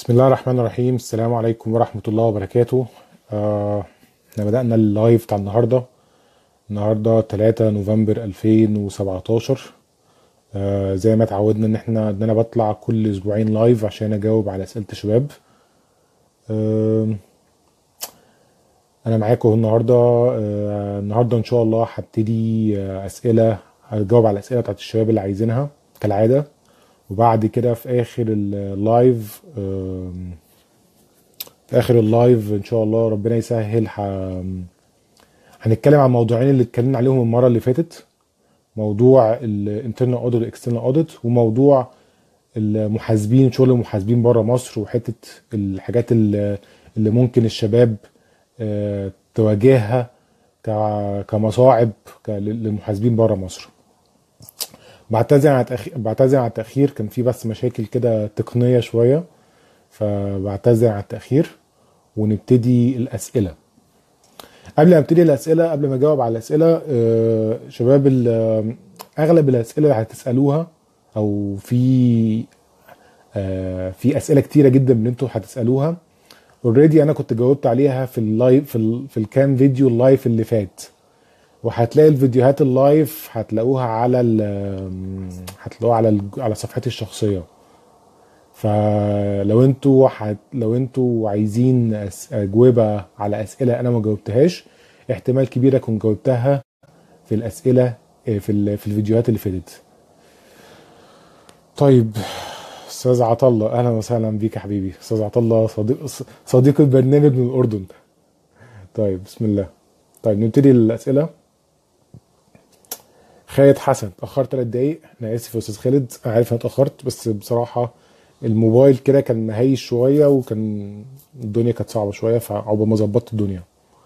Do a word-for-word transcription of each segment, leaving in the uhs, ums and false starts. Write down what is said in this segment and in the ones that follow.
بسم الله الرحمن الرحيم. السلام عليكم ورحمة الله وبركاته. آه، احنا بدأنا اللايف بتاع النهاردة النهاردة تلاتة نوفمبر ألفين وسبعتاشر. آه، زي ما اتعودنا ان احنا ان انا بطلع كل اسبوعين لايف عشان اجاوب على اسئلة الشباب. آه، انا معاكم النهاردة. آه، النهاردة ان شاء الله هبتدي آه، اسئلة هجاوب على الاسئلة بتاعت الشباب اللي عايزينها كالعادة. وبعد كده في اخر اللايف آه، في اخر اللايف ان شاء الله ربنا يسهل ح... هنتكلم عن الموضوعين اللي اتكلمنا عليهم المره اللي فاتت، موضوع الانترنال اوديت والاكسترنال اوديت، وموضوع المحاسبين، شغل المحاسبين بره مصر، وحته الحاجات اللي اللي ممكن الشباب آه، تواجهها ك- كمصاعب ك- للمحاسبين بره مصر. بعتذر عن التأخير بعتذر عن التأخير كان في بس مشاكل كده تقنية شوية، فبعتذر عن التأخير. ونبتدي الأسئلة. قبل ما ابتدي الاسئله قبل ما اجاوب على الاسئله، آه، شباب ال- آه، اغلب الاسئله اللي هتسالوها، او في آه، في اسئله كتيره جدا من اللي انتوا هتسالوها اوريدي انا كنت جاوبت عليها في اللايف في, ال في الكام فيديو اللايف اللي فات. وهتلاقي الفيديوهات اللايف هتلاقوها على ال هتلاقوها على ال على صفحتي الشخصيه. فلو انتوا حت... لو انتوا عايزين أس- اجوبه على اسئله انا ما جاوبتهاش، احتمال كبير اكون جاوبتها في الاسئله آه، في ال... في الفيديوهات اللي فاتت. طيب، استاذ عطله، اهلا وسهلا بيك يا حبيبي. استاذ عطله صديق صديق البرنامج من الاردن. طيب، بسم الله. طيب، نبتدي الاسئله. خالد حسن، اتاخرت ثلاث دقايق، انا اسف يا استاذ خالد، انا عارف انا اتاخرت، بس بصراحه الموبايل كده كان مهيش شويه، وكان الدنيا كانت صعبه شويه، فعقبال ما ظبطت الدنيا.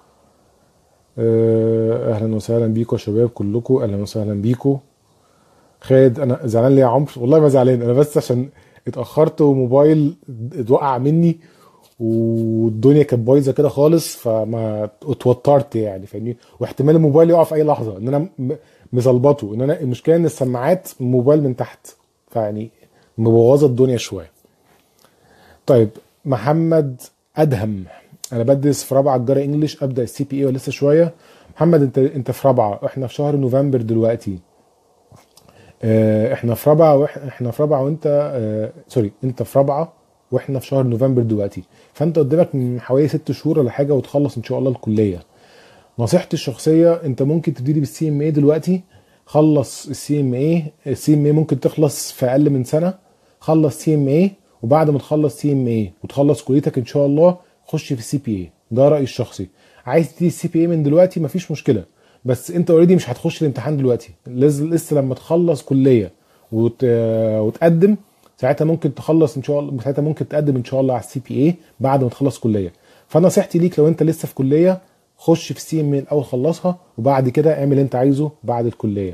آه، اهلا وسهلا بيكم يا شباب كلكم، اهلا وسهلا بيكم. خالد، انا زعلان ليه يا عمرو؟ والله ما زعلان، انا بس عشان اتاخرت وموبايل اتوقع مني، والدنيا كانت بايظه كده خالص، فما اتوترت يعني، فاهمني؟ واحتمال الموبايل يقع في اي لحظه، ان انا م- مظبطه، ان انا المشكله ان السماعات الموبايل من تحت، فيعني مبوظه الدنيا شويه. طيب، محمد ادهم، انا بدرس في رابعه تجاره انجليش، ابدا السي بي اي ولا لسه شويه؟ محمد، انت انت في رابعه، احنا في شهر نوفمبر دلوقتي. آه، احنا في رابعه وإح- احنا في رابعه وانت آه، سوري، انت في رابعه واحنا في شهر نوفمبر دلوقتي، فانت قدامك من حوالي ست شهور ولا حاجه وتخلص ان شاء الله الكليه. نصيحتي الشخصيه، انت ممكن تبتدي بالسي ام اي دلوقتي. خلص السي ام اي السي ام اي ممكن تخلص في اقل من سنه. خلص سي ام اي، وبعد ما تخلص سي ام اي وتخلص كليتك ان شاء الله، خش في السي بي اي. ده رايي الشخصي. عايز تبتدي السي بي اي من دلوقتي مفيش مشكله، بس انت اوريدي مش هتخش الامتحان دلوقتي، لازم لسه لما تخلص كليه وت... وتقدم. ساعتها ممكن تخلص ان شاء الله ساعتها ممكن تقدم ان شاء الله على السي بي اي بعد ما تخلص كليه. فنصيحتي ليك، لو انت لسه في كليه، خش في السي ام اي الاول، خلصها، وبعد كده اعمل اللي انت عايزه بعد الكليه.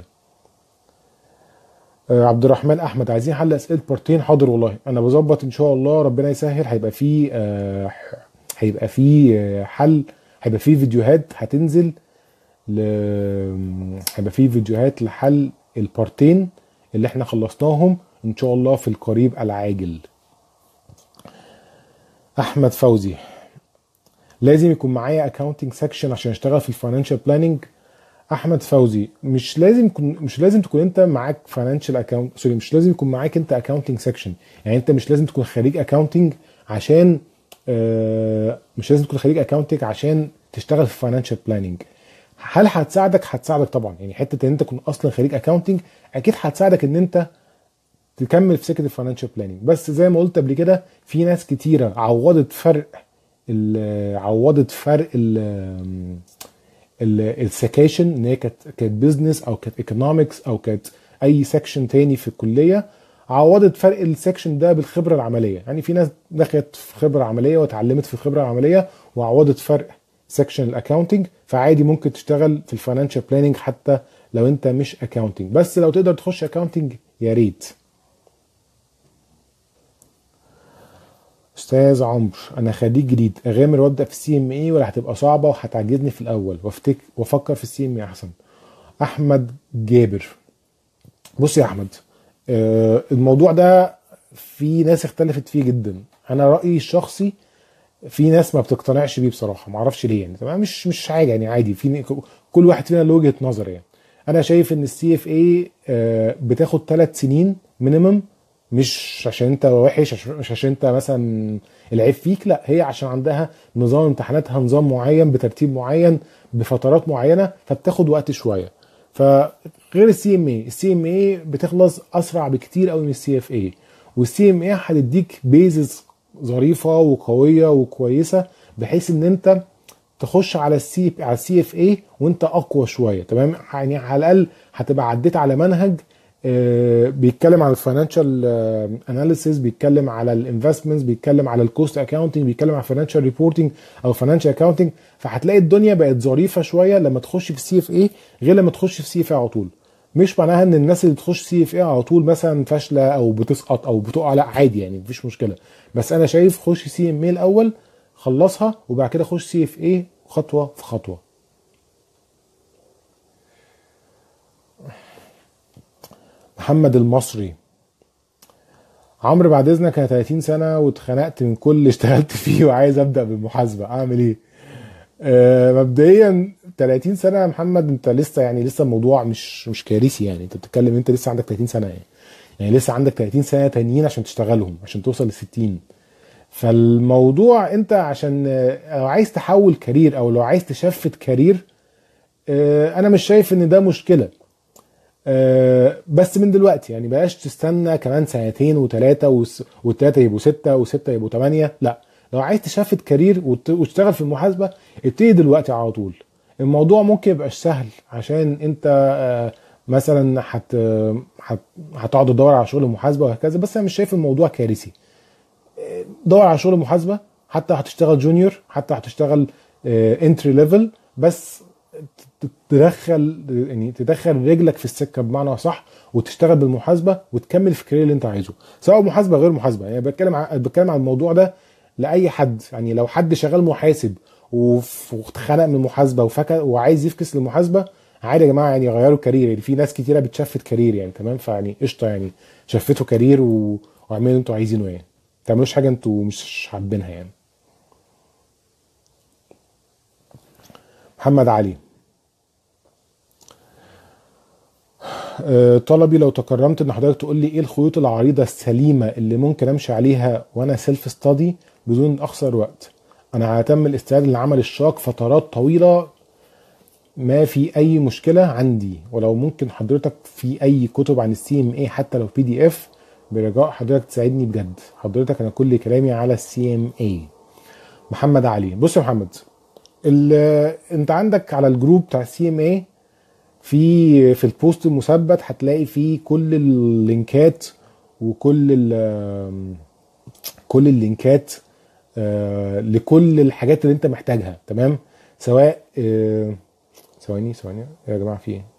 آه، عبد الرحمن احمد، عايزين حل اسئله بارتين. حاضر والله، انا بظبط ان شاء الله، ربنا يسهل. هيبقى فيه آه، هيبقى فيه آه، حل هيبقى فيه فيديوهات هتنزل ل... هيبقى فيه فيديوهات لحل البارتين اللي احنا خلصناهم ان شاء الله في القريب العاجل. احمد فوزي، لازم يكون معايا اكاونتنج سيكشن عشان اشتغل في الفاينانشال بلاننج؟ احمد فوزي، مش لازم يكون مش لازم تكون انت معاك فاينانشال اكاونت سوري مش لازم يكون معاك انت اكاونتنج سيكشن. يعني انت مش لازم تكون خريج اكاونتنج عشان آه، مش لازم تكون خريج اكاونتنج عشان تشتغل في فاينانشال بلاننج. هل هتساعدك؟ هتساعدك طبعا. يعني حته ان انت تكون اصلا خريج اكاونتنج اكيد هتساعدك ان انت تكمل في سكه الفاينانشال بلاننج. بس زي ما قلت قبل كده، في ناس كتيره عوضت فرق ال- عوضت فرق ال- ال- السكاشن، ان هي كانت كانت بيزنس او كانت ايكونومكس او كانت اي سكشن تاني في الكليه. عوضت فرق السكشن ده بالخبره العمليه. يعني في ناس دخلت في خبره عمليه واتعلمت في الخبره العمليه وعوضت فرق سكشن الاكاونتنج، فعادي ممكن تشتغل في الفاينانشال بلاننج حتى لو انت مش اكاونتنج. بس لو تقدر تخش اكاونتنج يا ريت. استاذ عمرو، انا خريج جديد، اغامر وابدا في السي ام اي ولا هتبقى صعبه وهتعجزني في الاول، وافتك وافكر في السي ام اي احسن؟ احمد جابر، بص يا احمد، آه، الموضوع ده في ناس اختلفت فيه جدا. انا رايي الشخصي، في ناس ما بتقتنعش بيه بصراحه، ما اعرفش ليه يعني، تمام، مش مش حاجه يعني، عادي، في كل واحد فينا له وجهه نظر يعني. انا شايف ان السي اف اي بتاخد ثلاث سنين مينيمم، مش عشان انت وحش، عش- مش عشان انت مثلا العيب فيك، لا، هي عشان عندها نظام امتحاناتها نظام معين بترتيب معين بفترات معينه، فبتاخد وقت شويه. فغير السي ام اي، السي ام اي بتخلص اسرع بكتير قوي من السي اف اي، والسي ام اي هتديك بيزز ظريفه وقويه وكويسه، بحيث ان انت تخش على السي على السي اف اي وانت اقوى شويه، تمام، يعني على الاقل هتبقى عديت على منهج آه، بيتكلم على الفاينانشال اناليسيس، بيتكلم على الانفستمنتس، بيتكلم على الكوست اكاونتنج، بيتكلم على الفاينانشال ريبورتنج او فاينانشال اكاونتنج. فهتلاقي الدنيا بقت ظريفه شويه لما تخش في السي اف اي غير لما تخش في سي اف اي على طول. مش معناها ان الناس اللي تخش سي اف اي على طول مثلا فاشله او بتسقط او بتقع، لا، عادي يعني، مفيش مشكله. بس انا شايف خش سي ام اي الاول، خلصها، وبعد كده خش سي اف اي خطوه في خطوه. محمد المصري: عمرو بعد اذنك، انا ثلاثين سنه واتخنقت من كل اللي اشتغلت فيه وعايز ابدا بالمحاسبه، اعمل ايه؟ آه مبدئيا ثلاثين سنه يا محمد، انت لسه يعني لسه الموضوع مش مش كارثي يعني، انت بتتكلم انت لسه عندك ثلاثين سنه يعني، يعني لسه عندك ثلاثين سنه تانيين عشان تشتغلهم عشان توصل ل ستين. فالموضوع انت عشان آه، لو عايز تحول كارير او لو عايز تشفت كارير، آه، انا مش شايف ان ده مشكله. آه، بس من دلوقتي يعني بلاش تستنى كمان سنتين وثلاثه، والثلاثه يبقوا سته وسته يبقوا ثمانيه، لا. لو عايز تشفت كارير وت- وتشتغل في المحاسبه، ابتدي دلوقتي على طول. الموضوع ممكن يبقاش سهل عشان انت آه، مثلا هت هت- هتقعد تدور على شغل محاسبه وهكذا، بس انا مش شايف الموضوع كارثي. دور على شغل محاسبه، حتى هتشتغل جونيور، حتى هتشتغل انتري ليفل، بس تدخل يعني تدخل رجلك في السكه بمعنى صح، وتشتغل بالمحاسبه وتكمل في الكارير اللي انت عايزه، سواء محاسبه غير محاسبه. يعني بتكلم عن بتكلم عن الموضوع ده لاي حد، يعني لو حد شغال محاسب وف- واتخنق من المحاسبه وفكر وعايز يفكس للمحاسبه، عادي يا جماعه، يعني غيروا كارير، يعني في ناس كتيره بتشفت كارير يعني، تمام، فيعني قشطه يعني، شفتوا كارير و- واعملوا اللي انتوا عايزينه يعني، ما تعملوش حاجه انتوا مش حابينها يعني. محمد علي: آه، طلبي لو تكرمت ان حضرتك تقول لي ايه الخيوط العريضه السليمه اللي ممكن امشي عليها وانا سيلف ستادي بدون أن اخسر وقت. انا هتم الاستعداد للعمل الشاق فترات طويله، ما في اي مشكله عندي، ولو ممكن حضرتك في اي كتب عن السي ام اي حتى لو بي دي اف، برجاء حضرتك تساعدني بجد. حضرتك انا كل كلامي على السي ام اي. محمد علي: بص يا محمد، ال- انت عندك على الجروب بتاع السي ام اي، في في البوست المثبت هتلاقي فيه كل اللينكات وكل ال- كل اللينكات آه، لكل الحاجات اللي انت محتاجها، تمام، سواء آه، ثواني ثواني يا جماعه، في ايه؟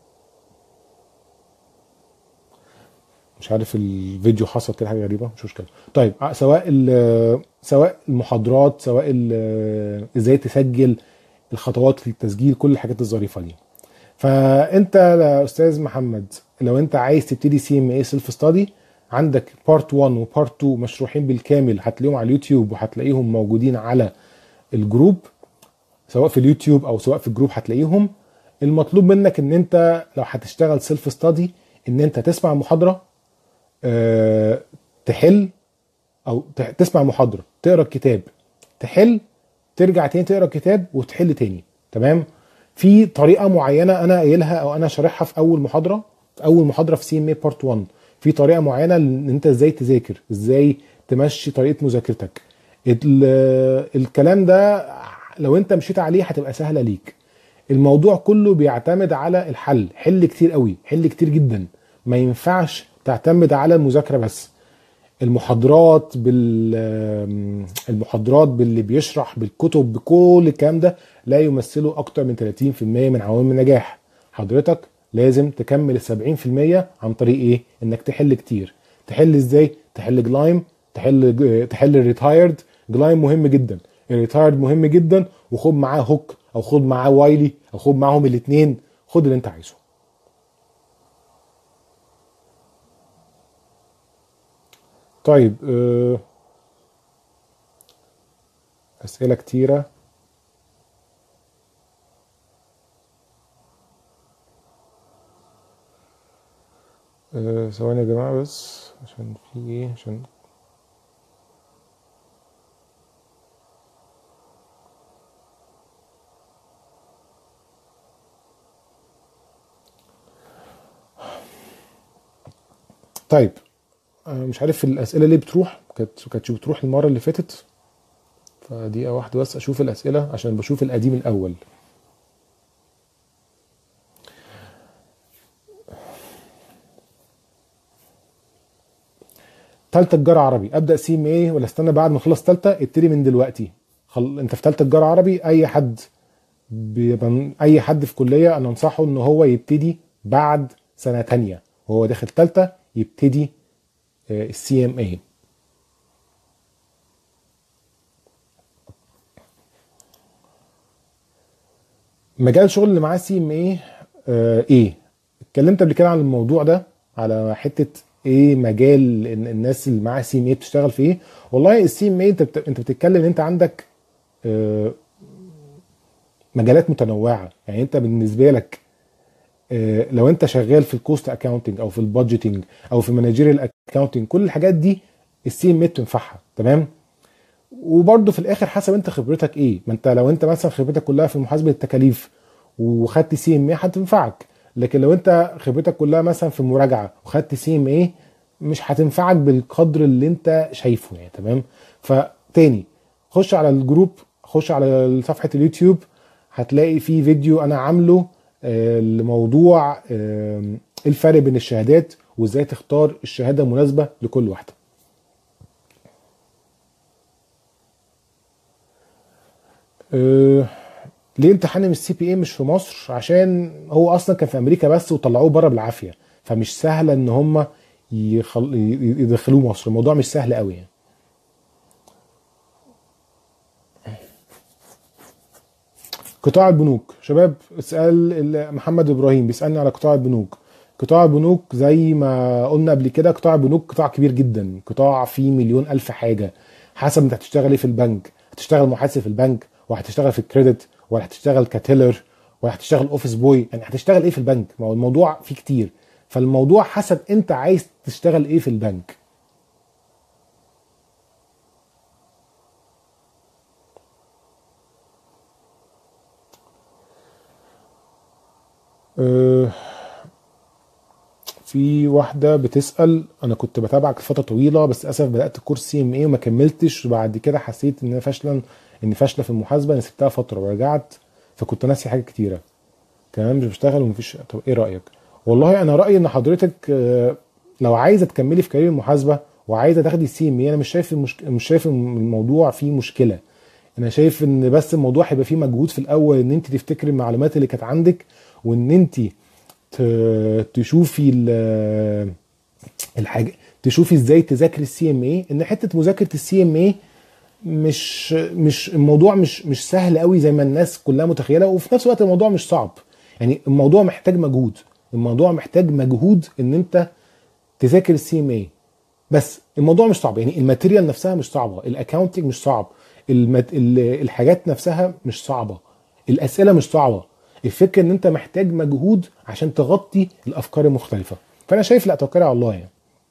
مش عارف، الفيديو حصل كده حاجه غريبه، مش مشكله. طيب، آه، سواء ال- سواء المحاضرات، سواء ال- ازاي تسجل، الخطوات للتسجيل، كل الحاجات الظريفه دي. فانت يا استاذ محمد، لو انت عايز تبتدي سي ام اي سيلف ستادي، عندك بارت واحد وبارت اتنين مشروحين بالكامل، هتلاقيهم على اليوتيوب وهتلاقيهم موجودين على الجروب، سواء في اليوتيوب او سواء في الجروب هتلاقيهم. المطلوب منك ان انت لو هتشتغل سيلف ستادي، ان انت تسمع محاضرة، أه تحل، او ت- تسمع محاضرة، تقرا الكتاب، تحل، ترجع تاني تقرا الكتاب وتحل تاني، تمام. في طريقه معينه انا قايلها او انا شارحها في اول محاضره، في اول محاضره في سي ام اي بارت واحد، في طريقه معينه ان انت ازاي تذاكر، ازاي تمشي طريقه مذاكرتك. ال- الكلام ده لو انت مشيت عليه هتبقى سهله ليك. الموضوع كله بيعتمد على الحل، حل كتير قوي، حل كتير جدا، ما ينفعش تعتمد على المذاكره بس. المحاضرات بال المحاضرات باللي بيشرح بالكتب بكل الكلام ده لا يمثلوا اكتر من ثلاثين في المية من عوامل النجاح. حضرتك لازم تكمل ال سبعين في المية عن طريق ايه؟ انك تحل كتير. تحل ازاي؟ تحل جلايم، تحل تحل الريتايرد. جلايم مهم جدا، الريتايرد مهم جدا، وخد معاه هوك او خد معاه وايلي او خد معاهم الاثنين، خد اللي انت عايزه. طيب، آه، اسئله كتيره. أه ثواني يا جماعه بس عشان في ايه عشان طيب. أه مش عارف الاسئله ليه بتروح، كانت كانتش بتروح المره اللي فاتت، فدقيقه واحده بس اشوف الاسئله عشان بشوف القديم الاول. تالتة تجارة عربي ابدا سي ام ايه ولا استنى بعد ما اخلص تالتة؟ ابتدي من دلوقتي. خل... انت في تالتة تجارة عربي، اي حد بيبقى اي حد في كلية انا انصحه ان هو يبتدي بعد سنة تانية وهو داخل تالتة يبتدي السي ام اي. مجال الشغل اللي معاه سي ام اي ايه؟ اتكلمت قبل كده عن الموضوع ده، على حته ايه مجال إن الناس اللي معاها سي ام اي بتشتغل في ايه. والله السي ام اي انت بت... انت بتتكلم ان انت عندك آه، مجالات متنوعه. يعني انت بالنسبه لك آه، لو انت شغال في الكوست اكاونتنج او في البادجيتنج او في مانجيريال اكاونتنج، كل الحاجات دي السي ام اي بتنفعها، تمام. وبرده في الاخر حسب انت خبرتك ايه. ما انت لو انت مثلا خبرتك كلها في محاسبه التكاليف وخدت سي ام اي هتنفعك، لكن لو انت خبرتك كلها مثلا في المراجعه وخدت سي ام اي مش هتنفعك بالقدر اللي انت شايفه يعني، تمام. فتاني خش على الجروب، خش على صفحه اليوتيوب، هتلاقي في فيديو انا عامله آه، لموضوع آه، الفرق بين الشهادات وازاي تختار الشهاده المناسبه لكل واحده. أه ليه امتحان السي بي اي مش في مصر؟ عشان هو اصلا كان في امريكا بس وطلعوه بره بالعافيه، فمش سهله ان هم يخل... يدخلوه مصر. الموضوع مش سهل قوي يعني. قطاع البنوك شباب، اسال محمد ابراهيم بيسالني على قطاع البنوك. قطاع البنوك زي ما قلنا قبل كده، قطاع البنوك قطاع كبير جدا، قطاع فيه مليون الف حاجه. حسب انت هتشتغل ايه في البنك، هتشتغل محاسب في البنك وهتشتغل في الكريدت ولا هتشتغل كتيلر ولا هتشتغل اوفيس بوي؟ يعني هتشتغل ايه في البنك؟ ما هو الموضوع فيه كتير، فالموضوع حسب انت عايز تشتغل ايه في البنك. أه في واحدة بتسأل، أنا كنت بتابعك فترة طويلة بس للأسف بدأت كورس سي ام اي وما كملتش، وبعد كده حسيت إن أنا فاشلا، إني فاشلة في المحاسبة. أنا سبتها فترة ورجعت فكنت ناسي حاجات كتيرة، كمان مش بشتغل ومفيش. طب إيه رأيك؟ والله أنا رأيي إن حضرتك آه، لو عايزة تكملي في كارير المحاسبة وعايزة تاخدي سي ام اي، أنا مش شايف المشك... مش شايف إن الموضوع فيه مشكلة. أنا شايف إن بس الموضوع هيبقى فيه مجهود في الأول، إن أنت تفتكري المعلومات اللي كانت عندك، وإن أنت ت- تشوفي ال- الحاجه، تشوفي ازاي تذاكري السي ام اي. ان حته مذاكره السي ام اي مش مش الموضوع مش مش سهل قوي زي ما الناس كلها متخيله، وفي نفس الوقت الموضوع مش صعب. يعني الموضوع محتاج مجهود، الموضوع محتاج مجهود ان انت تذاكر السي ام اي، بس الموضوع مش صعب. يعني الماتيريال نفسها مش صعبه، الاكاونتنج مش صعب، المت... ال- الحاجات نفسها مش صعبه، الاسئله مش صعبه. الفكره ان انت محتاج مجهود عشان تغطي الافكار المختلفه. فانا شايف لا، توكلي على الله يعني.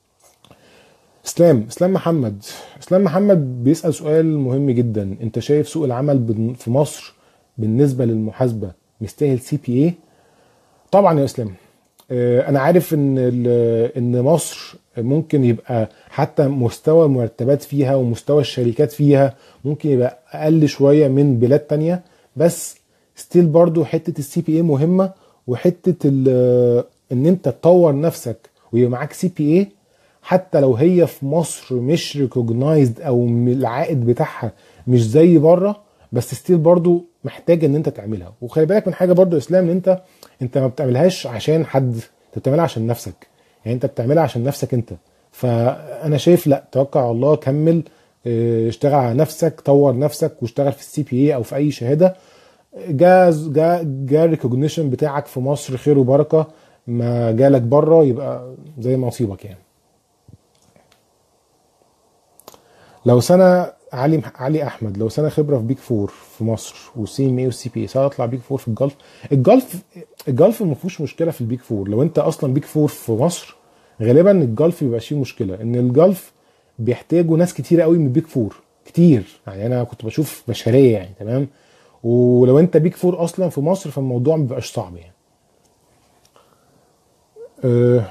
اسلام اسلام محمد اسلام محمد بيسأل سؤال مهم جدا. انت شايف سوق العمل بن- في مصر بالنسبة للمحاسبة مستاهل سي بي اي؟ طبعا يا اسلام. آه، انا عارف ان ال- ان مصر ممكن يبقى حتى مستوى المرتبات فيها ومستوى الشركات فيها ممكن يبقى اقل شوية من بلاد تانية، بس ستيل برضو حتة السي بي اي مهمة. وحتة ال- ان انت تطور نفسك ويبقى معاك سي بي اي، حتى لو هي في مصر مش ريكوجنايزد او م- العائد بتاعها مش زي بره، بس ستيل برضو محتاج ان انت تعملها. وخلي بالك من حاجة برضو يا اسلام، ان انت انت ما بتعملهاش عشان حد، انت بتعملها عشان نفسك. يعني انت بتعملها عشان نفسك انت. فانا شايف لا، توكل على الله، كمل، اه، اشتغل على نفسك، طور نفسك واشتغل في السي بي اي او في اي شهاده. جا جا جا الريكوجنيشن بتاعك في مصر خير وبركه، ما جالك بره يبقى زي ما نصيبك يعني. لو سنه علي علي احمد، لو سنه خبره في بيك فور في مصر وسي ام اي وسي بي اي، سنه اطلع بيك فور في الجلف. الجلف الجلف ما فيهوش مشكله في البيك فور. لو انت اصلا بيك فور في مصر، غالبا الجلف بيبقى فيه مشكله، ان الجلف بيحتاجوا ناس كتير قوي من بيك فور كتير. يعني انا كنت بشوف بشريه يعني، تمام. ولو انت بيك فور اصلا في مصر، فالموضوع ما بيبقاش صعب يعني. أه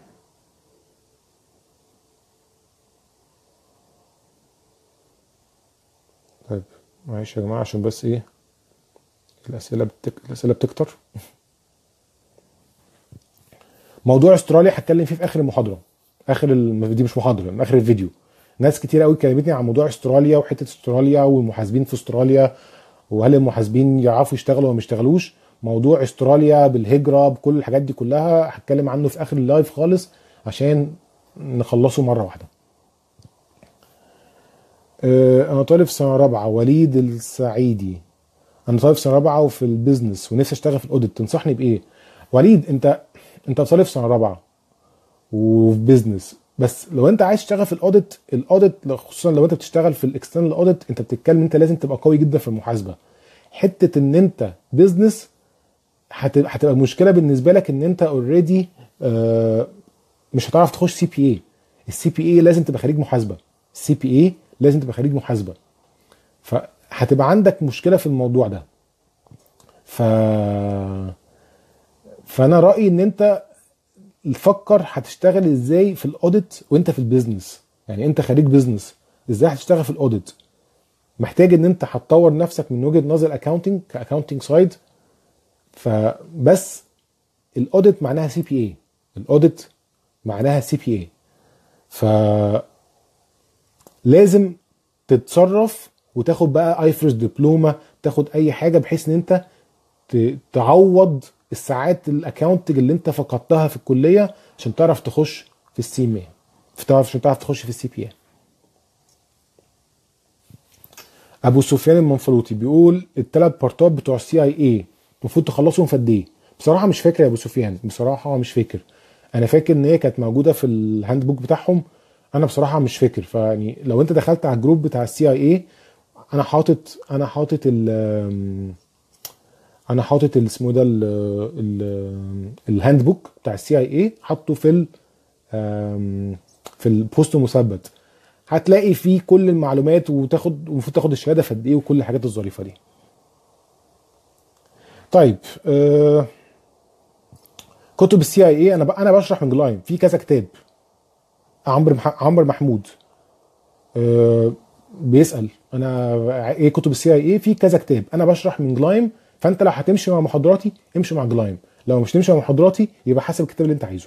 طيب، معلش يا جماعه عشان بس ايه، الاسئله بتك... الاسئله بتكتر. موضوع استراليا هتكلم فيه في اخر المحاضره، اخر ال... دي مش محاضره، من اخر الفيديو. ناس كتير قوي كلمتني عن موضوع استراليا وحته استراليا والمحاسبين في استراليا، وهل المحاسبين يعرفوا يشتغلوا ولا ما يشتغلوش. موضوع استراليا بالهجره بكل الحاجات دي كلها هتكلم عنه في اخر اللايف خالص، عشان نخلصه مره واحده. أه انا طالب في سنه رابعه، وليد السعيدي. انا طالب في سنه رابعه وفي البيزنس ونفسي اشتغل في الاوديت، تنصحني بايه؟ وليد، انت انت طالب في سنه رابعه وفي بيزنس، بس لو انت عايز تشتغل في الاوديت، الاوديت خصوصا لو انت بتشتغل في الاكسترنال اوديت، انت بتتكلم انت لازم تبقى قوي جدا في المحاسبه. حته ان انت بيزنس هتبقى هتبقى مشكله بالنسبه لك، ان انت اوريدي مش هتعرف تخش سي بي اي. السي بي اي لازم تبقى خريج محاسبه، السي بي اي لازم تبقى خريج محاسبه، فهتبقى عندك مشكله في الموضوع ده. ف فانا رايي ان انت فكر هتشتغل ازاي في الاوديت وانت في البيزنس. يعني انت خريج بيزنس، ازاي هتشتغل في الاوديت؟ محتاج ان انت هتطور نفسك من وجهه نظر الاكاونتنج كاكاونتنج سايد. فبس الاوديت معناها سي بي اي، الاوديت معناها سي بي اي. فلازم تتصرف وتاخد بقى ايفرس دبلومه، تاخد اي حاجه بحيث ان انت تعوض الساعات الاكاونتنج اللي انت فقدتها في الكليه، عشان تعرف تخش في السي ام اي، تعرف عشان تعرف تخش في السي بي اي. ابو سفيان المنفلوطي بيقول الثلاث بارتات بتوع السي اي اي المفروض تخلصهم في قد ايه؟ بصراحه مش فاكر يا ابو سفيان، بصراحه مش فاكر. انا فاكر ان هي كانت موجوده في الهاند بوك بتاعهم، انا بصراحه مش فاكر. فيعني لو انت دخلت على الجروب بتاع السي اي اي، انا حاطط انا حاطط ال انا حاطط اسمه ده الهاند بوك بتاع السي اي اي، حاطه في ال في البوست المثبت. هتلاقي فيه كل المعلومات، وتاخد المفروض تاخد الشهاده في قد ايه، وكل الحاجات الظريفه دي. طيب، آه كتب السي اي اي، انا انا بشرح من جلايم في كذا كتاب. عمرو عمرو محمود آه بيسال انا ايه كتب السي اي اي، في كذا كتاب. انا بشرح من جلايم، فانت لو هتمشي مع محاضراتي امشي مع جلايم، لو مش تمشي مع محاضراتي يبقى حسب الكتاب اللي انت عايزه.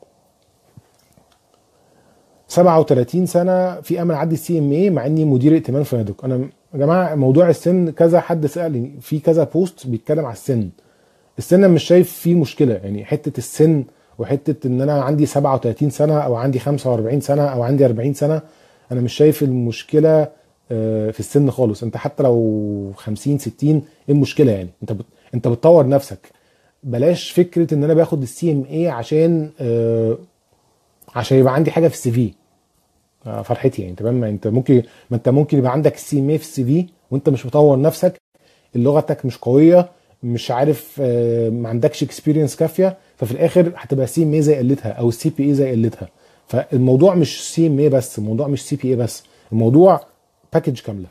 سبعة وثلاثين سنه، في امل اعدي السي ام اي مع اني مدير ائتمان فنادق. انا يا جماعه موضوع السن كذا حد سالني في كذا بوست بيتكلم على السن. السن مش شايف فيه مشكله، يعني حته السن وحته ان انا عندي سبعة وثلاثين سنه او عندي خمسة وأربعين سنه او عندي أربعين سنه، انا مش شايف المشكله في السن خالص. انت حتى لو خمسين ستين ايه المشكله يعني؟ انت بت... انت بتطور نفسك. بلاش فكره ان انا باخد السي ام اي عشان عشان يبقى عندي حاجه في السي في. فرحتي يعني، تمام. انت ممكن ما انت ممكن يبقى عندك السي ام اي في السي في وانت مش مطور نفسك، لغتك مش قويه، مش عارف، ما عندكش اكسبيرينس كافيه، ففي الاخر هتبقى سي ام اي زي قلتها او السي بي اي زي قلتها. فالموضوع مش سي ام اي بس، الموضوع مش سي بي اي بس، الموضوع باكج كامله.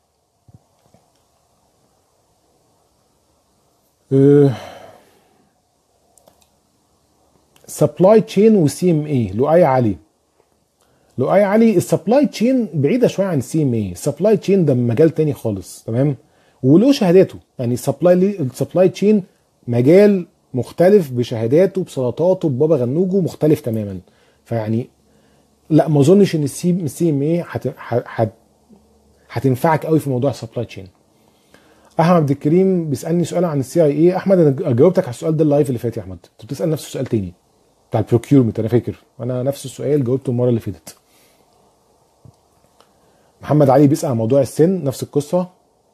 سبلاي تشين والسي ام اي. لؤي علي لؤي علي السبلاي تشين بعيده شويه عن السي ام اي. السبلاي تشين ده مجال تاني خالص، تمام، وله شهاداته. يعني السبلاي السبلاي تشين مجال مختلف بشهاداته بسلطاته ببابا غنوجه، مختلف تماما. فيعني لا، ما اظنش ان السي السي ام اي هتنفعك قوي في موضوع السبلاي تشين. احمد عبد الكريم بيسالني سؤال عن السي اي اي. احمد انا جاوبتك على السؤال ده اللايف اللي فات يا احمد، انت بتسال نفس السؤال تاني بتاع البروكيورمنت. انا فاكر انا نفس السؤال جاوبته المره اللي فاتت. محمد علي بيسال عن موضوع السن، نفس القصه.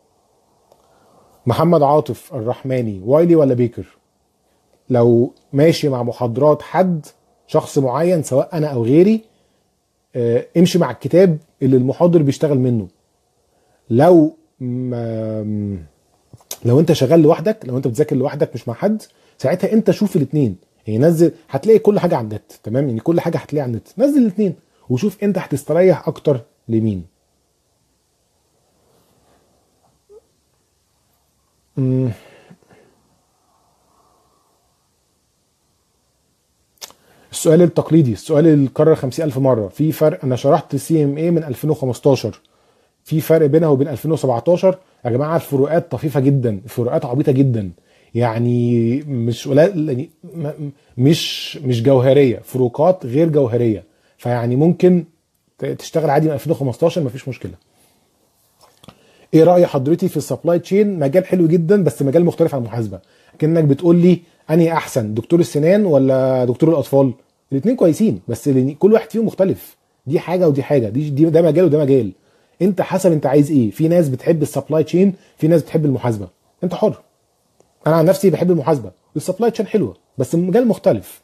محمد عاطف الرحماني، وايلي ولا بيكر؟ لو ماشي مع محاضرات حد شخص معين سواء انا او غيري، اه امشي مع الكتاب اللي المحاضر بيشتغل منه. لو ما لو انت شغال لوحدك، لو انت بتذاكر لوحدك مش مع حد، ساعتها انت شوف الاثنين. يعني نزل، هتلاقي كل حاجه على النت، تمام؟ يعني كل حاجه هتلاقيها على النت، نزل الاثنين وشوف انت هتستريح اكتر لمين. مم. السؤال التقليدي، السؤال اللي اتكرر خمسين ألف مره، في فرق؟ انا شرحت سي ام اي من ألفين وخمستاشر، في فرق بينها وبين ألفين وسبعتاشر يا جماعه؟ الفروقات طفيفه جدا، الفروقات عبيطه جدا، يعني مش قليل، يعني م- مش مش جوهريه، فروقات غير جوهريه. فيعني ممكن ت- تشتغل عادي من ألفين وخمستاشر، مفيش مشكله. ايه راي حضرتي في السبلاي تشين؟ مجال حلو جدا بس مجال مختلف عن المحاسبه. كانك بتقول لي انهي احسن، دكتور السنان ولا دكتور الاطفال؟ الاثنين كويسين بس لأن كل واحد فيهم مختلف، دي حاجه ودي حاجه، دي, دي ده مجال وده مجال. انت حسب انت عايز ايه. في ناس بتحب السبلاي تشين، في ناس بتحب المحاسبه، انت حر. انا عن نفسي بحب المحاسبه، والسبلاي تشين حلوه بس المجال مختلف.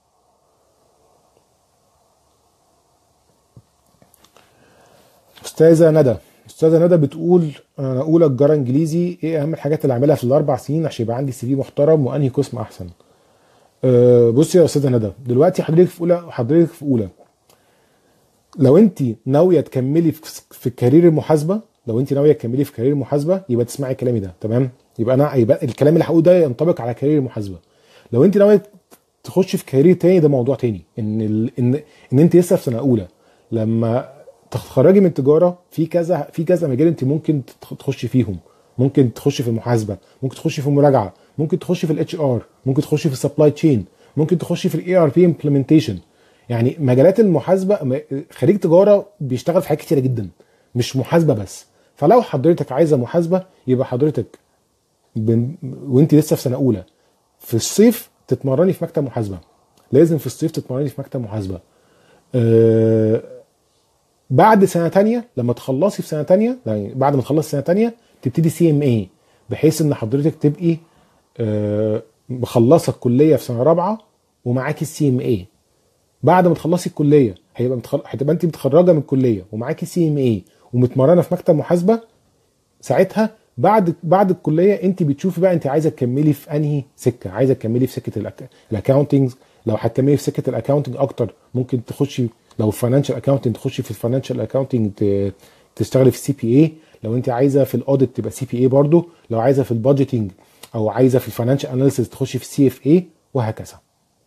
استاذه ندى، استاذه ندى بتقول انا اولى تجاره انجليزي، ايه اهم الحاجات اللي اعملها في الاربع سنين عشان يبقى عندي سي في محترم، وانهي قسم احسن؟ أه بصي يا استاذه ندى، دلوقتي حضرتك في اولى، حضرتك في اولى، لو انت ناويه تكملي في في الكارير المحاسبه، لو انت ناويه تكملي في كارير المحاسبه يبقى تسمعي كلامي ده، تمام؟ يبقى انا يبقى الكلام اللي هقوله ده ينطبق على كارير المحاسبه. لو انت ناويه تخش في كارير تاني ده موضوع تاني. ان ال... ان ان انت لسه في سنه اولى، لما تتخرجي من تجاره في كذا في كذا مجال انت ممكن تخ- تخشي فيهم. ممكن تخشي في المحاسبه، ممكن تخشي في المراجعه، ممكن تخشي في الاتش ار، ممكن تخشي في السبلاي تشين، ممكن تخشي في الاي ار بي امبلمنتيشن. يعني مجالات المحاسبه م- خريج تجاره بيشتغل في حاجات كتيره جدا، مش محاسبه بس. فلو حضرتك عايزه محاسبه يبقى حضرتك ب... وانت لسه في سنه اولى، في الصيف تتمرني في مكتب محاسبه، لازم في الصيف تتمرني في مكتب محاسبه. آه بعد سنه تانية لما تخلصي في سنه تانية، يعني بعد ما تخلصي سنه تانية تبتدي سي ام اي، بحيث ان حضرتك تبقي آه مخلصه الكليه في سنه رابعه ومعاكي السي ام اي. بعد ما تخلصي الكليه هيبقى متخل... هتبقى انت متخرجه من الكليه ومعاكي سي ام اي ومتمرنه في مكتب محاسبه. ساعتها بعد بعد الكليه انت بتشوفي بقى انت عايزه تكملي في انهي سكه، عايزه تكملي في سكه الأك... الاكاونتنج. لو هتكملي في سكه الاكاونتنج اكتر ممكن تخشي، لو فاينانشال اكاونتنج تخشي في الفاينانشال اكاونتنج، ت... تشتغلي في السي بي اي. لو انت عايزه في الاوديت تبقى سي بي اي برضو. لو عايزه في البادجيتنج او عايزه في الفاينانشال اناليسيس تخشي في السي اف اي، وهكذا.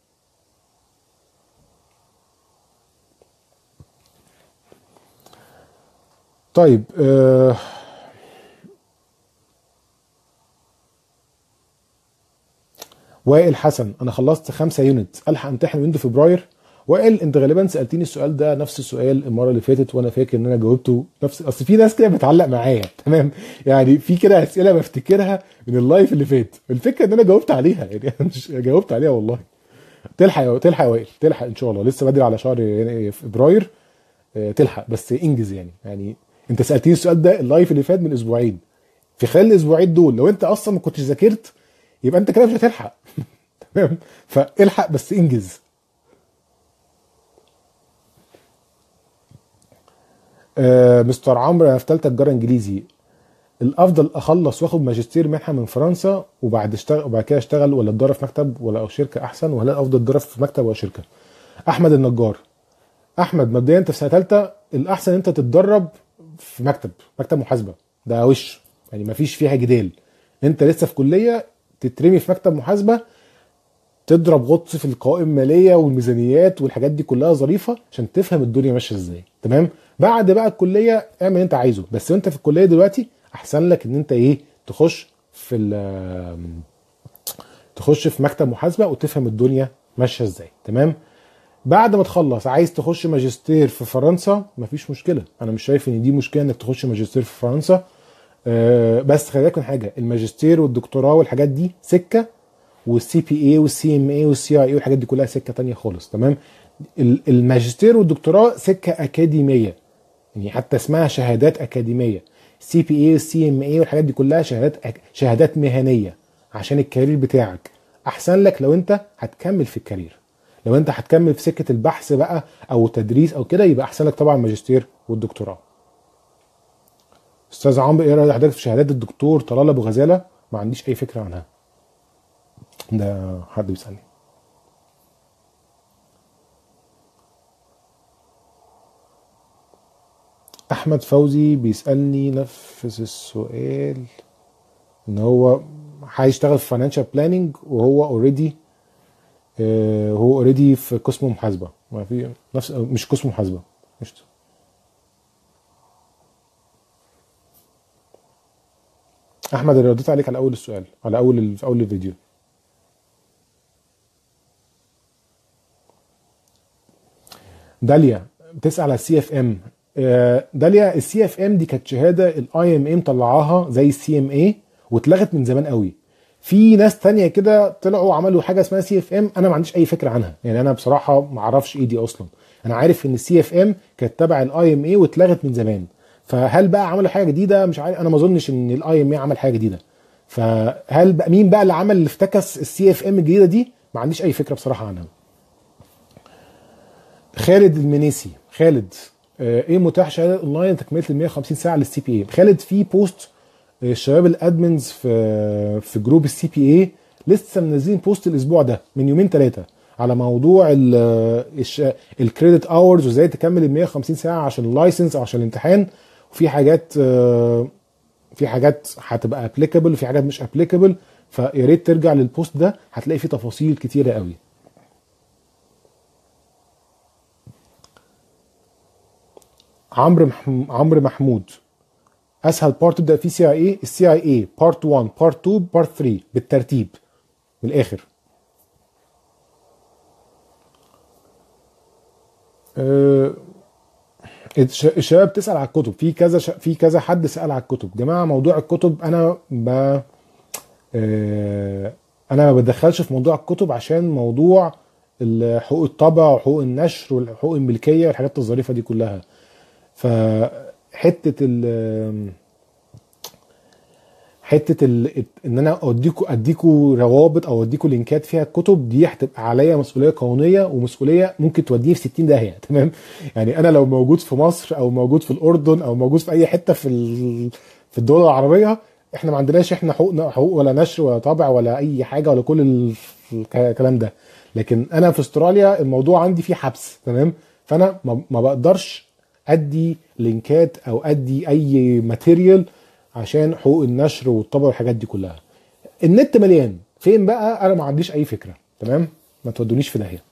طيب آه وائل حسن، انا خلصت خمسة يونت، الحق امتحن ويندو فبراير؟ وائل انت غالبا سالتني السؤال ده نفس السؤال المره اللي فاتت، وانا فاكر ان انا جاوبته نفس، اصل في ناس كده بتعلق معايا تمام، يعني في كده اسئله بفتكرها من اللايف اللي فات، الفكره ان انا جاوبت عليها، يعني انا مش جاوبت عليها والله. تلحق يا تلحق يا وائل، تلحق ان شاء الله، لسه بدري على شهر يعني فبراير. آه، تلحق بس انجز يعني يعني انت سالتني السؤال ده اللايف اللي فات من اسبوعين، في خلال الاسبوعين دول لو انت اصلا ما كنتش ذاكرت يبقى انت كده مش هتلحق. تمام، فالحق بس انجز. آه مستر عمرو، انا في ثالثه تجاره انجليزي، الافضل اخلص واخد ماجستير منحه من فرنسا وبعد اشتغل وبعد كده اشتغل، ولا اتدرب في مكتب ولا او شركه احسن، ولا الافضل اتدرب في مكتب ولا شركه؟ احمد النجار، احمد مبدئيا انت في سنه ثالثه، الاحسن انت تتدرب في مكتب، مكتب محاسبه، ده وش يعني مفيش فيها جدال. انت لسه في كليه، تترمي في مكتب محاسبه، تضرب غطس في القوائم الماليه والميزانيات والحاجات دي كلها ظريفه عشان تفهم الدنيا ماشيه ازاي، تمام؟ بعد بقى الكليه اعمل اللي انت عايزه، بس وانت في الكليه دلوقتي احسن لك ان انت ايه، تخش في ال- تخش في مكتب محاسبه وتفهم الدنيا ماشيه ازاي، تمام؟ بعد ما تخلص عايز تخش ماجستير في فرنسا، مفيش مشكله، انا مش شايف ان دي مشكله انك تخش ماجستير في فرنسا. أه بس خلي بالك من حاجه، الماجستير والدكتوراه والحاجات دي سكه، والسي بي اي والسي ام اي والسي اي اي والحاجات دي كلها سكه تانية خالص، تمام؟ ال- الماجستير والدكتوراه سكه اكاديميه، يعني حتى اسمها شهادات اكاديميه. السي بي اي والسي ام اي والحاجات دي كلها شهادات أك... شهادات مهنيه عشان الكارير بتاعك. احسن لك لو انت هتكمل في الكارير، لو انت هتكمل في سكه البحث بقى او تدريس او كده، يبقى احسن لك طبعا الماجستير والدكتوراه. استاذ عمرو، ايه راي حضرتك في شهادات الدكتور طلال ابو غزاله؟ ما عنديش اي فكره عنها. ده حد بيسالني. احمد فوزي بيسالني نفس السؤال، ان هو هيشتغل في فاينانشال بلاننج وهو اوريدي هو اوريدي في قسم محاسبه. ما في نفس، مش قسم محاسبه. مش احمد، اللي رديت عليك على اول السؤال، على اول ال- في اول الفيديو. داليا بتسال على السي اف ام. داليا، السي اف ام دي كانت شهاده الاي ام اي مطلعاها زي السي ام اي، واتلغت من زمان قوي. في ناس تانية كده طلعوا عملوا حاجه اسمها سي اف ام، انا ما عنديش اي فكره عنها. يعني انا بصراحه ما اعرفش ايه دي اصلا. انا عارف ان السي اف ام كانت تبع الاي ام اي واتلغت من زمان. فهل بقى عملوا حاجه جديده؟ مش عارف، انا ما اظنش ان الاي ام اي عمل حاجه جديده. فهل بقى مين بقى اللي عمل اللي افتكس السي اف ام الجديده دي؟ ما عنديش اي فكره بصراحه عنها. خالد المنيسي، خالد، آه، ايه متاح شهاده اونلاين تكمله ال مية وخمسين ساعه للسي بي اي؟ خالد، في بوست آه، الشباب الادمنز في في جروب السي بي اي لسه منزلين بوست الاسبوع ده من يومين ثلاثه على موضوع الكريدت اورز وازاي تكمل ال مية وخمسين ساعه عشان اللايسنس او عشان الامتحان. وفي حاجات آه، في حاجات هتبقى ابليكابل وفي حاجات مش ابليكابل. فيا ريت ترجع للبوست ده، هتلاقي فيه تفاصيل كتيره قوي. عمرو محم... عمرو محمود، اسهل بارت تبدا فيه سي اي اي السي اي اي بارت واحد بارت اتنين بارت تلاتة بالترتيب من الاخر. أه... الش- الشباب بتسال على الكتب. في كذا ش... في كذا حد سال على الكتب. جماعه، موضوع الكتب انا ب... أه... انا ما بدخلش في موضوع الكتب عشان موضوع ال- حقوق الطبع وحقوق النشر وحقوق الملكيه والحاجات الظريفه دي كلها. فحته ال حته ال... ان انا اديكوا اديكوا روابط او اديكوا لينكات فيها الكتب دي، هتبقى عليا مسؤوليه قانونيه ومسؤوليه ممكن توديني في ستين داهيه. تمام؟ يعني انا لو موجود في مصر او موجود في الاردن او موجود في اي حته في ال... في الدول العربيه، احنا ما عندناش احنا حقوق حقوق ولا نشر ولا طبع ولا اي حاجه ولا كل ال- الكلام ده. لكن انا في استراليا الموضوع عندي فيه حبس. تمام؟ فانا ما ما بقدرش ادي لينكات او ادي اي ماتيريال عشان حقوق النشر والطبع والحاجات دي كلها. النت مليان، فين بقى؟ انا ما عنديش اي فكره. تمام؟ ما تودونيش في داهيه.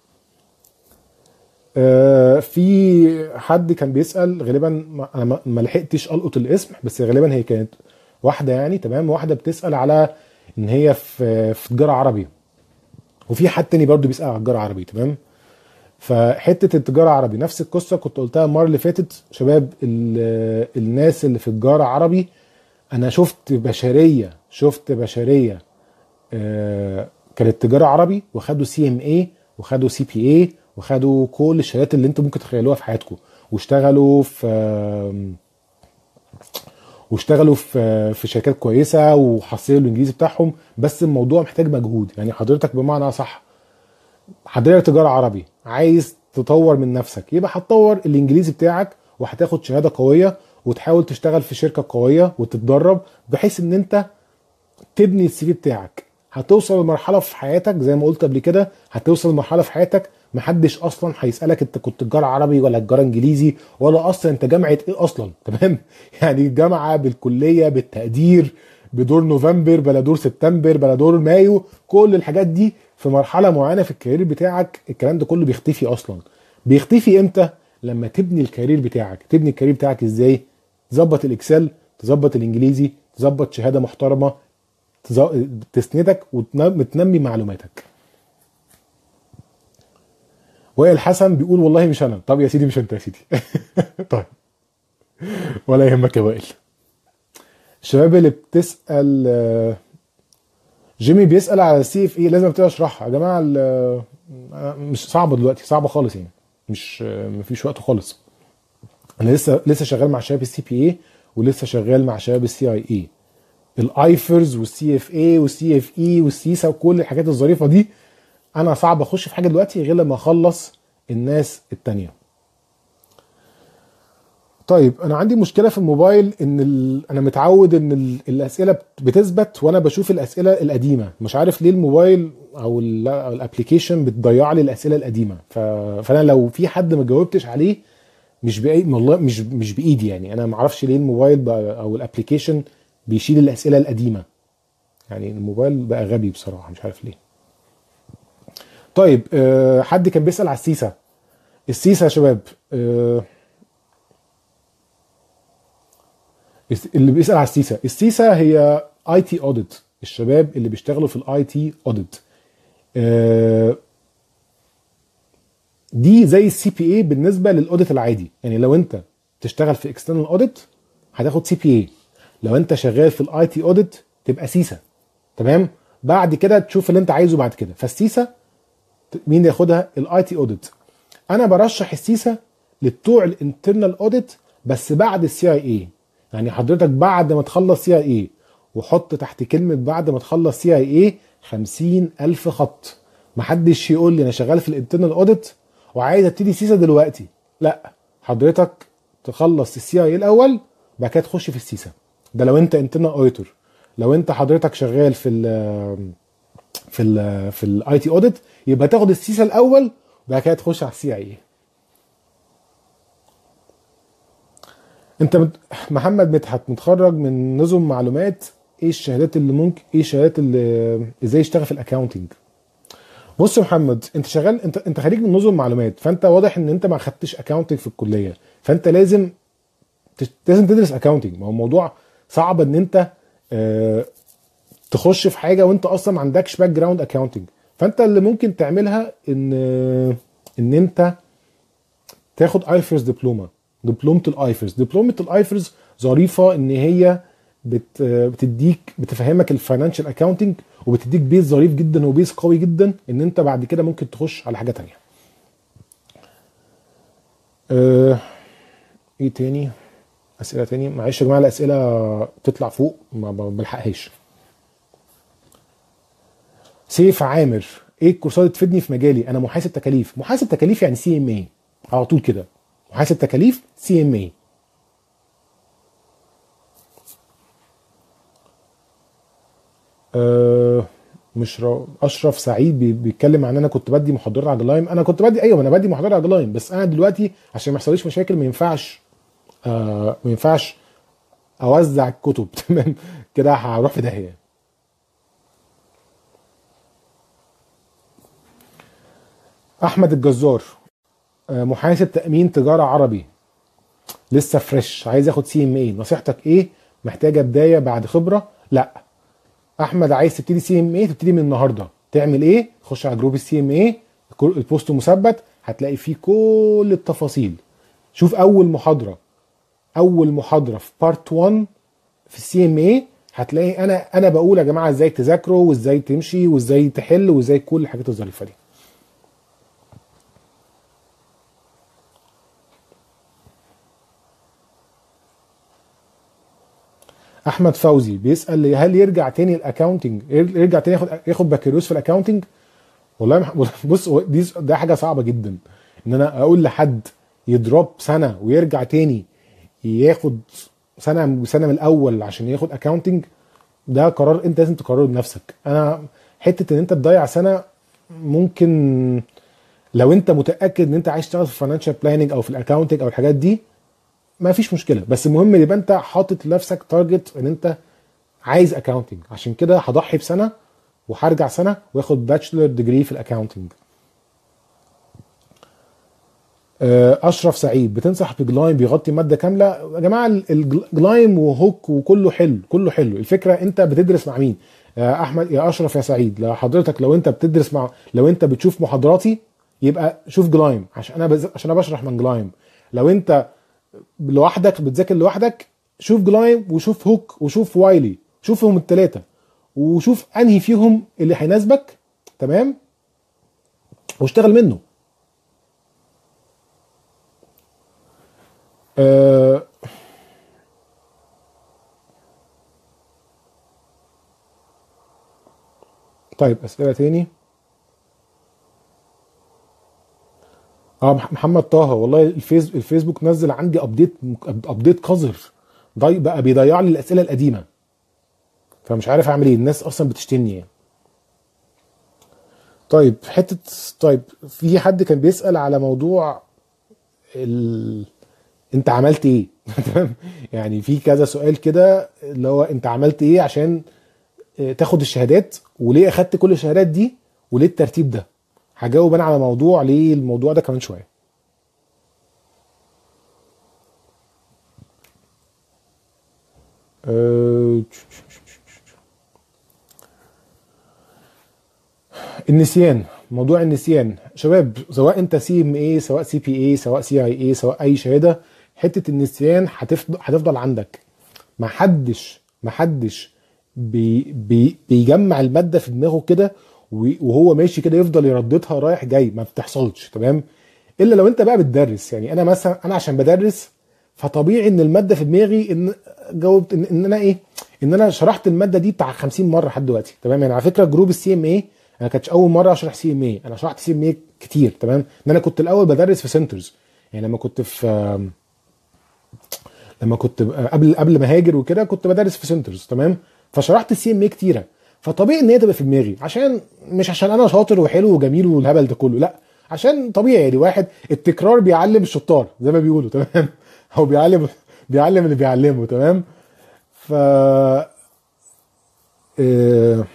آه في حد كان بيسال غالبا، ما- انا ما ما لحقتش القط الاسم، بس غالبا هي كانت واحده يعني. تمام؟ واحده بتسال على ان هي في في تجاره عربي، وفي حد تاني برضو بيسال على تجاره عربي. تمام؟ فحته التجاره عربي نفس القصه كنت قلتها المره اللي فاتت. شباب، ال- الناس اللي في التجاره عربي، انا شفت بشريه شفت بشريه آه، كانت تجاره عربي وخدوا سي ام اي وخدوا سي بي اي وخدوا كل الشهادات اللي انتم ممكن تتخيلوها في حياتكم، واشتغلوا في آم، واشتغلوا في في شركات كويسه وحصلوا الانجليزي بتاعهم. بس الموضوع محتاج مجهود. يعني حضرتك بمعنى صح، حضرتك تجاره عربي عايز تطور من نفسك، يبقى هتطور الانجليزي بتاعك وهتاخد شهاده قويه وتحاول تشتغل في شركه قويه وتتدرب، بحيث ان انت تبني السي في بتاعك. هتوصل لمرحله في حياتك زي ما قلت قبل كده، هتوصل لمرحله في حياتك محدش اصلا هيسالك انت كنت تجاره عربي ولا تجاره انجليزي، ولا اصلا انت جامعه ايه اصلا. تمام؟ يعني الجامعه بالكليه بالتقدير بدور نوفمبر بلا دور سبتمبر بلا دور مايو، كل الحاجات دي في مرحله معينه في الكارير بتاعك الكلام ده كله بيختفي اصلا. بيختفي امتى؟ لما تبني الكارير بتاعك. تبني الكارير بتاعك ازاي؟ تظبط الاكسل، تظبط الانجليزي، تظبط شهاده محترمه تز- تسندك وتنمي معلوماتك. وائل حسن بيقول والله مش انا. طب يا سيدي مش انت يا سيدي. طيب، ولا يهمك يا وائل. الشباب اللي بتسال، آه، جيمي بيسال على السي اف اي، لازم ابتدي اشرحها يا جماعه. ال- آه، مش صعبه دلوقتي، صعبه خالص يعني. مش آه، مفيش وقت خالص. انا لسه لسه شغال مع شباب السي بي اي ولسه شغال مع شباب السي اي اي. الايفرز والسي اف اي والسي اف اي والسيسا وكل الحاجات الظريفه دي، انا صعب اخش في حاجه دلوقتي غير لما اخلص الناس التانية. طيب انا عندي مشكله في الموبايل ان ال... انا متعود ان ال... الاسئله بت- بتثبت وانا بشوف الاسئله القديمه، مش عارف ليه الموبايل او ال... أو الابليكيشن بتضيع لي الاسئله القديمه. ف... فانا لو في حد ما جاوبتش عليه مش بأي... والله مش مش بايدي يعني، انا ما اعرفش ليه الموبايل بقى او الابليكيشن بيشيل الاسئله القديمه. يعني الموبايل بقى غبي بصراحه، مش عارف ليه. طيب أه حد كان بيسأل على السيسا. السيسا يا شباب، أه اللي بيسأل على السيسا، السيسا هي اي تي اوديت، الشباب اللي بيشتغلوا في الاي تي اوديت. دي زي السي بي اي بالنسبه للاوديت العادي. يعني لو انت تشتغل في اكسترنال اوديت هتاخد سي بي اي، لو انت شغال في الاي تي اوديت تبقى سيسا. تمام. بعد كده تشوف اللي انت عايزه بعد كده. فالسيسا مين ياخدها؟ الاي تي اوديت. انا برشح السيسا لبتوع الانترنال اوديت بس بعد السي اي اي. يعني حضرتك بعد ما تخلص سي اي اي، وحط تحت كلمه بعد ما تخلص سي اي اي خمسين الف خط. محدش يقول لي انا شغال في الانترنال اوديت وعايز ابتدي سيسا دلوقتي. لا، حضرتك تخلص السي اي اي الاول، بعد كده تخش في السيسا. ده لو انت انترنال اوديتور. لو انت حضرتك شغال في ال في ال في الاي تي اوديت يبقى تاخد السيسا الاول وبعد كده تخش على السي اي اي. انت مت... محمد مدحت متخرج من نظم معلومات، ايه الشهادات اللي ممكن ايه الشهادات اللي ازاي يشتغل في الاكاونتنج؟ بص يا محمد، انت شغال، انت انت خريج من نظم معلومات، فانت واضح ان انت ما خدتش اكاونتنج في الكليه، فانت لازم تش- لازم تدرس اكاونتنج. ما هو الموضوع صعب ان انت اه تخش في حاجه وانت اصلا ما عندكش باك جراوند اكاونتنج. فانت اللي ممكن تعملها ان ان انت تاخد ايفرز دبلومه. دبلومه الايفرز دبلومه الايفرز ظريفه ان هي بت بتديك بتفهمك الفاينانشال اكاونتنج، وبتديك بيز ظريف جدا وبيز قوي جدا ان انت بعد كده ممكن تخش على حاجه تانية. أه ايه تاني؟ اسئله تاني، معلش يا جماعه الاسئله بتطلع فوق ما ب- بلحقهاش. سيف عامر، ايه الكورسات اللي تفيدني في مجالي؟ انا محاسب تكاليف. محاسب تكاليف يعني سي ام اي على طول كده. محاسب تكاليف سي ام اي. أه مش را... اشرف سعيد بي... بيتكلم عن انا كنت بدي محاضرات على جلايم. انا كنت بدي، ايوه انا بدي محاضرات على جلايم، بس انا دلوقتي عشان ما يحصليش مشاكل ما ينفعش آه ما ينفعش اوزع الكتب. تمام كده هروح في داهيه. احمد الجزار، آه محاسب تامين تجاره عربي، لسه فريش، عايز ياخد سي ام اي، نصيحتك ايه؟ محتاجه بدايه بعد خبره؟ لا، احمد عايز تبتدي سي ام اي تبتدي من النهارده. تعمل ايه؟ تخش على جروب السي ام اي، البوست مثبت هتلاقي فيه كل التفاصيل. شوف اول محاضره، اول محاضره في بارت واحد في السي ام اي، هتلاقي انا انا بقول يا جماعه ازاي تذاكروا وازاي تمشي وازاي تحل وازاي كل الحاجات الظريفه دي. احمد فوزي بيسال هل يرجع تاني الاكاونتنج، يرجع تاني ياخد ياخد بكالوريوس في الاكاونتنج؟ والله مح- بص، هو دي ده حاجه صعبه جدا ان انا اقول لحد يدروب سنه ويرجع تاني ياخد سنه سنه من الاول عشان ياخد اكاونتنج. ده قرار انت لازم تقرره بنفسك. انا حته ان انت تضيع سنه ممكن لو انت متاكد ان انت عايز تشتغل في الفاينانشال بلاننج او في الاكاونتنج او الحاجات دي ما فيش مشكله، بس المهم يبقى انت حاطط لنفسك تارجت ان انت عايز اكاونتنج. عشان كده هضحي بسنه وهرجع سنه واخد باتشلر ديجري في الاكاونتنج. آه، اشرف سعيد بتنصح بجلايم بيغطي ماده كامله؟ يا جماعه ال- الجلايم وهوك وكله حلو، كله حلو. الفكره انت بتدرس مع مين؟ يا احمد يا اشرف يا سعيد، لو حضرتك لو انت بتدرس مع لو انت بتشوف محاضراتي يبقى شوف جلايم عشان انا بز... عشان انا بشرح من جلايم. لو انت لوحدك بتذاكر لوحدك شوف جلايم وشوف هوك وشوف وايلي، شوفهم الثلاثه وشوف انهي فيهم اللي هيناسبك. تمام، واشتغل منه. آه، طيب اسئله تاني. اه مح- محمد طه، والله الفيس الفيسبوك نزل عندي ابديت ابديت قذر. ضي بقى بيضيع لي الاسئله القديمه، فمش عارف اعمل ايه، الناس اصلا بتشتمني يعني. طيب حته. طيب في حد كان بيسال على موضوع ال... انت عملت ايه؟ تمام. يعني في كذا سؤال كده، اللي هو انت عملت ايه عشان اه، تاخد الشهادات، وليه اخدت كل الشهادات دي، وليه الترتيب ده. هجاوب انا على موضوع ليه الموضوع ده كمان شويه. اه، النسيان. موضوع النسيان شباب، سواء انت سي ام اي، سواء سي بي اي، سواء سي اي اي، سواء اي شهاده، حته النسيان هتفضل هتفضل عندك. ما حدش ما حدش بي بي بيجمع الماده في دماغه كده، و- وهو ماشي كده يفضل يرددها رايح جاي، ما بتحصلش تمام. الا لو انت بقى بتدرس. يعني انا مثلا، انا عشان بدرس، فطبيعي ان الماده في دماغي، ان جاوبت ان, إن انا ايه، ان انا شرحت الماده دي بتاع خمسين مره لحد دلوقتي تمام. يعني على فكره جروب السي ام اي، انا كانتش اول مره اشرح سي ام اي، انا شرحت سي ام اي كتير تمام. ان انا كنت الاول بدرس في سنترز. يعني لما كنت في لما كنت قبل قبل ما هاجر وكده، كنت بدرس في سنترز تمام. فشرحت السي ام اي كتيره، فطبيعي ان هي تبقى في دماغي. عشان مش عشان انا شاطر وحلو وجميل والهبل ده كله، لا، عشان طبيعي يعني. واحد التكرار بيعلم الشطار زي ما بيقولوا تمام. هو بيعلم بيعلم اللي بيعلمه تمام. ف آه،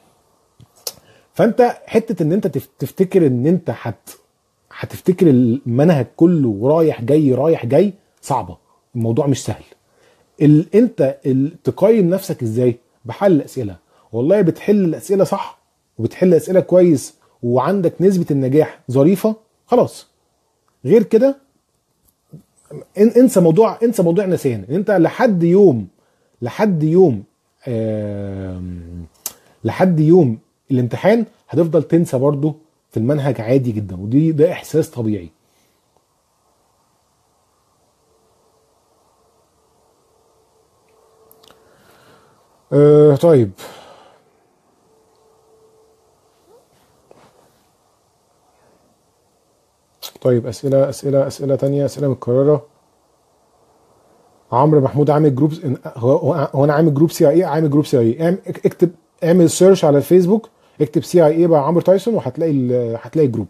فانت حته ان انت تف- تفتكر ان انت هت هتفتكر المنهج كله رايح جاي رايح جاي، صعبه. الموضوع مش سهل. ال... انت ال... تقيم نفسك ازاي؟ بحل الاسئله. والله بتحل الاسئله صح، وبتحل الاسئله كويس، وعندك نسبه النجاح ظريفه، خلاص. غير كده ان... انسى موضوع انسى موضوع نسيان. انت لحد يوم لحد يوم آم... لحد يوم الامتحان هتفضل تنسى برضه في المنهج عادي جدا، ودي ده احساس طبيعي. أه طيب. طيب اسئله اسئله اسئله تانية، اسئله متكرره. عمرو محمود عامل جروب. هو هو هو انا عامل جروب سي اي اي، عامل جروب سي اي اي. اكتب، اعمل سيرش على الفيسبوك، اكتب سي اي اي بقى عمرو تايسون، وهتلاقي ال- هتلاقي الجروب.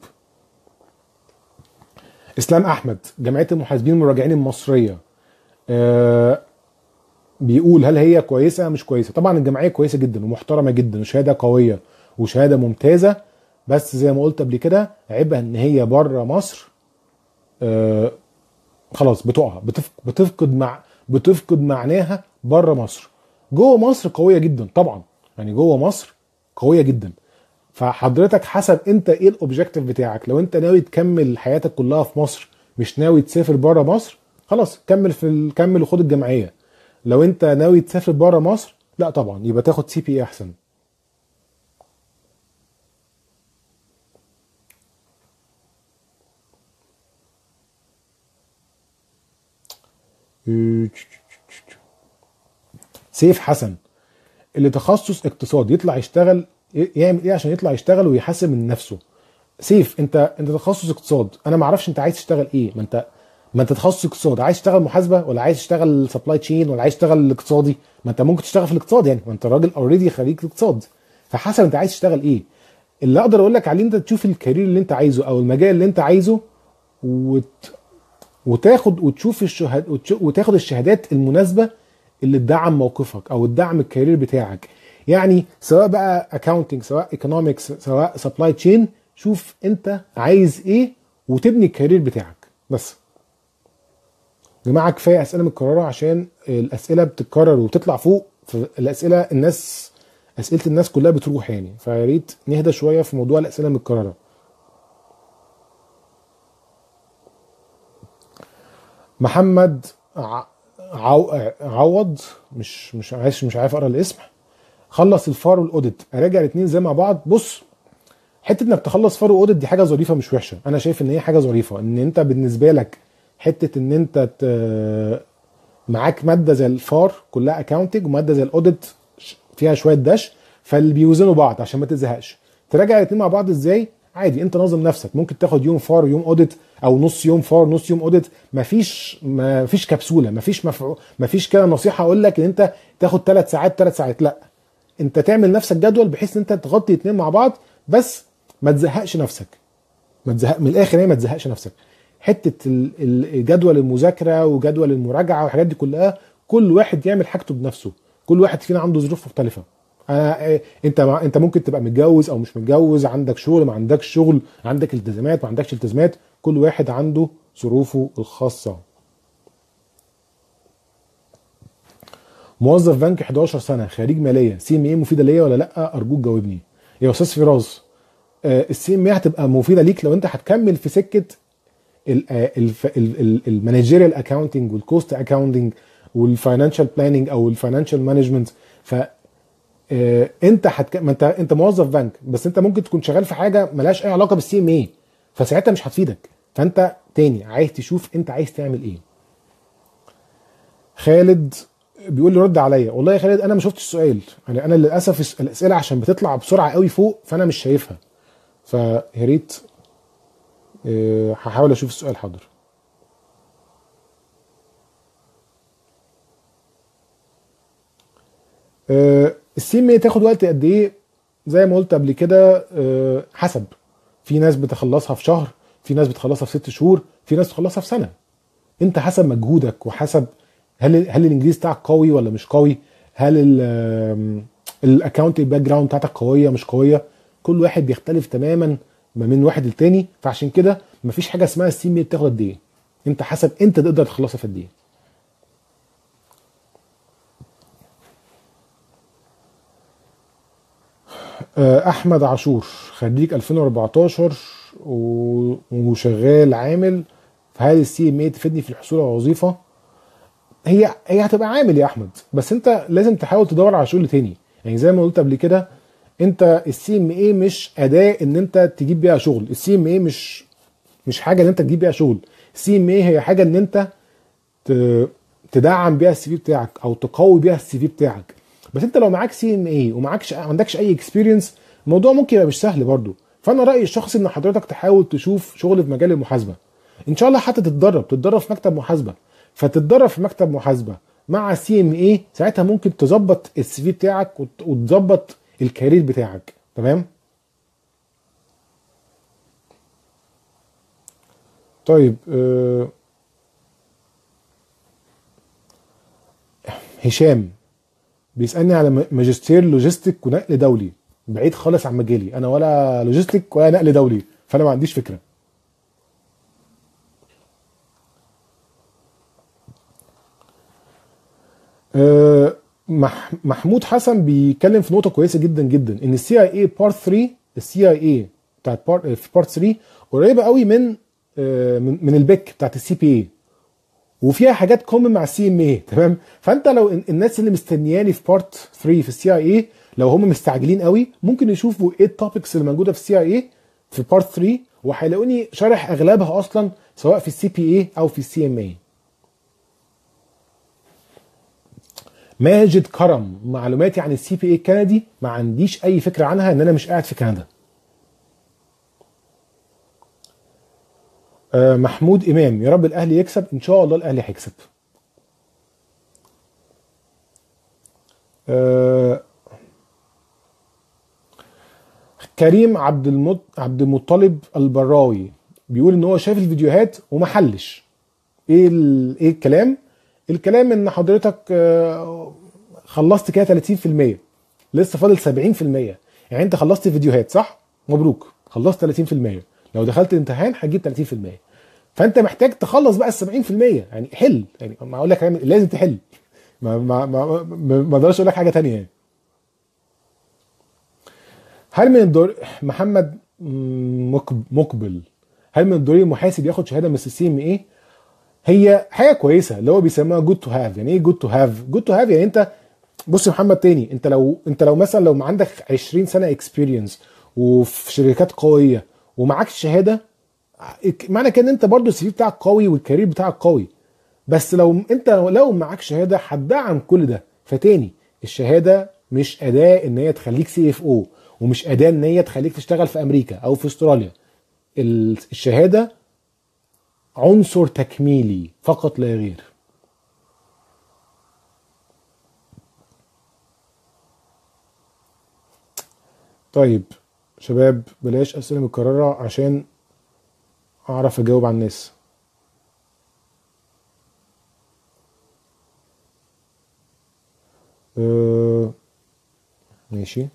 اسلام احمد، جمعيه المحاسبين المراجعين المصريه، آه بيقول هل هي كويسه مش كويسه؟ طبعا الجمعيه كويسه جدا ومحترمه جدا وشهاده قويه وشهاده ممتازه. بس زي ما قلت قبل كده، عيبها ان هي بره مصر. آه خلاص بتقع، بتفق بتفقد مع بتفقد معناها بره مصر. جوه مصر قويه جدا طبعا، يعني جوه مصر قويه جدا. فحضرتك حسب انت ايه الاوبجيكتيف بتاعك. لو انت ناوي تكمل حياتك كلها في مصر، مش ناوي تسافر بره مصر، خلاص كمل في ال... كمل وخد الجمعيه. لو انت ناوي تسافر بره مصر، لا طبعا يبقى تاخد سي بي اي احسن. سيف حسن، اللي تخصص اقتصاد يطلع يشتغل، يعمل ايه عشان يطلع يشتغل ويحسن من نفسه؟ سيف، انت انت تخصص اقتصاد، انا ما اعرفش انت عايز تشتغل ايه. ما انت ما انت تخصص اقتصاد، عايز تشتغل محاسبه ولا عايز تشتغل سبلاي تشين ولا عايز تشتغل اقتصادي؟ ما انت ممكن تشتغل في الاقتصاد يعني، ما انت راجل اوريدي خريج اقتصاد. فحسب انت عايز تشتغل ايه. اللي اقدر اقول لك عليه، انت تشوف الكارير اللي انت عايزه او المجال اللي انت عايزه، وت... وتاخد وتشوف الشهاد وتش... وتاخد الشهادات المناسبه اللي تدعم موقفك او تدعم الكارير بتاعك. يعني سواء بقى اكاونتنج، سواء ايكونومكس، سواء سبلاي تشين، شوف انت عايز ايه وتبني الكارير بتاعك بس. يا جماعه كفايه اسئله متكرره، عشان الاسئله بتتكرر وبتطلع فوق. فالاسئله الناس اسئله الناس كلها بتروح يعني، فيا ريت نهدى شويه في موضوع الاسئله المتكرره. محمد ع... عو... عوض، مش مش عايش مش عارف اقرا الاسم. خلص الفار والاوديت، اراجع الاثنين زي مع بعض. بص، حته انك تخلص فار واوديت دي حاجه ظريفه مش وحشه. انا شايف ان هي حاجه ظريفه، ان انت بالنسبه لك حته ان انت ت... معاك ماده زي الفار كلها اكاونتنج، وماده زي الاوديت فيها شويه داش، فاللي بيوزنوا بعض عشان ما تزهقش. تراجع الاثنين مع بعض ازاي؟ عادي انت نظم نفسك، ممكن تاخد يوم فار ويوم اوديت، او نص يوم فار نص يوم اوديت. مفيش مفيش كبسوله، مفيش مفعو مفيش كده نصيحه اقول لك ان انت تاخد ثلاث ساعات ثلاث ساعات، لا. انت تعمل نفسك جدول بحيث ان انت تغطي اتنين مع بعض، بس ما تزهقش نفسك. ما تزهق من الاخر ايه، ما تزهقش نفسك. حته ال- ال- جدول المذاكره وجدول المراجعه والحاجات دي كلها، كل واحد يعمل حاجته بنفسه. كل واحد فينا عنده ظروف مختلفه. أنا إيه، انت مع- انت ممكن تبقى متجوز او مش متجوز، عندك شغل ما عندكش شغل، عندك التزامات ما عندكش التزامات. كل واحد عنده ظروفه الخاصه. موظف بنك حداشر سنه، خريج ماليه، سي ام اي مفيده ليا ولا لا؟ ارجوك جاوبني يا استاذ فراس. السي ام اي هتبقى مفيده ليك لو انت هتكمل في سكه المانجيريال اكاونتنج والكوست اكاونتنج والفاينانشال بلاننج او الفاينانشال مانجمنت. ف آه، انت حتك... ما انت انت موظف بنك، بس انت ممكن تكون شغال في حاجه ملهاش اي علاقه بالسي ام اي، فساعتها مش هتفيدك. فانت تاني عايز تشوف انت عايز تعمل ايه. خالد بيقول لي رد عليا. والله يا خالد انا ما شفتش السؤال، يعني انا للاسف الاسئله عشان بتطلع بسرعه قوي فوق فانا مش شايفها، فيا ريت آه، هحاول اشوف السؤال. حاضر. السي ام اي تاخد وقت قد ايه؟ زي ما قلت قبل كده، آه، حسب. في ناس بتخلصها في شهر، في ناس بتخلصها في ست شهور، في ناس بتخلصها في سنه. انت حسب مجهودك وحسب هل هل الانجليزي بتاعك قوي ولا مش قوي، هل الاكونت باك جراوند بتاعتك قويه مش قويه. كل واحد بيختلف تماما ما من واحد للتاني، فعشان كده مفيش حاجه اسمها السي ام اي بتاخد قد ايه. انت حسب انت تقدر تخلصها في قد ايه. آه، احمد عاشور، خريج ألفين وأربعتاشر و- وشغال عامل. فهل السي ام اي تفيدني في الحصول على وظيفه؟ هي هي هتبقى عامل يا احمد، بس انت لازم تحاول تدور على شغل تاني. يعني زي ما قلت قبل كده، انت السي ام اي مش اداه ان انت تجيب بيها شغل. السي ام اي مش مش حاجه ان انت تجيب بيها شغل. السي ام اي هي حاجه ان انت ت- تدعم بيها السي في بتاعك او تقوي بيها السي في بتاعك. بس انت لو معاك سي ام اي ومعكش ما عندكش اي اكسبيرينس، الموضوع ممكن يبقى مش سهل برضو. فانا رايي الشخصي ان حضرتك تحاول تشوف شغل في مجال المحاسبه. ان شاء الله حتى تتدرب تتدرب في مكتب محاسبه. فتتدرب في مكتب محاسبه مع سي ام اي، ساعتها ممكن تظبط السي في بتاعك وت- وتظبط الكارير بتاعك. تمام. طيب أه هشام بيسالني على م- ماجستير لوجيستيك ونقل دولي. بعيد خالص عن مجالي انا، ولا لوجيستيك ولا نقل دولي، فانا ما عنديش فكره. أه مح محمود حسن بيتكلم في نقطه كويسه جدا جدا، ان السي اي اي بارت ثلاثة، السي اي اي بتاعت بارت في بارت ثلاثة قريبه قوي من أه من, من البيك بتاعت السي بي اي، وفيها حاجات كومن مع السي ام اي. تمام. فانت لو ال- الناس اللي مستنياني في بارت ثلاثة في السي اي اي، لو هم مستعجلين قوي ممكن يشوفوا ايه التوبكس اللي موجوده في السي اي اي في بارت ثلاثة، وهيلاقوني شارح اغلبها اصلا سواء في السي بي اي او في السي ام اي. ماجد كرم، معلوماتي عن السي بي اي الكندي ما عنديش اي فكره عنها، ان انا مش قاعد في كندا. آه، محمود امام، يا رب الاهلي يكسب. ان شاء الله الاهلي هيكسب. آه، كريم عبد المط... عبد المطلب البراوي بيقول ان هو شاف الفيديوهات وما حلش. ايه ال... ايه الكلام؟ الكلام ان حضرتك آه، خلصت كده ثلاثين في المية، لسه فاضل سبعين في المية. يعني انت خلصت فيديوهات صح؟ مبروك خلصت ثلاثين في المية. لو دخلت الامتحان هتجيب ثلاثين في المية. فانت محتاج تخلص بقى ال سبعين في المية. يعني حل، يعني ما اقول لك لازم تحل. ما ما ما ما ما اقدرش اقول لك حاجه تانية يعني. هل من الدور محمد مقب- مقبل، هل من الضروري المحاسب ياخد شهاده من السي ام اي؟ هي حاجه كويسه اللي هو بيسموها جود تو هاف. يعني ايه جود تو هاف؟ جود تو هاف يعني انت، بص يا محمد تاني، انت لو انت لو مثلا لو عندك عشرين سنه اكسبيرينس وفي شركات قويه ومعكش شهاده، معنى كده ان انت برضو السي في بتاعك قوي والكارير بتاعك قوي. بس لو انت لو معاك شهاده هتدعم كل ده. فتاني، الشهاده مش اداه ان هي تخليك سي اف او، ومش اداه ان هي تخليك تشتغل في امريكا او في استراليا. الشهاده عنصر تكميلي فقط لا غير. طيب شباب بلاش اسئله متكرره عشان اعرف اجاوب على الناس. أه ماشي.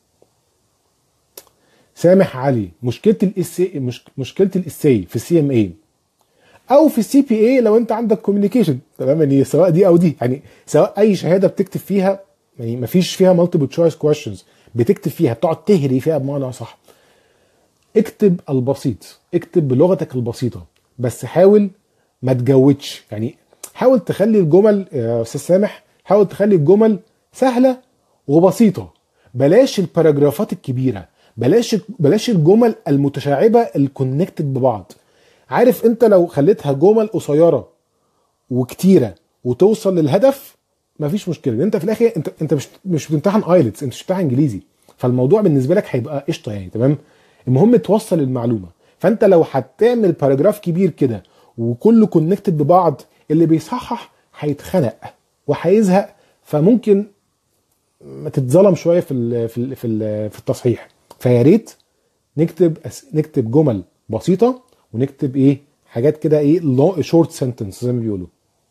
سامح علي، مشكله الاس مش مشكله الاساي في السي ام اي او في السي بي اي لو انت عندك كوميونيكيشن، تمام؟ يعني سواء دي او دي، يعني سواء اي شهاده بتكتب فيها يعني مفيش فيها مالتيبل تشويس كويشنز بتكتب فيها بتقعد تهري فيها بمعنى صح. اكتب البسيط، اكتب بلغتك البسيطه، بس حاول ما تجودش. يعني حاول تخلي الجمل يا استاذ سامح، حاول تخلي الجمل سهله وبسيطه. بلاش الباراجرافات الكبيره، بلاش بلاش الجمل المتشعبه الكونكتد ببعض. عارف انت لو خليتها جمل قصيره وكتيره وتوصل للهدف مفيش مشكله. انت في الاخر انت انت مش مش بتمتحن ايلتس، انت مش بتمتحن انجليزي، فالموضوع بالنسبه لك هيبقى قشطه يعني، تمام؟ المهم توصل المعلومه. فانت لو هتعمل باراجراف كبير كده وكله كونكتد ببعض، اللي بيصحح هيتخنق وهيزهق، فممكن ما تتظلم شويه في ال في ال في, ال في التصحيح. فيا ريت نكتب نكتب جمل بسيطه، ونكتب ايه حاجات كده ايه شورت سنتنس زي ما بيقولوا.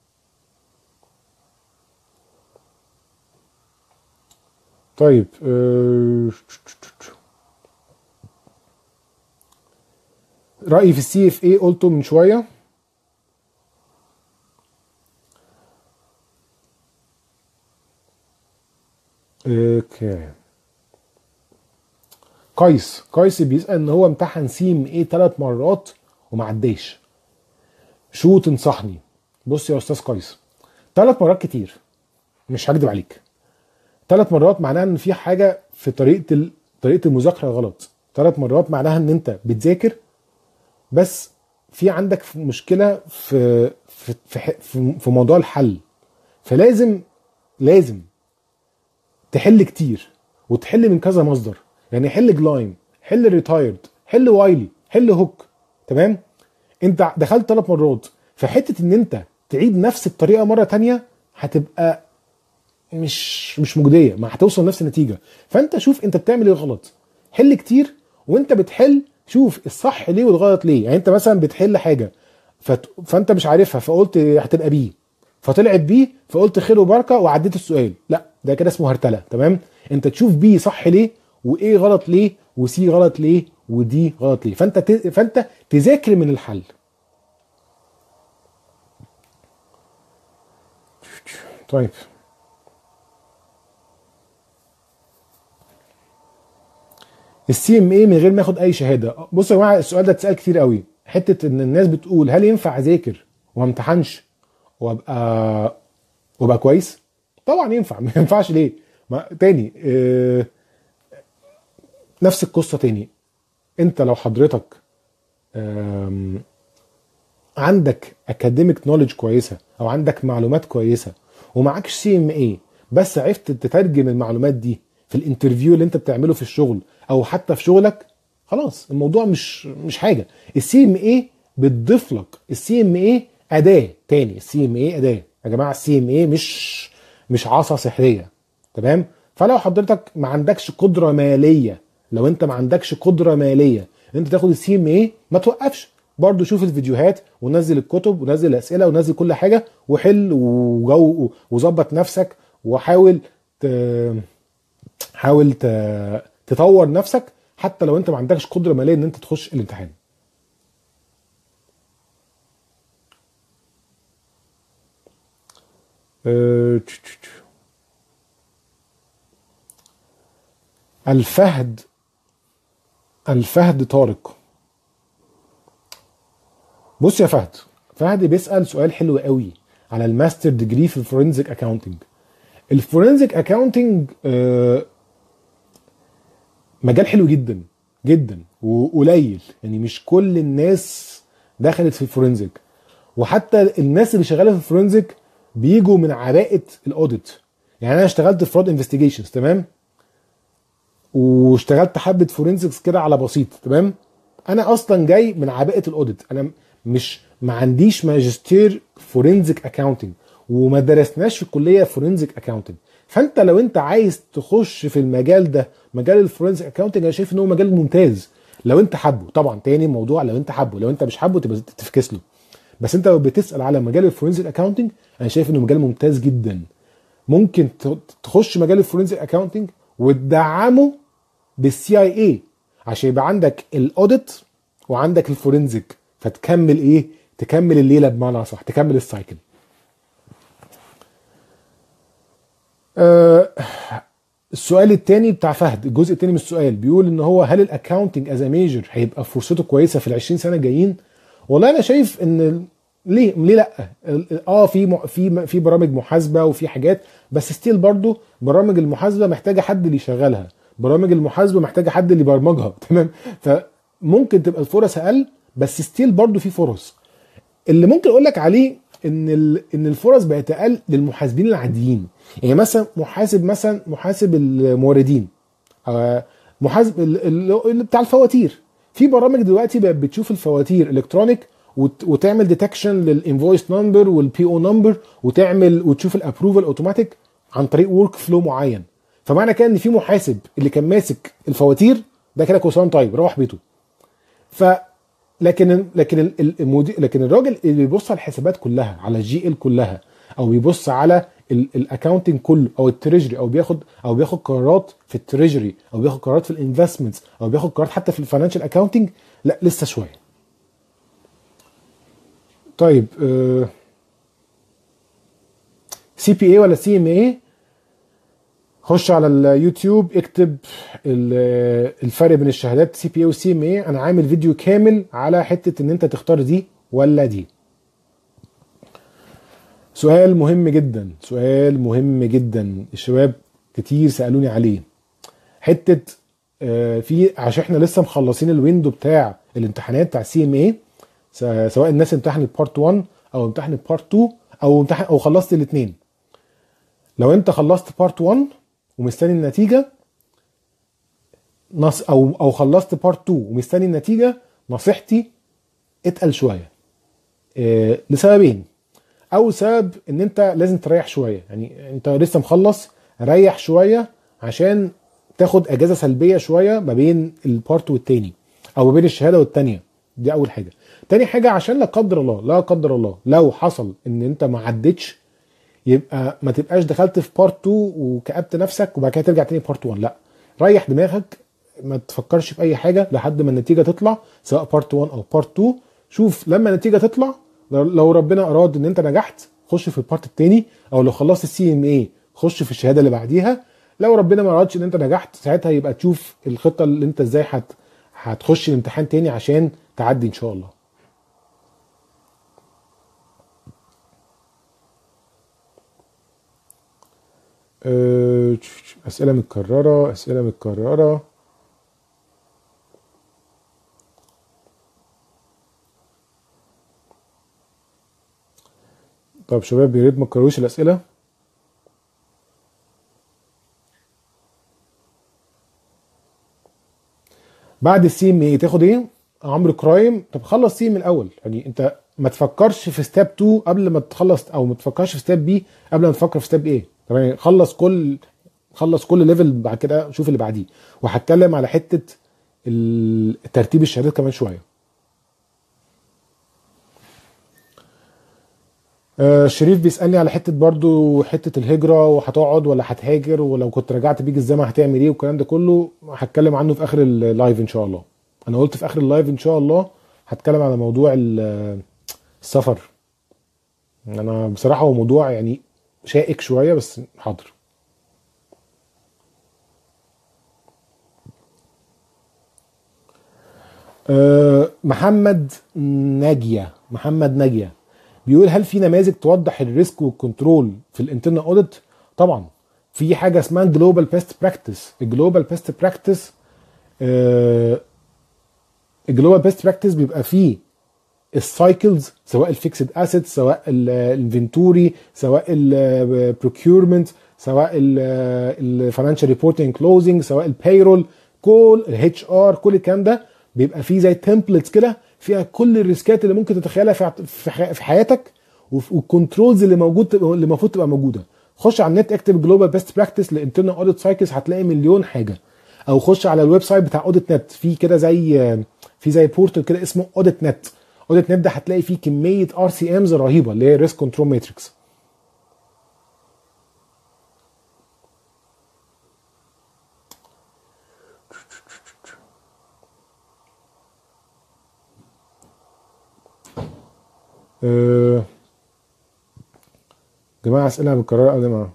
طيب أه... رأيي في السي اف اي قلته من شويه. اوكي. قيس قيس بيسأل ان هو امتحن سي ام اي ثلاث مرات وما عداش، شو تنصحني؟ بص يا استاذ قيس، ثلاث مرات كتير، مش هكدب عليك. ثلاث مرات معناها ان في حاجه في طريقه ال... طريقه المذاكره غلط. ثلاث مرات معناها ان انت بتذاكر بس في عندك مشكله في في في, في موضوع الحل. فلازم لازم تحل كتير وتحل من كذا مصدر. يعني حل جلايم، حل ريتايرد، حل وايلي، حل هوك، تمام؟ انت دخلت ثلاث مرات، فحته ان انت تعيد نفس الطريقه مره تانية هتبقى مش مش مجديه، ما هتوصل نفس النتيجه. فانت شوف انت بتعمل ايه غلط، حل كتير، وانت بتحل شوف الصح ليه والغلط ليه. يعني انت مثلا بتحل حاجه فت... فانت مش عارفها فقلت هتبقى بي، فطلعت بي فقلت خير وبركه وعديت السؤال. لا ده كده اسمه هرتله، تمام؟ انت تشوف بي صح ليه وايه غلط ليه وسي غلط ليه ودي غلط ليه، فانت ت... فانت تذاكر من الحل. طيب السي ام اي من غير ما اخد اي شهاده. بصوا يا جماعه السؤال ده اتسال كتير قوي، حته ان الناس بتقول هل ينفع اذاكر وما امتحنش وابقى وابقى كويس؟ طبعا ينفع. ما ينفعش ليه؟ ما تاني اه... نفس القصه تاني. انت لو حضرتك آم... عندك اكاديميك نوليدج كويسه او عندك معلومات كويسه ومعكش سي ام اي، بس عرفت تترجم المعلومات دي في الانترفيو اللي انت بتعمله في الشغل او حتى في شغلك، خلاص الموضوع مش مش حاجه. السي ام اي بتضيف لك، السي ام اي اداه. تاني السي ام اي اداه يا جماعه، السي ام اي مش مش عصا سحريه، تمام؟ فلو حضرتك ما عندكش قدره ماليه، لو انت ما عندكش قدره ماليه انت تاخد السي ام اي ما توقفش، برضو شوف الفيديوهات ونزل الكتب ونزل الاسئله ونزل كل حاجه وحل وجو وظبط نفسك وحاول ت... حاول ت... تطور نفسك حتى لو انت ما عندكش قدره ماليه ان انت تخش الامتحان. أه... الفهد الفهد طارق، بص يا فهد، فهد بيسأل سؤال حلو قوي على الماستر ديجري في الفورنزيك اكاونتنج. الفورنزيك اكاونتنج آه مجال حلو جدا جدا وقليل، يعني مش كل الناس دخلت في الفورنزيك، وحتى الناس اللي شغاله في الفورنزيك بيجوا من عباءه الاوديت. يعني انا اشتغلت في فراد انفستيجيشنز، تمام؟ واشتغلت حبه فورنزكس كده على بسيط، تمام. انا اصلا جاي من عباءه الاوديت، انا مش ما عنديش ماجستير فورنزك اكاونتنج، وما درسناش في الكليه فورنزك اكاونتنج. فانت لو انت عايز تخش في المجال ده، مجال الفورنزك اكاونتنج، انا شايف ان هو مجال ممتاز لو انت حابه. طبعا تاني الموضوع لو انت حابه، لو انت مش حابه تبقى تفكس له. بس انت لو بتسال على مجال الفورنزك اكاونتنج، انا شايف انه مجال ممتاز جدا. ممكن تخش مجال الفورنزك اكاونتنج وتدعمه بالسي اي اي، عشان يبقى عندك الاوديت وعندك الفورنزك، فتكمل ايه، تكمل الليله بمعنى صح، تكمل السايكل. أه السؤال الثاني بتاع فهد، الجزء الثاني من السؤال بيقول ان هو هل الاكاونتنج از ميجر هيبقى فرصته كويسه في ال عشرين سنه الجايين؟ والله انا شايف ان ليه ليه لا. اه في في في برامج محاسبه وفي حاجات، بس ستيل برضو برامج المحاسبه محتاجه حد اللي يشغلها، برامج المحاسبه محتاجه حد اللي يبرمجها، تمام. فممكن تبقى الفرص اقل، بس ستيل برضو في فرص. اللي ممكن اقول لك عليه ان ان الفرص بقت اقل للمحاسبين العاديين. يعني مثلا محاسب مثلا محاسب الموردين، محاسب اللي بتاع الفواتير، في برامج دلوقتي بقت بتشوف الفواتير الكترونيك وتعمل ديتكشن للانفويس نمبر والبي او نمبر، وتعمل وتشوف الابروفال اوتوماتيك عن طريق ورك فلو معين. فمعنى كده ان في محاسب اللي كان ماسك الفواتير ده كده كوسان طيب روح بيته. ف لكن لكن المدير، لكن الراجل اللي بيبص على الحسابات كلها، على الجي ال كلها، او بيبص على الاكاونتنج كله، او التريجري، او بياخد او بياخد قرارات في التريجري، او بياخد قرارات في الانفستمنتس، او بياخد قرارات حتى في الفاينانشال اكاونتنج، لا لسه شويه. طيب سي بي اي ولا سي ام اي؟ خش على اليوتيوب اكتب الفرق بين الشهادات سي بي اي والسي ام اي، انا عامل فيديو كامل على حته ان انت تختار دي ولا دي. سؤال مهم جدا، سؤال مهم جدا، الشباب كتير سالوني عليه. حته في عشان احنا لسه مخلصين الويندو بتاع الامتحانات بتاع سي ام اي، سواء الناس امتحنت بارت واحد او امتحنت بارت اتنين او امتحن او خلصت الاثنين. لو انت خلصت بارت واحد ومستني النتيجه نص او او خلصت بارت اتنين ومستني النتيجه، نصيحتي اتقل شويه. إيه لسببين. اول سبب ان انت لازم تريح شويه، يعني انت لسه مخلص، ريح شويه عشان تاخد اجازه سلبيه شويه ما بين البارت والتاني، او ما بين الشهاده والتانيه. دي اول حاجه. تاني حاجه عشان لا قدر الله لا قدر الله لو حصل ان انت ما عدتش، يبقى ما تبقاش دخلت في بارت اتنين وكأبت نفسك وبعد كده ترجع تاني بارت واحد. لا، ريح دماغك، ما تفكرش في اي حاجه لحد ما النتيجه تطلع، سواء بارت واحد او بارت اتنين. شوف لما النتيجه تطلع، لو ربنا اراد ان انت نجحت خش في البارت التاني، او لو خلصت السي ام اي خش في الشهاده اللي بعديها. لو ربنا ما ارادش ان انت نجحت، ساعتها يبقى تشوف الخطه اللي انت ازاي هت هتخش الامتحان تاني عشان تعدي ان شاء الله. اسئله متكرره اسئله متكرره طب شباب يا ريت ما تكرروش الاسئله. بعد السي ام اي تاخد ايه؟ عمرو كرايم. طب خلص سي من الاول، يعني انت ما تفكرش في ستيب اتنين قبل ما تخلص، او ما تفكرش في ستيب بي قبل ما تفكر في ستيب ايه. تمام، خلص كل خلص كل ليفل، بعد كده شوف اللي بعديه. وهتكلم على حته ترتيب الشهادات كمان شويه. آه شريف بيسالني على حته برضو حته الهجره، وهتقعد ولا هتهاجر، ولو كنت رجعت بيك الزمن هتعمل ايه، والكلام ده كله هتكلم عنه في اخر اللايف ان شاء الله. انا قلت في اخر اللايف ان شاء الله هتكلم على موضوع السفر. انا بصراحه هو موضوع يعني شائك شويه، بس حاضر. أه محمد ناجيه محمد ناجيه بيقول هل في نماذج توضح الريسك والكنترول في الانترنال اوديت؟ طبعا في حاجه اسمها جلوبال بيست براكتس. الجلوبال بيست براكتس الجلوبال بيست براكتس بيبقى فيه السايكلز، سواء الفيكسد اسيتس، سواء الانفنتوري، سواء البروكيورمنت، سواء الفاينانشال ريبورتنج كلوزنج، سواء البايرول، كل الاتش ار، كل الكلام ده بيبقى فيه زي تمبلتس كده فيها كل الريسكات اللي ممكن تتخيلها في في ح- في حياتك، والكنترولز اللي موجود اللي المفروض تبقى موجوده. خش على النت اكتب جلوبال بيست براكتس لانترنال اوديت سايكلز، هتلاقي مليون حاجه. او خش على الويب سايت بتاع اوديت نت، في كده زي في زي بورتال كده اسمه اوديت نت. اوديت نت ده هتلاقي فيه كميه ار سي امز رهيبه اللي هي ريسك كنترول ماتريكس. أه جماعه اسئله متكرره قبل ما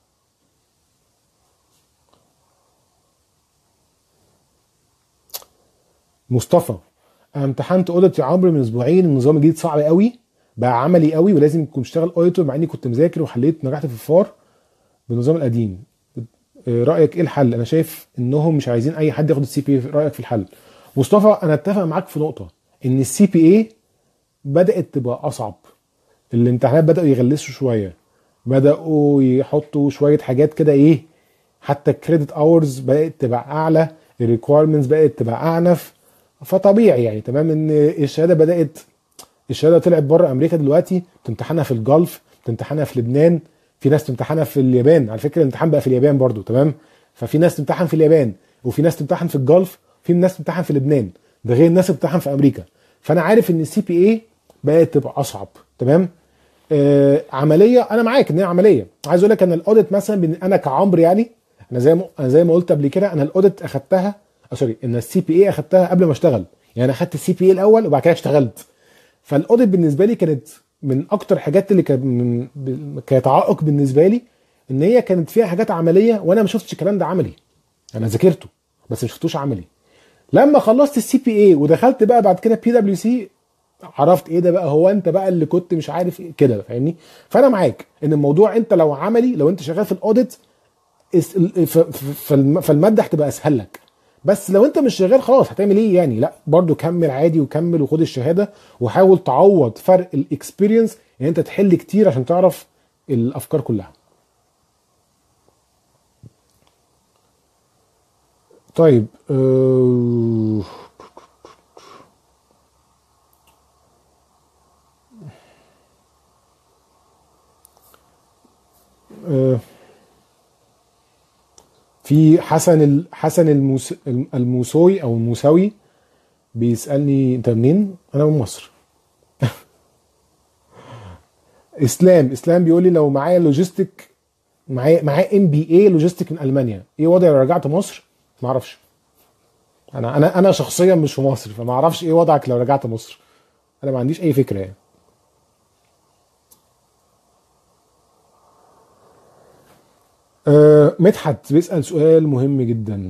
مصطفى. انا امتحنت اوديت يا عمرو من اسبوعين، النظام الجديد صعب قوي، بقى عملي قوي ولازم تكون تشتغل اوديتور، مع اني كنت مذاكر وحليت نجحت في الفار بالنظام القديم. آه، رايك ايه الحل؟ انا شايف انهم مش عايزين اي حد ياخد السي بي اي، رايك في الحل؟ مصطفى انا اتفق معاك في نقطه، ان السي بي اي بدات تبقى اصعب، الامتحانات بداوا يغلسوا شويه، بداوا يحطوا شويه حاجات كده ايه، حتى الكريدت اورز بقت تبقى اعلى، الريكويرمنتس بقت تبقى اعنف. فطبيعي يعني تمام ان الشهاده بدات، الشهاده طلعت بره امريكا دلوقتي، بتمتحنها في الجلف، بتمتحنها في لبنان، في ناس تمتحنها في اليابان، على فكره الامتحان بقى في اليابان برضو تمام. ففي ناس تمتحن في اليابان، وفي ناس تمتحن في الجلف، في ناس تمتحن في لبنان، ده غير الناس اللي بتمتحن في امريكا. فانا عارف ان السي بي اي بقت تبقى اصعب تمام. آه عمليه، انا معاك ان هي عمليه. عايز اقول لك ان الاوديت مثلا بن- انا كعمرو يعني، انا زي ما انا زي ما قلت قبل كده، انا الاوديت اخدتها، آه سوري، ان السي بي اي اخدتها قبل ما اشتغل. يعني انا اخدت السي بي اي الاول وبعد كده اشتغلت. فالاوديت بالنسبه لي كانت من اكتر حاجات اللي كانت من- ب- كانت عائق بالنسبه لي، ان هي كانت فيها حاجات عمليه وانا ما شفتش الكلام ده عملي. انا ذاكرته بس ما شفتوش عملي. لما خلصت السي بي اي ودخلت بقى بعد كده بي دبليو سي، عرفت ايه ده بقى، هو انت بقى اللي كنت مش عارف ايه كده، فاهمني؟ فانا معاك ان الموضوع انت لو عملي، لو انت شغال في الاوديت، اس- ال- ف- ف- فالم- فالماده هتبقى اسهل لك. بس لو انت مش شغال خلاص هتعمل ايه يعني؟ لا برضو كمل عادي، وكمل وخد الشهاده، وحاول تعوض فرق الاكسبيرينس، يعني انت تحل كتير عشان تعرف الافكار كلها. طيب آه آه في حسن ال- حسن الموس الموسوي او الموسوي بيسالني انت منين؟ انا من مصر. اسلام اسلام بيقول لي لو معايا لوجيستيك، معايا معايا ام بي اي لوجيستيك من المانيا، ايه وضعي لو رجعت مصر؟ ما اعرفش. انا انا انا شخصيا مش في مصر، فما اعرفش ايه وضعك لو رجعت مصر. انا ما عنديش اي فكره يعني. أه مدحت بيسال سؤال مهم جدا.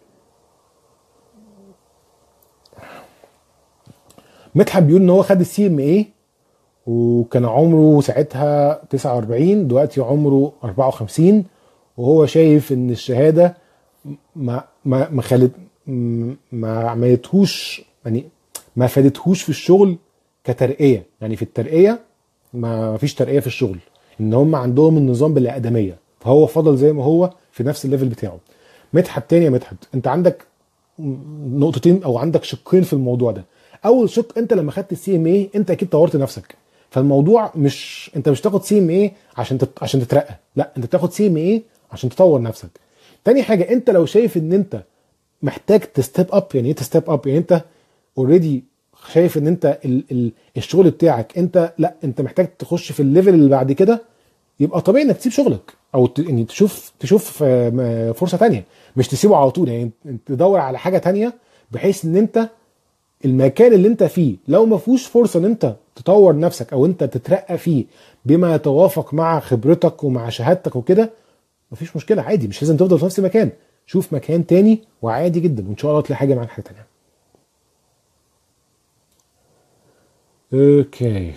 مدحت بيقول ان هو خد السي ام اي وكان عمره ساعتها تسعة واربعين، دلوقتي عمره اربعة وخمسين، وهو شايف ان الشهاده ما ما ما خلت ما عملتهوش يعني، ما فادتهوش في الشغل كترقيه. يعني في الترقيه ما فيش ترقيه في الشغل، ان هم عندهم النظام بالاقدميه، فهو فضل زي ما هو في نفس الليفل بتاعه. مدحت تاني يا مدحت، انت عندك نقطتين او عندك شقين في الموضوع ده. اول شق، انت لما خدت السي ام اي انت اكيد طورت نفسك، فالموضوع مش انت مش تاخد سي ام اي عشان تت... عشان تترقى، لا انت بتاخد سي ام اي عشان تطور نفسك. تاني حاجه، انت لو شايف ان انت محتاج تستيب اب، يعني ايه تستيب اب؟ يعني انت اوريدي شايف ان انت ال ال الشغل بتاعك انت، لا انت محتاج تخش في الليفل اللي بعد كده، يبقى طبيعي انك تسيب شغلك، او ت- يعني تشوف تشوف آه، م- فرصه تانية، مش تسيبه على طول. يعني انت تدور على حاجه تانية، بحيث ان انت المكان اللي انت فيه لو ما فيهوش فرصه ان انت تطور نفسك او انت تترقى فيه بما يتوافق مع خبرتك ومع شهادتك وكده، مفيش مشكله عادي، مش لازم تفضل في نفس المكان، شوف مكان تاني وعادي جدا، وان شاء الله تلاقي حاجه معاك حاجه تانيه. اوكي.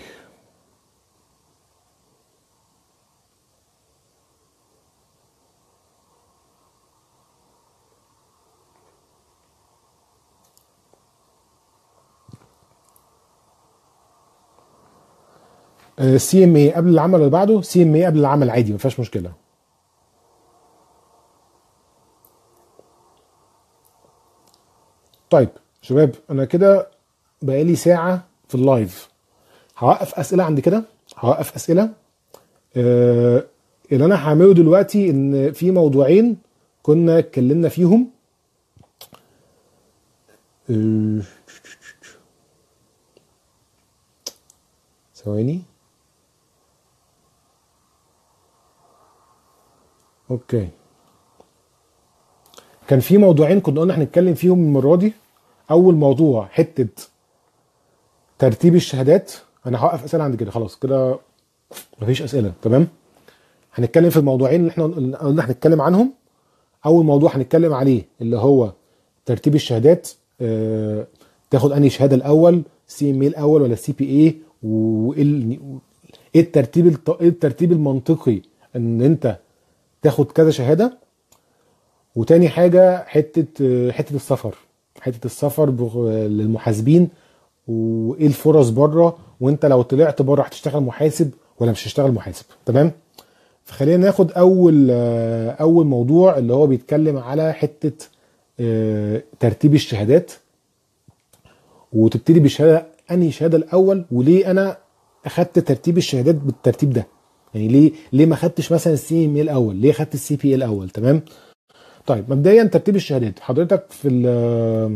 سي ام اي قبل العمل اللي بعده، سي ام اي قبل العمل عادي، ما فيهاش مشكله. طيب شباب، انا كده بقالي ساعه في اللايف. هوقف اسئله عند كده، هوقف اسئله. آه اللي انا هعمله دلوقتي ان في موضوعين كنا اتكلمنا فيهم. آه، ثواني. اوكي، كان في موضوعين كنا قلنا هنتكلم فيهم المره دي. اول موضوع حته ترتيب الشهادات. انا هوقف اسئله عند كده، خلاص كده مفيش اسئله. تمام، هنتكلم في الموضوعين اللي احنا قلنا هنتكلم عنهم. اول موضوع هنتكلم عليه اللي هو ترتيب الشهادات. اه تاخد انهي شهاده الاول، سي ام اي الاول ولا سي بي اي، وايه ايه الترتيب الط... ايه الترتيب المنطقي ان انت تاخد كذا شهاده. وتاني حاجه حته آه، حته السفر، حته السفر بغ- للمحاسبين، وايه الفرص بره، وانت لو طلعت بره هتشتغل محاسب ولا مش هتشتغل محاسب. تمام، فخلينا ناخد اول آه، اول موضوع اللي هو بيتكلم على حته آه، ترتيب الشهادات. وتبتدي بالشهاده انهي شهاده الاول، وليه انا اخدت ترتيب الشهادات بالترتيب ده. يعني ليه ليه ما خدتش مثلا السي ام اي الاول، ليه خدت السي بي اي الاول. تمام. طيب مبدئيا ترتيب الشهادات، حضرتك في ال-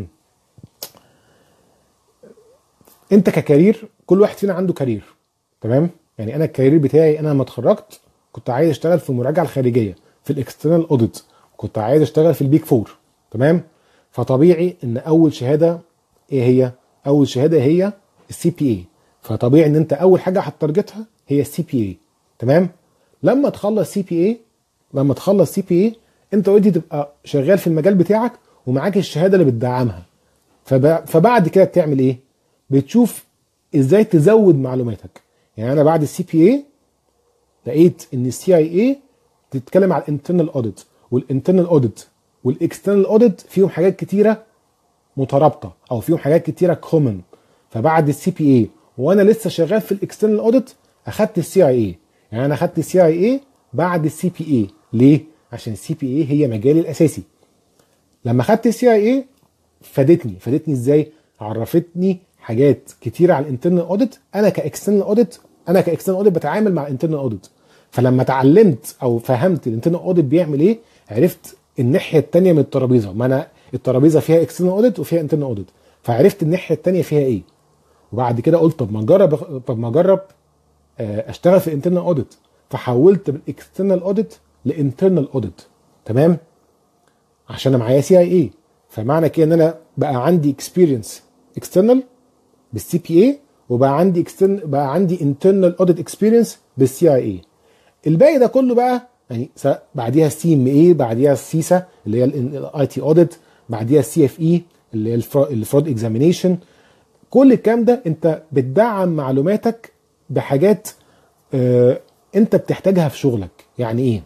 انت ككارير، كل واحد فينا عنده كارير. تمام، يعني انا الكارير بتاعي، انا لما اتخرجت كنت عايز اشتغل في المراجعه الخارجيه، في الاكسترنال اوديت، كنت عايز اشتغل في البيك فور. تمام، فطبيعي ان اول شهاده ايه هي؟ اول شهاده هي السي بي اي. فطبيعي ان انت اول حاجه هتارجتها هي السي بي اي. تمام، لما تخلص سي بي اي، لما تخلص سي بي اي انت اوريدي تبقى شغال في المجال بتاعك ومعاك الشهاده اللي بتدعمها. فب... فبعد كده بتعمل ايه؟ بتشوف ازاي تزود معلوماتك. يعني انا بعد السي بي اي لقيت ان السي اي اي بتتكلم على الانترنال اوديت، والانترنال اوديت والاكسترنال اوديت فيهم حاجات كتيره مترابطه، او فيهم حاجات كتيره كومن. فبعد السي بي اي وانا لسه شغال في الاكسترنال اوديت اخدت السي اي اي. يعني انا اخدت السي اي اي بعد السي بي اي. ليه؟ عشان السي بي اي هي مجالي الاساسي. لما اخدت السي اي اي فادتني فادتني ازاي؟ عرفتني حاجات كتيره على الانترنال اوديت. انا كاكسترنال اوديت انا كاكسترنال اوديت بتعامل مع الانترنال اوديت. فلما اتعلمت او فهمت الانترنال اوديت بيعمل ايه، عرفت الناحيه الثانيه من الترابيزه. ما انا الترابيزه فيها اكسترنال اوديت وفيها انترنال اوديت، فعرفت الناحيه الثانيه فيها ايه. وبعد كده قلت طب ما نجرب طب ما اجرب آه، اشتغل في الانترنال اوديت. فحولت من اكسترنال اوديت لانترنال اوديت. تمام، عشان انا معايا سي اي اي. فمعنى كده ان انا بقى عندي اكسبيرينس اكسترنال بالسي بي اي، وبقى عندي اكسترن بقى عندي انترنال اوديت اكسبيرينس بالسي اي اي. الباقي ده كله بقى يعني بعديها السي ام اي، بعديها السيسا اللي هي الاي تي اوديت، بعديها السي اف اي اللي هي الفرود اكزامينيشن. كل الكلام ده انت بتدعم معلوماتك بحاجات اه انت بتحتاجها في شغلك. يعني ايه؟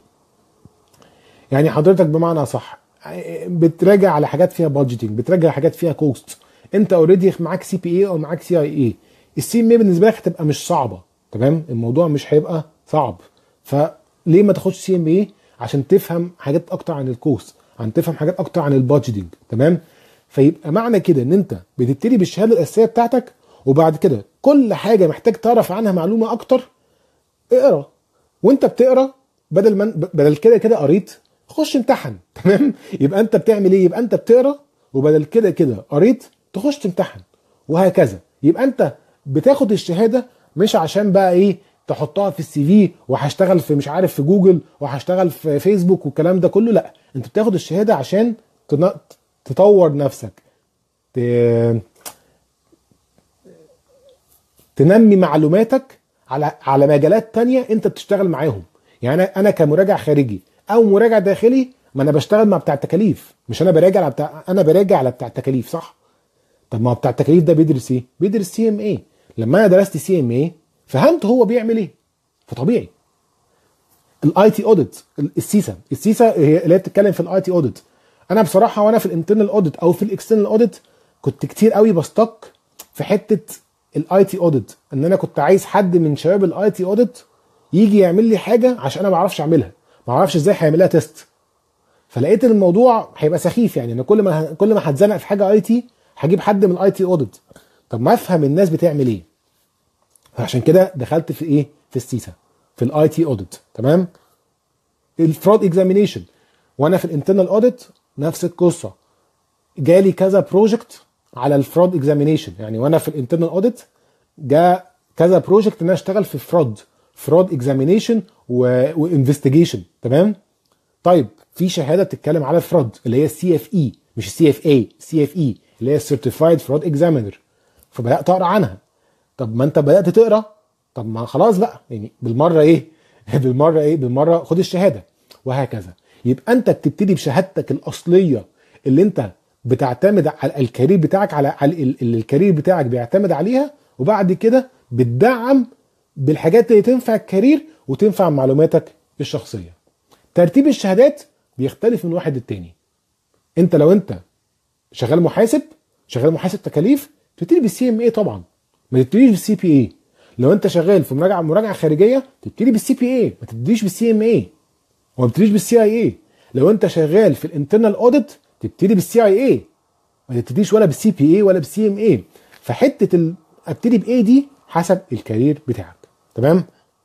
يعني حضرتك بمعنى صح بتراجع على حاجات فيها بادجيتنج، بتراجع على حاجات فيها كوست. انت اوريدي معاك سي بي اي او معاك سي اي اي. السي ام اي بالنسبه لك هتبقى مش صعبه. تمام، الموضوع مش هيبقى صعب. فليه ما تاخدش سي ام اي؟ عشان تفهم حاجات اكتر عن الكوست، عن تفهم حاجات اكتر عن البادجيتنج. تمام، فيبقى معنى كده ان انت بتبتدي بالشهاده الاساسيه بتاعتك، وبعد كده كل حاجه محتاج تعرف عنها معلومه اكتر اقرا. وانت بتقرا بدل ما بدل كده كده قريت خش امتحن. تمام، يبقى انت بتعمل ايه؟ يبقى انت بتقرا وبدل كده كده قريت تخش تمتحن، وهكذا. يبقى انت بتاخد الشهاده مش عشان بقى ايه تحطها في السي في وهشتغل في مش عارف في جوجل وهشتغل في فيسبوك والكلام ده كله. لا، انت بتاخد الشهاده عشان تن- تطور نفسك، ت- تنمي معلوماتك على على مجالات تانية انت بتشتغل معاهم. يعني انا انا كمراجع خارجي او مراجع داخلي، ما انا بشتغل مع بتاع التكاليف، مش انا براجع على بتاع انا براجع على بتاع التكاليف، صح؟ طب ما هو بتاع التكاليف ده بيدرس ايه؟ بيدرس سي ام اي. لما انا درست سي ام اي فهمت هو بيعمل ايه. فطبيعي الاي تي اوديت، السيسا السيسا هي اللي هي بتتكلم في الاي تي اوديت. انا بصراحه وانا في الانترنال اوديت او في الاكسترنال اوديت كنت كتير قوي بستك في حته الاي تي اوديت، ان انا كنت عايز حد من شباب الاي تي اوديت يجي يعمل لي حاجه عشان انا ما اعرفش اعملها، ما اعرفش ازاي هيعملها تيست. فلقيت ان الموضوع هيبقى سخيف. يعني انا كل ما كل ما هتزنق في حاجه اي تي هجيب حد من الاي تي اوديت. طب ما افهم الناس بتعمل ايه. عشان كده دخلت في ايه، في السيسا، في الاي تي اوديت. تمام. الفراد اكزامينيشن، وانا في الانترنال اوديت نفس القصه، جالي كذا بروجكت على الفراد اكزامينيشن. يعني وانا في الانترنال اوديت جاء كذا بروجكت ان انا اشتغل في فراد فراد اكزامينيشن وانفستيجيشن. تمام. طيب في شهاده بتتكلم على الفراد اللي هي السي اف اي، مش السي اف اي، سي اف اي اللي هي السيرتيفايد فراد اكزامينر. فبدات اقرا عنها. طب ما انت بدات تقرا، طب ما خلاص بقى يعني بالمره ايه بالمره ايه بالمره خد الشهاده، وهكذا. يبقى انت بتبتدي بشهادتك الاصليه اللي انت بتعتمد على الكارير بتاعك، على اللي الكارير بتاعك بيعتمد عليها، وبعد كده بتدعم بالحاجات اللي تنفع الكارير وتنفع معلوماتك الشخصيه. ترتيب الشهادات بيختلف من واحد للتاني. انت لو انت شغال محاسب، شغال محاسب تكاليف، تبتدي بالسي ام اي طبعا، ما تبتديش بالسي بي اي. لو انت شغال في مراجعه مراجعه خارجيه تبتدي بالسي بي اي، ما تبتديش بالسي ام اي، وما تبتديش بالسي اي اي. لو انت شغال في الانترنال اوديت تبتدي بالسي اي اي، ما تبتديش ولا بالسي بي اي ولا بالسي ام اي. فحته ال... ابتدي بايه دي حسب الكارير بتاعك. تمام.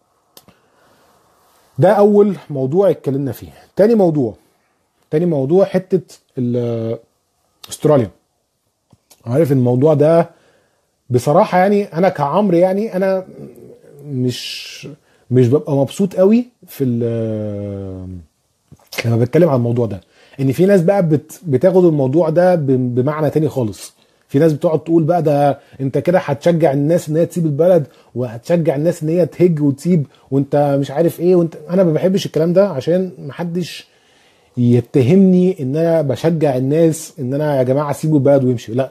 ده اول موضوع اتكلمنا فيه. تاني موضوع تاني موضوع حته استراليا. عارف الموضوع ده بصراحه يعني انا كعمرو يعني انا مش مش ببقى مبسوط قوي في لما بتكلم عن الموضوع ده. ان في ناس بقى بت بتاخد الموضوع ده بمعنى تاني خالص. في ناس بتقعد تقول بقى ده انت كده هتشجع الناس ان هي تسيب البلد، وهتشجع الناس ان هي تهج وتسيب، وانت مش عارف ايه. وانت انا ما بحبش الكلام ده عشان محدش يتهمني ان انا بشجع الناس ان انا يا جماعه سيبوا البلد ويمشي. لا،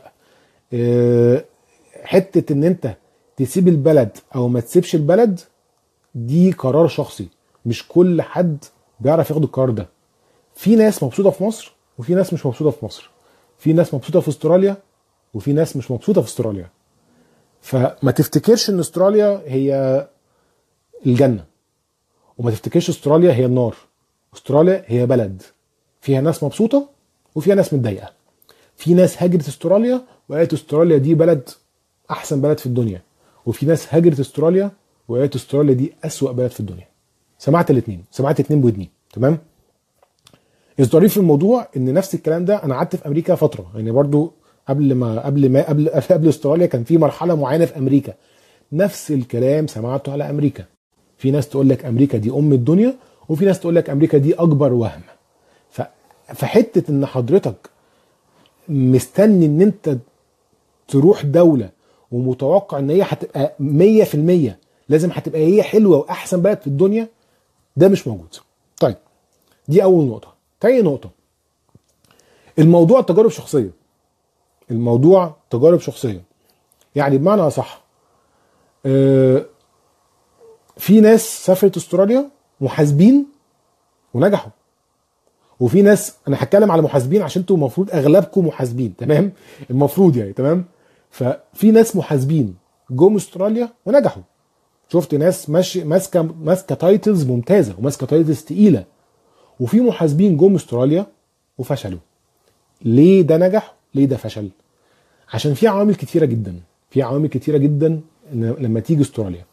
حته ان انت تسيب البلد او ما تسيبش البلد دي قرار شخصي، مش كل حد بيعرف ياخد القرار ده. في ناس مبسوطه في مصر وفي ناس مش مبسوطه في مصر، في ناس مبسوطه في استراليا وفي ناس مش مبسوطه في استراليا. فما تفتكرش ان استراليا هي الجنه، وما تفتكرش استراليا هي النار. استراليا هي بلد فيها ناس مبسوطه وفيها ناس متضايقه. في ناس هاجرت استراليا وقالت استراليا دي بلد احسن بلد في الدنيا، وفي ناس هاجرت استراليا وقالت استراليا دي اسوأ بلد في الدنيا. سمعت الاثنين، سمعت الاثنين بودني. تمام. الظريف في الموضوع ان نفس الكلام ده انا قعدت في امريكا فتره، يعني برضو قبل ما قبل ما قبل قبل استراليا كان في مرحله معينه في امريكا نفس الكلام سمعته على امريكا. في ناس تقول لك امريكا دي ام الدنيا، وفي ناس تقول لك امريكا دي اكبر وهم. فحته ان حضرتك مستني ان انت تروح دوله ومتوقع ان هي هتبقى مية في المية لازم هتبقى هي حلوه واحسن بلد في الدنيا، ده مش موجود. طيب دي اول نقطه. تاني نقطه، الموضوع تجارب شخصيه. الموضوع تجارب شخصيه يعني بمعنى اصح، آه في ناس سافرت استراليا محاسبين ونجحوا، وفي ناس، انا هتكلم على محاسبين عشان انتوا المفروض اغلبكم محاسبين. تمام. المفروض يعني. تمام. ففي ناس محاسبين جم استراليا ونجحوا. شفت ناس ماشي ماسكه ماسكه تايتلز ممتازه وماسكه تايتلز تقيله، وفي محاسبين جم استراليا وفشلوا. ليه ده نجح ليه ده فشل؟ عشان في عوامل كتيره جدا في عوامل كتيره جدا لما تيجي استراليا.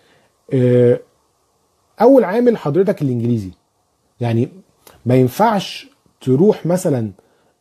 اول عامل حضرتك الانجليزي. يعني ما ينفعش تروح مثلا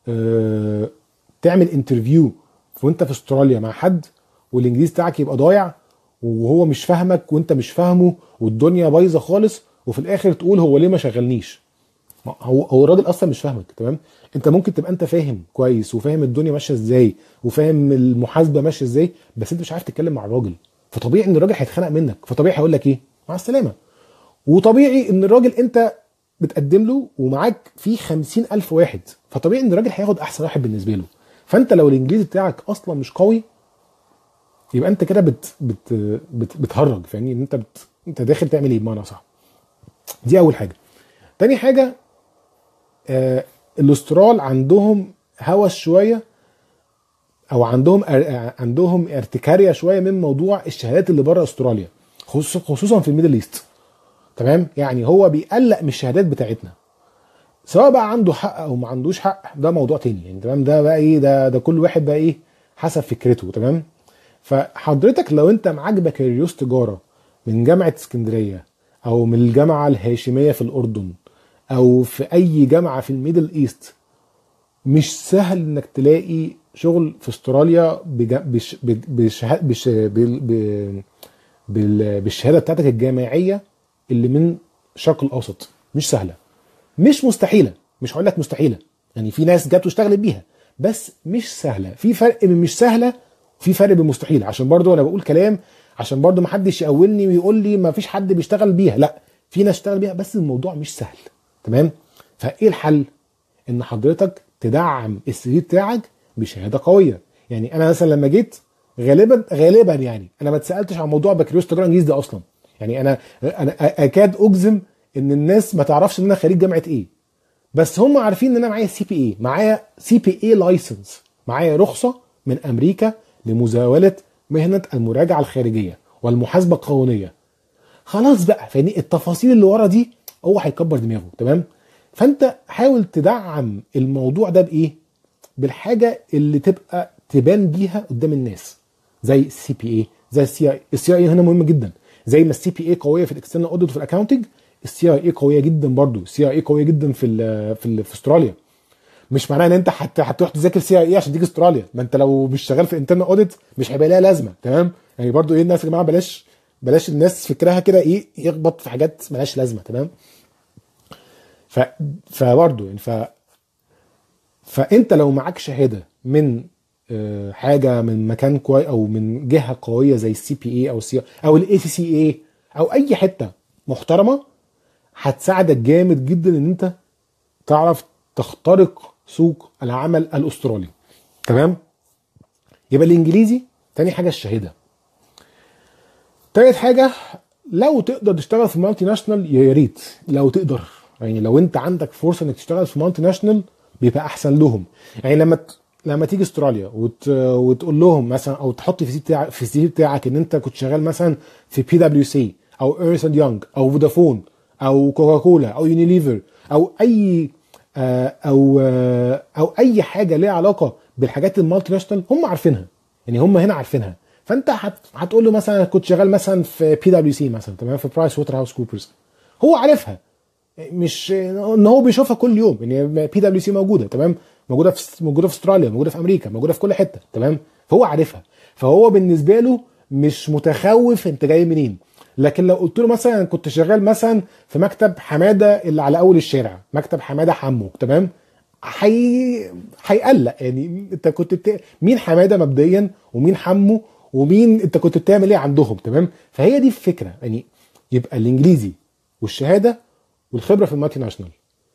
تعمل انترفيو وانت في استراليا مع حد والانجليزي بتاعك يبقى ضايع وهو مش فاهمك وانت مش فاهمه والدنيا بايظه خالص، وفي الاخر تقول هو ليه ما شغلنيش؟ هو هو الراجل اصلا مش فاهمك. تمام. انت ممكن تبقى انت فاهم كويس وفاهم الدنيا ماشيه ازاي وفاهم المحاسبه ماشيه ازاي، بس انت مش عارف تتكلم مع الراجل. فطبيعي ان الراجل هيتخانق منك، فطبيعي هيقول لك ايه؟ مع السلامه. وطبيعي ان الراجل انت بتقدم له ومعاك فيه خمسين الف واحد، فطبيعي ان الراجل هياخد احسن واحد بالنسبه له. فانت لو الانجليزي بتاعك اصلا مش قوي يبقى انت كده بت بت بت بتهرج. فاهمني ان انت بت انت داخل تعمل ايه بمعنى صح. دي اول حاجه. تاني حاجه، آه الاسترال عندهم هوس شويه، او عندهم عندهم ارتكاريه شويه من موضوع الشهادات اللي بره استراليا، خصوصا في الميدل ايست. تمام. يعني هو بيقلق من الشهادات بتاعتنا، سواء بقى عنده حق او ما عندوش حق ده موضوع تاني يعني. تمام. ده بقى ايه، ده ده كل واحد بقى ايه حسب فكرته. تمام. فحضرتك لو انت معاك بكالوريوس تجاره من جامعه اسكندريه، او من الجامعه الهاشميه في الاردن، او في اي جامعه في الميدل ايست، مش سهل انك تلاقي شغل في استراليا بج... بش... بش... بشه... بش... بال... ب... بال... بالشهاده بتاعتك الجامعيه اللي من الشرق الاوسط. مش سهله، مش مستحيله، مش هقول لك مستحيله، يعني في ناس جت واشتغلت بيها، بس مش سهله. في فرق بين مش سهله وفي فرق بين مستحيل، عشان برضو انا بقول كلام عشان برضو ما حدش يقولني ويقول لي ما فيش حد بيشتغل بيها. لا، في ناس اشتغل بيها، بس الموضوع مش سهل. تمام. فايه الحل؟ ان حضرتك تدعم السي في بتاعك بشهاده قويه. يعني انا مثلا لما جيت، غالبا غالبا يعني انا ما اتسالتش عن موضوع بكالوريوس تجاره انجليزي ده اصلا. يعني انا انا اكاد اجزم ان الناس ما تعرفش ان انا خريج جامعه ايه، بس هم عارفين ان انا معايا سي بي اي، معايا سي بي اي لايسنس، معايا رخصه من امريكا لمزاوله مهنه المراجعه الخارجيه والمحاسبه القانونيه. خلاص بقى، فاهمني التفاصيل اللي ورا دي هو هيكبر دماغه. تمام. فانت حاول تدعم الموضوع ده بايه؟ بالحاجه اللي تبقى تبان بيها قدام الناس، زي السي بي اي، زي السي اي. السي اي هنا مهم جدا. زي ما السي بي اي قويه في الاكسترنال اوديت وفي الاكاونتنج، السي اي قويه جدا برضو. السي اي قويه جدا في ال في ال في استراليا. مش معناه ان انت حت هتروح تذاكر سي اي عشان تيجي استراليا، ما انت لو مش شغال في انترنال اوديت مش هيبقى لها لازمه. تمام. يعني برضو ايه الناس يا جماعه، بلاش بلاش الناس فكرها كده ايه يخبط في حاجات ملهاش لازمه. تمام. ف فبرضو يعني ف فانت لو معاك شهاده من آه، حاجه من مكان كويس او من جهه قويه زي السي بي اي او السي او الاي سي سي اي او اي حته محترمه، هتساعدك جامد جدا ان انت تعرف تخترق سوق العمل الاسترالي. تمام. يبقى الانجليزي تاني حاجه، الشهاده. تالت حاجه، لو تقدر تشتغل في مالتي ناشونال يا ريت. لو تقدر، يعني لو انت عندك فرصه انك تشتغل في مالتي ناشونال بيبقى احسن لهم. يعني لما ت... لما تيجي استراليا وت... وتقول لهم مثلا، او تحط في السي بتاعك في السي في بتاعك ان انت كنت شغال مثلا في بي دبليو سي او ايرنست اند يونج او فودافون او كوكاكولا او يونيليفر او اي آه، او آه، او اي حاجه ليها علاقه بالحاجات المالتي ناشونال، هم عارفينها. يعني هم هنا عارفينها. فانت هت... هتقول له مثلا كنت شغال مثلا في بي دبليو سي مثلا، تمام، في برايس ووتر هاوس كوبرز. هو عارفها، مش ان هو بيشوفها كل يوم. ان بي دبليو سي موجوده، تمام، موجوده في موجوده في استراليا، موجوده في امريكا، موجوده في كل حته. تمام. فهو عارفها، فهو بالنسبه له مش متخوف انت جاي منين. لكن لو قلت له مثلا كنت شغال مثلا في مكتب حماده اللي على اول الشارع، مكتب حماده حمو، تمام، حي... هيقلق. يعني انت كنت بت... مين حماده مبدئيا، ومين حمو، ومين انت كنت بتعمل ايه عندهم. تمام. فهي دي الفكره. يعني يبقى الانجليزي والشهاده والخبره في المالتي ناشونال.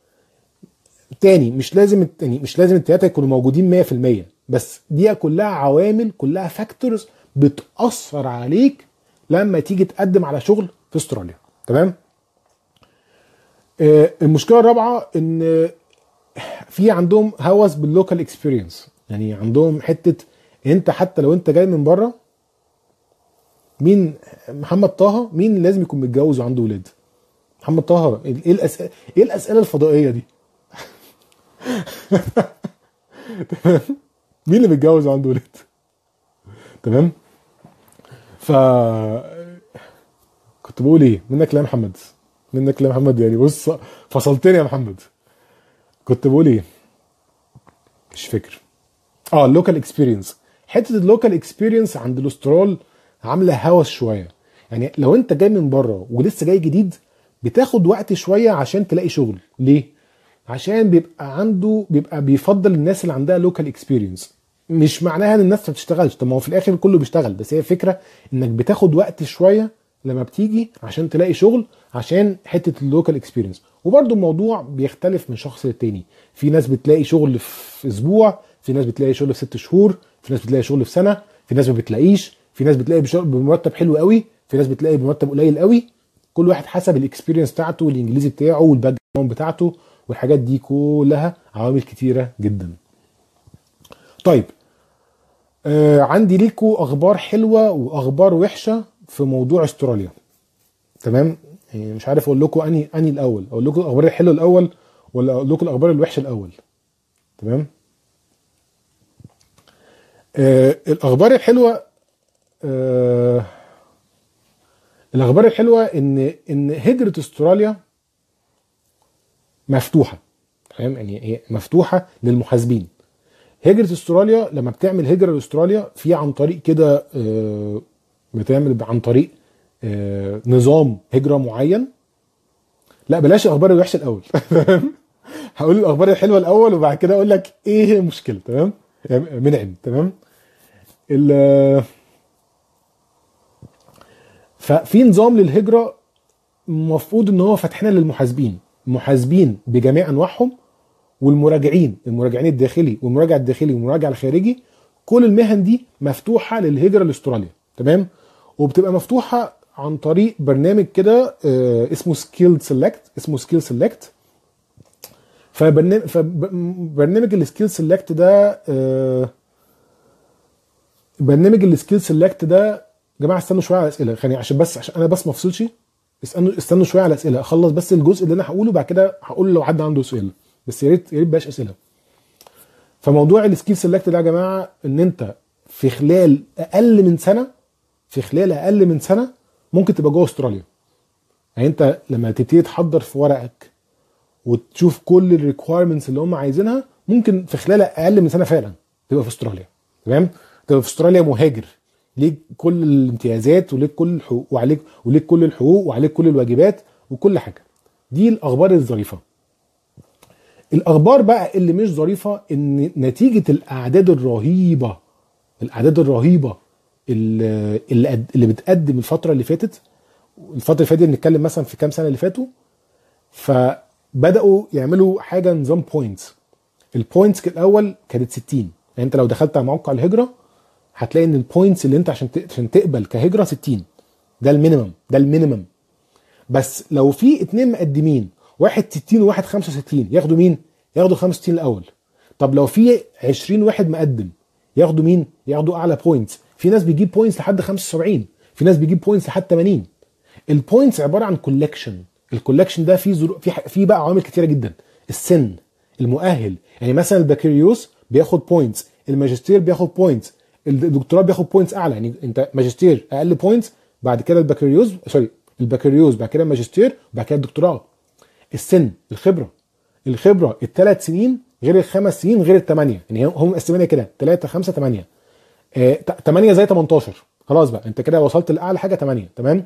تاني، مش لازم يعني مش لازم التلاته يكونوا موجودين مية في المية، بس دي كلها عوامل، كلها فاكتورز بتاثر عليك لما تيجي تقدم على شغل في استراليا. تمام. آه المشكله الرابعه ان في عندهم هوس باللوكال اكسبيرينس. يعني عندهم حته انت حتى لو انت جاي من بره. مين محمد طه مين لازم يكون متجوز وعنده ولاد؟ محمد طه ايه الاسئله ايه الاسئله الفضائيه دي؟ تمام. مين اللي متجوز وعنده ولاد؟ تمام. ف كنت بقول ايه؟ منك لا يا محمد، منك لا يا محمد. يعني بص، فصلتني يا محمد. كنت بقول ايه؟ مش فاكر. اه اللوكال اكسبيرينس. حته اللوكال اكسبيرينس عند الاسترال عامله هوس شويه. يعني لو انت جاي من بره ولسه جاي جديد، بتاخد وقت شويه عشان تلاقي شغل. ليه؟ عشان بيبقى عنده بيبقى بيفضل الناس اللي عندها لوكال اكسبيرينس. مش معناها ان الناس ما بتشتغلش، طب ما هو في الاخر كله بيشتغل، بس هي الفكره انك بتاخد وقت شويه لما بتيجي عشان تلاقي شغل، عشان حته اللوكال اكسبيرينس. وبرده الموضوع بيختلف من شخص للتاني. في ناس بتلاقي شغل في اسبوع، في ناس بتلاقي شغل في ست شهور، في ناس بتلاقي شغل في سنه، في ناس ما بتلاقيش، في ناس بتلاقي بشغل- بمرتب حلو قوي، في ناس بتلاقي بمرتب قليل قوي. كل واحد حسب الاكسبيرينس بتاعته والانجليزي بتاعه والباك جراوند بتاعته، والحاجات دي كلها عوامل كتيره جدا. طيب، آه عندي ليكوا اخبار حلوه واخبار وحشه في موضوع استراليا. تمام. يعني مش عارف اقول لكم اني اني الاول، اقول لكم الاخبار الحلوه الاول ولا اقول لكم الاخبار الوحشه الاول؟ تمام. آه الاخبار الحلوه آه الاخبار الحلوه ان ان هجره استراليا مفتوحه. فاهم يعني هي مفتوحه للمحاسبين. هجره استراليا لما بتعمل هجره لاستراليا في عن طريق كده آه بتعمل عن طريق آه نظام هجره معين. لا بلاش الاخبار الوحشه الاول. هقول الاخبار الحلوه الاول وبعد كده اقول لك ايه هي المشكله. تمام يعني منعم. تمام. ال- ففي نظام للهجره المفروض ان هو فاتحنا للمحاسبين، محاسبين بجميع انواعهم، والمراجعين، المراجعين الداخلي والمراجع الداخلي والمراجع الخارجي. كل المهن دي مفتوحه للهجره لاستراليا. تمام. وبتبقى مفتوحه عن طريق برنامج كده آه، اسمه سكيل سيلكت اسمه سكيل سيلكت فبرنامج فبرنامج السكيل سيلكت ده آه، برنامج السكيل سيلكت ده يا جماعه استنوا شويه على الاسئله، يعني عشان بس عشان انا بس ما افصلش. استنوا استنوا شويه على الاسئله، اخلص بس الجزء اللي انا هقوله بعد كده هقول لو حد عنده سؤال، بس يا ريت يا ريت بلاش اسئله. فموضوع السكيل سيلكت ده يا جماعه ان انت في خلال اقل من سنه في خلال اقل من سنه ممكن تبقى جوه استراليا. يعني انت لما تبتدي تحضر في ورقك وتشوف كل الريكوايرمنتس اللي هم عايزينها، ممكن في خلال اقل من سنه فعلا تبقى في استراليا. تمام. تبقى في استراليا مهاجر، ليك كل الامتيازات وليك كل الحقوق وعليك وليك كل الحقوق وعليك كل الواجبات وكل حاجه. دي الاخبار الظريفه. الاخبار بقى اللي مش ظريفه ان نتيجه الاعداد الرهيبه الاعداد الرهيبه اللي اللي اللي بتقدم الفتره اللي فاتت الفتره اللي فاتت دي بنتكلم مثلا في كام سنه اللي فاتوا. فبداوا يعملوا حاجه نظام بوينتس. البوينتس الاول كانت ستين. يعني انت لو دخلت على موقع الهجره هتلاقي ان البوينتس اللي انت عشان عشان تقبل كهجره ستين. ده المينيمم ده المينيمم. بس لو في اتنين مقدمين، واحد ستين وواحد خمسة وستين، ياخدوا مين؟ ياخدوا خمسة وستين الاول. طب لو في عشرين واحد مقدم، ياخدوا مين؟ ياخدوا اعلى بوينتس. في ناس بيجيب بوينتس لحد خمسة وسبعين، في ناس بيجيب بوينتس لحد ثمانين. البوينتس عباره عن كولكشن. الكولكشن ده فيه زرو... في ح... في بقى عوامل كتيره جدا. السن، المؤهل، يعني مثلا البكالوريوس بياخد بوينتس، الماجستير بياخد بوينتس، الدكتوراه بياخد بوينتس اعلى. يعني انت ماجستير اقل بوينتس، بعد كده البكالوريوس سوري البكالوريوس بعد كده الماجستير بعد كده الدكتوراه. السن، الخبره الخبره الثلاث سنين غير الخمس سنين غير الثمانيه. يعني هم مقسمينها كده ثلاثة خمسة ثمانية. ثمانية زي تمنتاشر. خلاص بقى انت كده وصلت لاعلى حاجه ثمانية. تمام.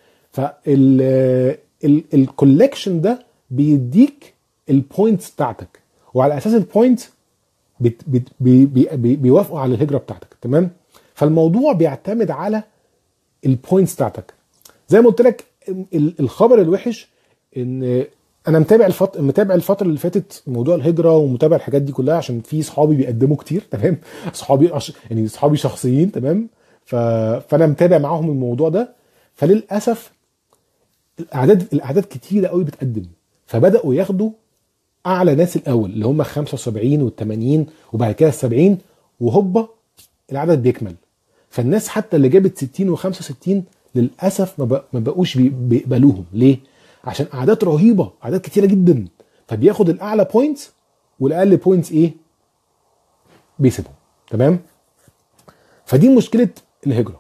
فالكولكشن ده بيديك البوينتس بتاعتك، وعلى اساس البوينتس بت بت بي بي بي بيوافقوا على الهجره بتاعتك. تمام. فالموضوع بيعتمد على البوينتس بتاعتك. زي ما قلت لك الخبر الوحش ان انا متابع الفتره متابع الفتره اللي فاتت موضوع الهجره ومتابع الحاجات دي كلها عشان في صحابي بيقدموا كتير. تمام. صحابي يعني صحابي شخصيين. تمام. ف... فانا متابع معاهم الموضوع ده. فللاسف الاعداد الاعداد كتيره قوي بتقدم، فبداوا ياخدوا اعلى ناس الاول اللي هم خمسة وسبعين والثمانين وبعد كده السبعين، وهوبا العدد بيكمل. فالناس حتى اللي جابت ستين وخمسة وستين للاسف ما بقوش بيقبلوهم. ليه؟ عشان اعداد رهيبه، اعداد كتيره جدا. فبياخد الاعلى بوينتس والاقل بوينتس ايه؟ بيسيبهم. تمام. فدي مشكله الهجره.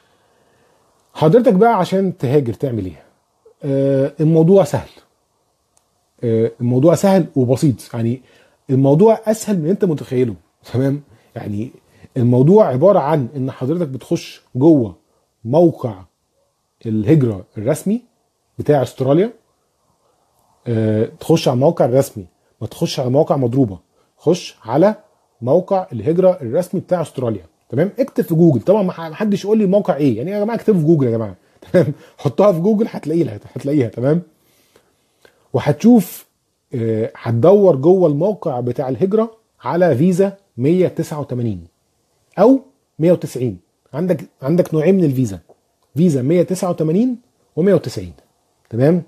حضرتك بقى عشان تهاجر تعمل ايه؟ آه الموضوع سهل. آه الموضوع سهل وبسيط. يعني الموضوع اسهل من انت متخيله. تمام. يعني الموضوع عباره عن ان حضرتك بتخش جوه موقع الهجره الرسمي بتاع استراليا. أه تخش على الموقع الرسمي، ما تخش على مواقع مضروبه. خش على موقع الهجره الرسمي بتاع استراليا. تمام. اكتب في جوجل. طبعا ما حدش يقول لي الموقع ايه، يعني يا جماعه اكتبوا في جوجل يا جماعه. تمام. حطها في جوجل هتلاقيها هتلاقيها. تمام. وهتشوف أه هتدور جوه الموقع بتاع الهجره على فيزا مية وتسعة وتمانين او مية وتسعين. عندك عندك نوعين من الفيزا، فيزا مية وتسعة وتمانين ومية وتسعين. تمام.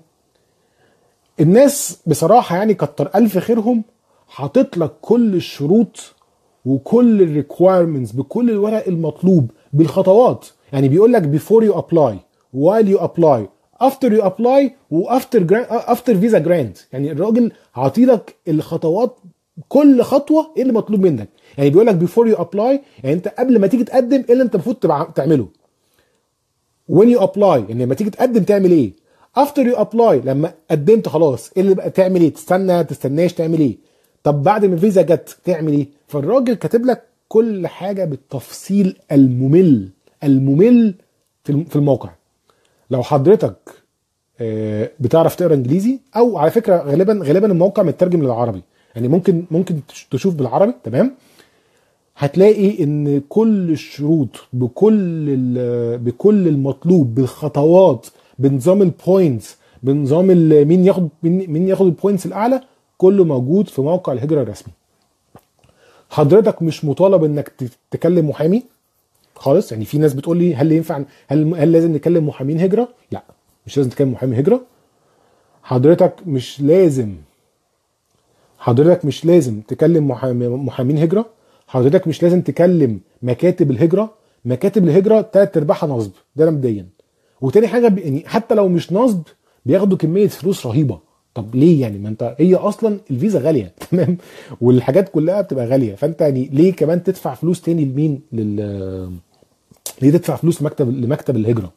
الناس بصراحه يعني كتر الف خيرهم، حاطط لك كل الشروط وكل الريكوايرمنتس بكل الورق المطلوب بالخطوات. يعني بيقول لك before you apply, while you apply, after you apply, وافتر after visa grant. يعني الراجل عاطي لك الخطوات كل خطوه ايه اللي مطلوب منك. يعني بيقول لك بيفور يو ابلاي، يعني انت قبل ما تيجي تقدم ايه اللي انت المفروض تعمله. when you apply يعني لما تيجي تقدم تعمل ايه. after you apply لما قدمت خلاص ايه اللي بقى تعمل ايه، تستنى تستناش تعمل ايه. طب بعد ما الفيزا جت تعمل ايه. فالراجل كاتب لك كل حاجه بالتفصيل الممل الممل في الموقع. لو حضرتك بتعرف تقرا انجليزي، او على فكره غالبا غالبا الموقع مترجم للعربي، يعني ممكن ممكن تشوف بالعربي تمام. هتلاقي ان كل الشروط بكل بكل المطلوب بالخطوات بنظام البوينتس بنظام مين ياخد مين ياخد البوينتس الاعلى، كله موجود في موقع الهجره الرسمي. حضرتك مش مطالب انك تكلم محامي خالص. يعني في ناس بتقول لي هل ينفع هل هل لازم نكلم محامين هجره؟ لا، مش لازم تكلم محامي هجره. حضرتك مش لازم حضرتك مش لازم تكلم محامين هجره. حضرتك مش لازم تكلم مكاتب الهجره. مكاتب الهجره تلات ارباعها نصب، ده مبدئيا. وتاني حاجه يعني حتى لو مش نصب بياخدوا كميه فلوس رهيبه. طب ليه يعني؟ ما انت هي اصلا الفيزا غاليه تمام، والحاجات كلها بتبقى غاليه، فانت يعني ليه كمان تدفع فلوس تاني لمين؟ لل ليه تدفع فلوس لمكتب لمكتب الهجره؟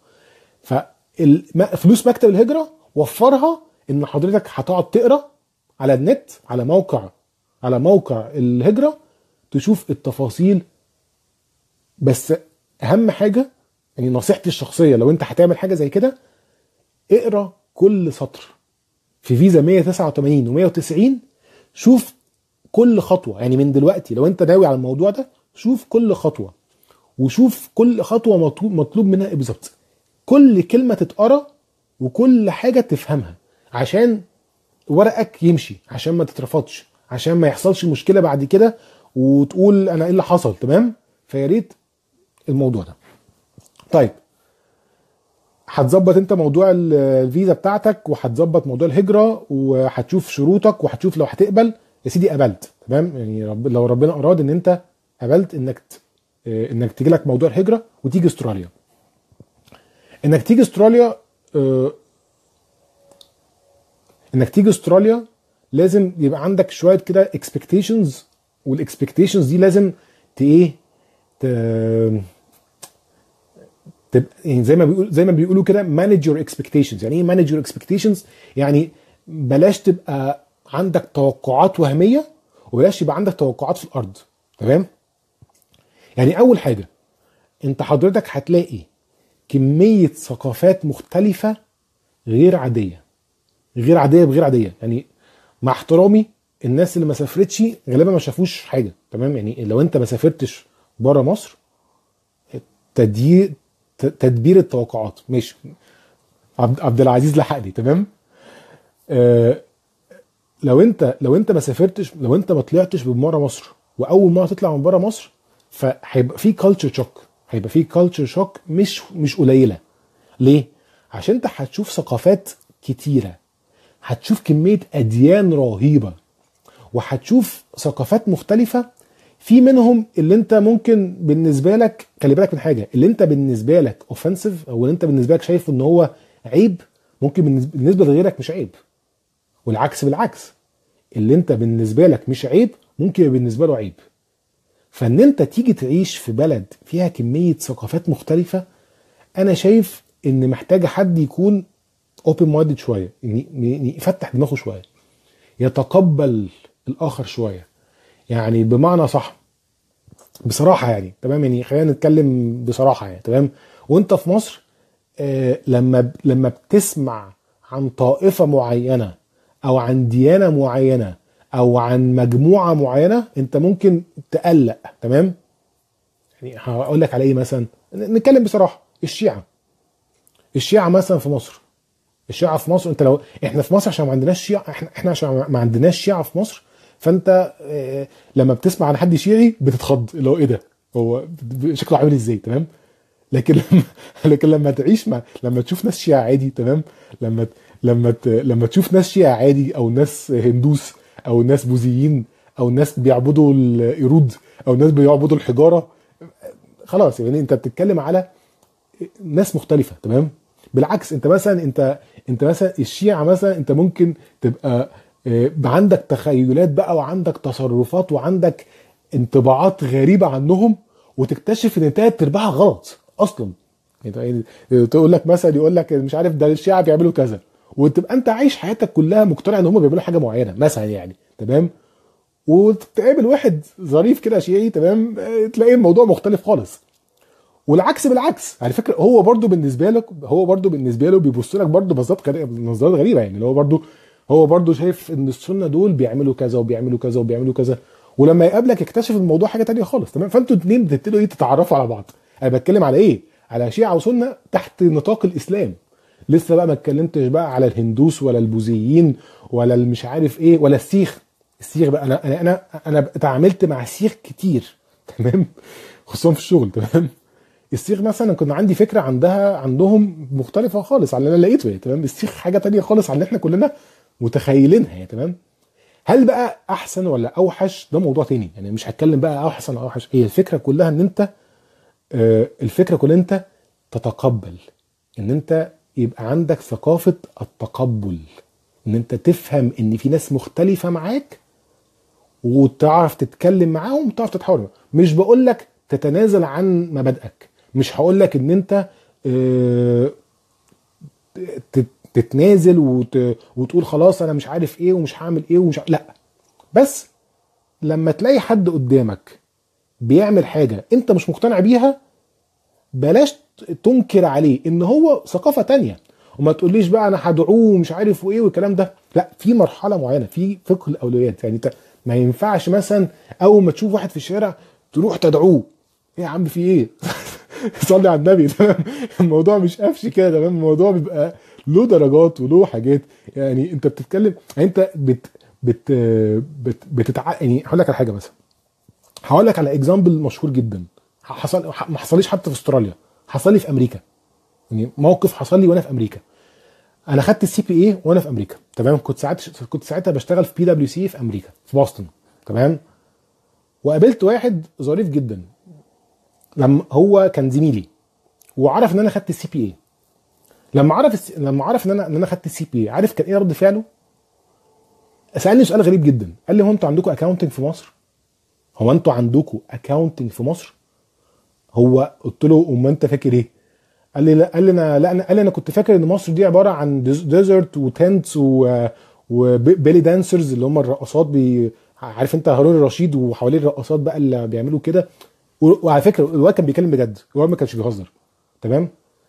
ففلوس مكتب الهجره وفرها ان حضرتك هتقعد تقرا على النت على موقع على موقع الهجره تشوف التفاصيل. بس اهم حاجه يعني نصيحتي الشخصيه لو انت هتعمل حاجه زي كده، اقرا كل سطر في فيزا مية وتسعة وتمانين ومية وتسعين. شوف كل خطوه، يعني من دلوقتي لو انت ناوي على الموضوع ده شوف كل خطوه، وشوف كل خطوه مطلوب مطلوب منها ايه بالظبط. كل كلمه تتقرا وكل حاجه تفهمها عشان ورقك يمشي، عشان ما تترفضش، عشان ما يحصلش مشكله بعد كده وتقول انا ايه اللي حصل. تمام، فيا ريت الموضوع ده. طيب هتظبط انت موضوع الفيزا بتاعتك وهتظبط موضوع الهجره وهتشوف شروطك وهتشوف لو هتقبل. يا سيدي قبلت تمام، يعني رب لو ربنا اراد ان انت قبلت انك ت... انك تيجي لك موضوع الهجره وتيجي استراليا. انك تيجي استراليا اه... انك تيجي استراليا لازم يبقى عندك شويه كده اكسبكتيشنز، والاكسبكتيشنز دي لازم ت ايه ت... تبقى يعني زي ما بيقول زي ما بيقولوا كده manage your expectations. يعني ايه manage your expectations؟ يعني بلاش تبقى عندك توقعات وهميه وبلاش يبقى عندك توقعات في الارض. تمام، يعني اول حاجه انت حضرتك هتلاقي كميه ثقافات مختلفه غير عاديه غير عاديه بغير عاديه. يعني مع احترامي الناس اللي ما سافرتش غالبا ما شافوش حاجه. تمام، يعني لو انت ما سافرتش بره مصر تدير تدبير التوقعات ماشي. عبد العزيز لحقني. تمام، آه لو انت لو انت ما سافرتش، لو انت ما طلعتش من بره مصر واول مره تطلع من بره مصر، فهيبقى في كالتشر شوك هيبقى في كالتشر شوك مش مش قليله. ليه؟ عشان انت هتشوف ثقافات كتيره، هتشوف كميه اديان رهيبه، وهتشوف ثقافات مختلفه. في منهم اللي انت ممكن بالنسبه لك، خلي بالك من حاجه، اللي انت بالنسبه لك اوفنسيف او اللي انت بالنسبه لك شايفه ان هو عيب ممكن بالنسبه لغيرك مش عيب، والعكس بالعكس. اللي انت بالنسبه لك مش عيب ممكن بالنسبه له عيب. فان انت تيجي تعيش في بلد فيها كميه ثقافات مختلفه، انا شايف ان محتاجه حد يكون اوبن مايندد شويه، يعني يفتح دماغه شويه، يتقبل الاخر شويه. يعني بمعنى صح بصراحه يعني تمام، يعني خلينا نتكلم بصراحه يعني تمام. وانت في مصر آه لما لما بتسمع عن طائفه معينه او عن ديانه معينه او عن مجموعه معينه انت ممكن تقلق. تمام، يعني هقول لك على ايه مثلا، نتكلم بصراحه. الشيعه الشيعه مثلا في مصر الشيعه في مصر انت لو احنا في مصر عشان ما عندناش شيعه، احنا احنا عشان ما عندناش شيعه في مصر، فانت اه لما بتسمع عن حد شيعي بتتخض، اللي هو ايه ده، هو شكله عامل ازاي. تمام، لكن لما لكن لما تعيش مع لما تشوف ناس شيعة عادي، تمام، لما لما لما تشوف ناس شيعة عادي او ناس هندوس او ناس بوذيين او ناس بيعبدوا القرود او ناس بيعبدوا الحجارة، خلاص يعني انت بتتكلم على ناس مختلفة. تمام، بالعكس انت مثلا انت انت مثلا الشيعة مثلا انت ممكن تبقى آه، عندك تخيلات بقى وعندك تصرفات وعندك انطباعات غريبه عنهم، وتكتشف ان تلات ارباعها غلط اصلا. يعني تقول لك مثلا، يقول لك مش عارف ده الشيعة بيعملوا كذا، وتبقى انت عايش حياتك كلها مقتنع ان هم بيعملوا حاجه معينه مثلا يعني، تمام، وتقابل واحد ظريف كده شيعي، تمام، آه، تلاقي الموضوع مختلف خالص. والعكس بالعكس على فكره، هو برضو بالنسبه لك هو برضو بالنسبه له بيبص لك برضو بنظرات غريبه، نظرات غريبه يعني، اللي هو برضو هو برضو شايف ان السنه دول بيعملوا كذا وبيعملوا كذا وبيعملوا كذا، ولما يقابلك يكتشف الموضوع حاجه تانية خالص، تمام. فانتوا اتنين بتبتدوا ايه، تتعرفوا على بعض. انا بتكلم على ايه؟ على شيعه وسنه تحت نطاق الاسلام. لسه بقى ما اتكلمتش بقى على الهندوس ولا البوذيين ولا المش عارف ايه ولا السيخ. السيخ بقى انا انا انا انا اتعاملت مع سيخ كتير، تمام، خصوصا في الشغل، تمام. السيخ مثلا كنا عندي فكره عندها عندهم مختلفه خالص عن اللي انا لقيته، يعني تمام. السيخ حاجه تانية خالص عن اللي احنا كلنا متخيلينها، يعني تمام. هل بقى احسن ولا اوحش؟ ده موضوع تاني، يعني مش هتكلم بقى احسن او اوحش. هي الفكره كلها ان انت آه، الفكره كلها ان انت تتقبل، ان انت يبقى عندك ثقافه التقبل، ان انت تفهم ان في ناس مختلفه معاك وتعرف تتكلم معاهم وتعرف تتحاور معاهم. مش بقول لك تتنازل عن مبادئك، مش هقول لك ان انت آه، تت- تتنازل وت... وتقول خلاص انا مش عارف ايه ومش هعمل ايه ومش ع- لا. بس لما تلاقي حد قدامك بيعمل حاجة انت مش مقتنع بيها، بلاش تنكر عليه ان هو ثقافة تانية، وما تقوليش بقى انا هدعوه ومش عارف وايه والكلام ده. لا، في مرحلة معينة، في فقه الاولويات. يعني انت ما ينفعش مثلا اول ما تشوف واحد في الشارع تروح تدعوه. ايه يا عم في ايه؟ صلي على النبي، تمام. الموضوع مش قفش كده، تمام. الموضوع بيبقى له درجات وله حاجات. يعني انت بتتكلم، يعني انت بت بت بت بتتع... يعني هقول لك على حاجه مثلا، هقول لك على اكزامبل مشهور جدا. حصل ما حصليش حتى في استراليا، حصل لي في امريكا. يعني موقف حصل لي وانا في امريكا. انا خدت السي بي اي وانا في امريكا، تمام. كنت ساعات كنت ساعتها بشتغل في بي دبليو سي في امريكا في بoston، تمام. وقابلت واحد ظريف جدا، لما هو كان زميلي وعرف ان انا خدت السي بي اي. لما عرف الس... لما عرف ان انا ان انا خدت السي بي اي، عارف كان ايه رد فعله؟ سالني سؤال غريب جدا، قال لي هو انتوا عندكم اكاونتنج في مصر؟ هو انتوا عندكم اكاونتنج في مصر؟ هو قلت له امال انت فاكر ايه؟ قال لي لا، قال لي انا لا انا قال لي انا كنت فاكر ان مصر دي عباره عن ديزرت وتنتس و وبيلي دانسرز اللي هم الرقصات بي... عارف انت هارون الرشيد وحواليه الرقصات بقى اللي بيعملوا كده. و- وعلى فكره الواد كان بيتكلم بجد، الواد ما كانش بيهزر، تمام.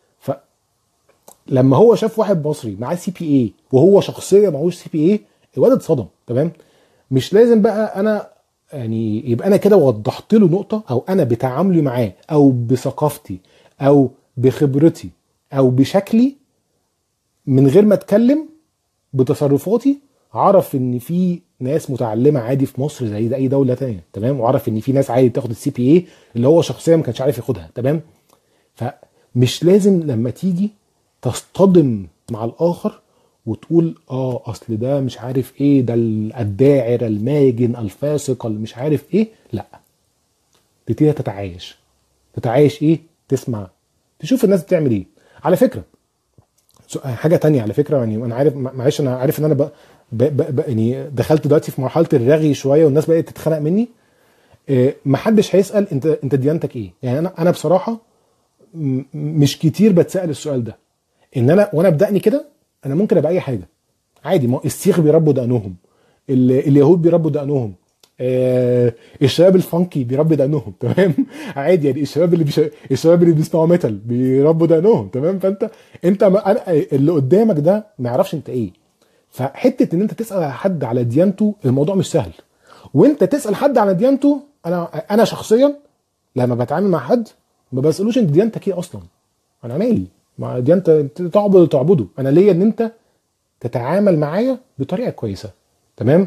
فلما هو شاف واحد مصري معاه سي بي اي وهو شخصيا معهوش سي بي اي، الواد اتصدم، تمام. مش لازم بقى انا يعني يبقى انا كده وضحت له نقطه، او انا بتعاملي معاه او بثقافتي او بخبرتي او بشكلي من غير ما اتكلم بتصرفاتي، عرف ان في ناس متعلمه عادي في مصر زي ده اي دوله تانية، تمام. وعرف ان في ناس عادي تاخد السي بي اي اللي هو شخصيا ما كانش عارف ياخدها، تمام. فمش لازم لما تيجي تصطدم مع الاخر وتقول اه اصل ده مش عارف ايه، ده الداعر الماجن الفاسق اللي مش عارف ايه، لا. تبتدي تتعايش. تتعايش ايه؟ تسمع، تشوف الناس بتعمل ايه. على فكره سو- حاجه تانية على فكره، يعني انا عارف، معلش انا عارف ان انا بقى ب... ب... ب... يعني دخلت دلوقتي في مرحله الرغي شويه والناس بقت تتخانق مني. إيه، محدش هيسال انت انت ديانتك ايه. يعني انا انا بصراحه م- مش كتير بتسال السؤال ده. ان انا وانا بدأني كده انا ممكن ابقى اي حاجه عادي. ما السيخ بيربوا دقنهم، ال- اليهود بيربوا دقنهم، آه الشباب الفانكي بيربوا دقنهم، تمام. عادي يعني. الشباب اللي بيش... الشباب اللي بيسمعوا ميتال بيربوا دقنهم، تمام. فانت انت ما... أنا... اللي قدامك ده ما يعرفش انت ايه. فحته ان انت تسال حد على ديانته الموضوع مش سهل. وانت تسال حد على ديانته، انا انا شخصيا لما بتعامل مع حد ما بسالوش انت ديانتك ايه اصلا. انا مالي مع ديانت؟ تعبد تعبده، انا ليا ان انت تتعامل معايا بطريقه كويسه، تمام.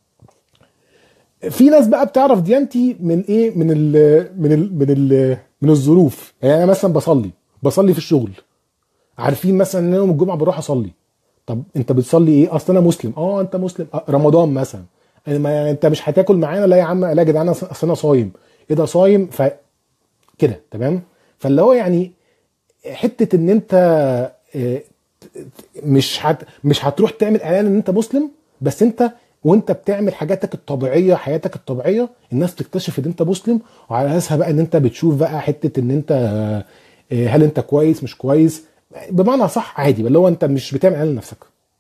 في ناس بقى بتعرف ديانتي من ايه، من ال من ال من ال من الظروف. يعني انا مثلا بصلي بصلي في الشغل، عارفين مثلا ان أنا يوم الجمعه بروح اصلي. طب انت بتصلي ايه؟ اصل انا مسلم. اه انت مسلم. آه رمضان مثلا، أنا ما انت مش هتاكل معانا؟ لا يا عم، لا يا جدعان اصل انا صايم. ايه ده صايم؟ فكده تمام. فاللي هو يعني حته ان انت آه، مش هت مش هتروح تعمل اعلان ان انت مسلم، بس انت وانت بتعمل حاجاتك الطبيعيه، حياتك الطبيعيه، الناس تكتشف ان انت مسلم، وعلى اساسها بقى ان انت بتشوف بقى حته ان انت آه، هل انت كويس مش كويس. بمعنى صح عادي، اللي هو انت مش بتعمل اعلان لنفسك.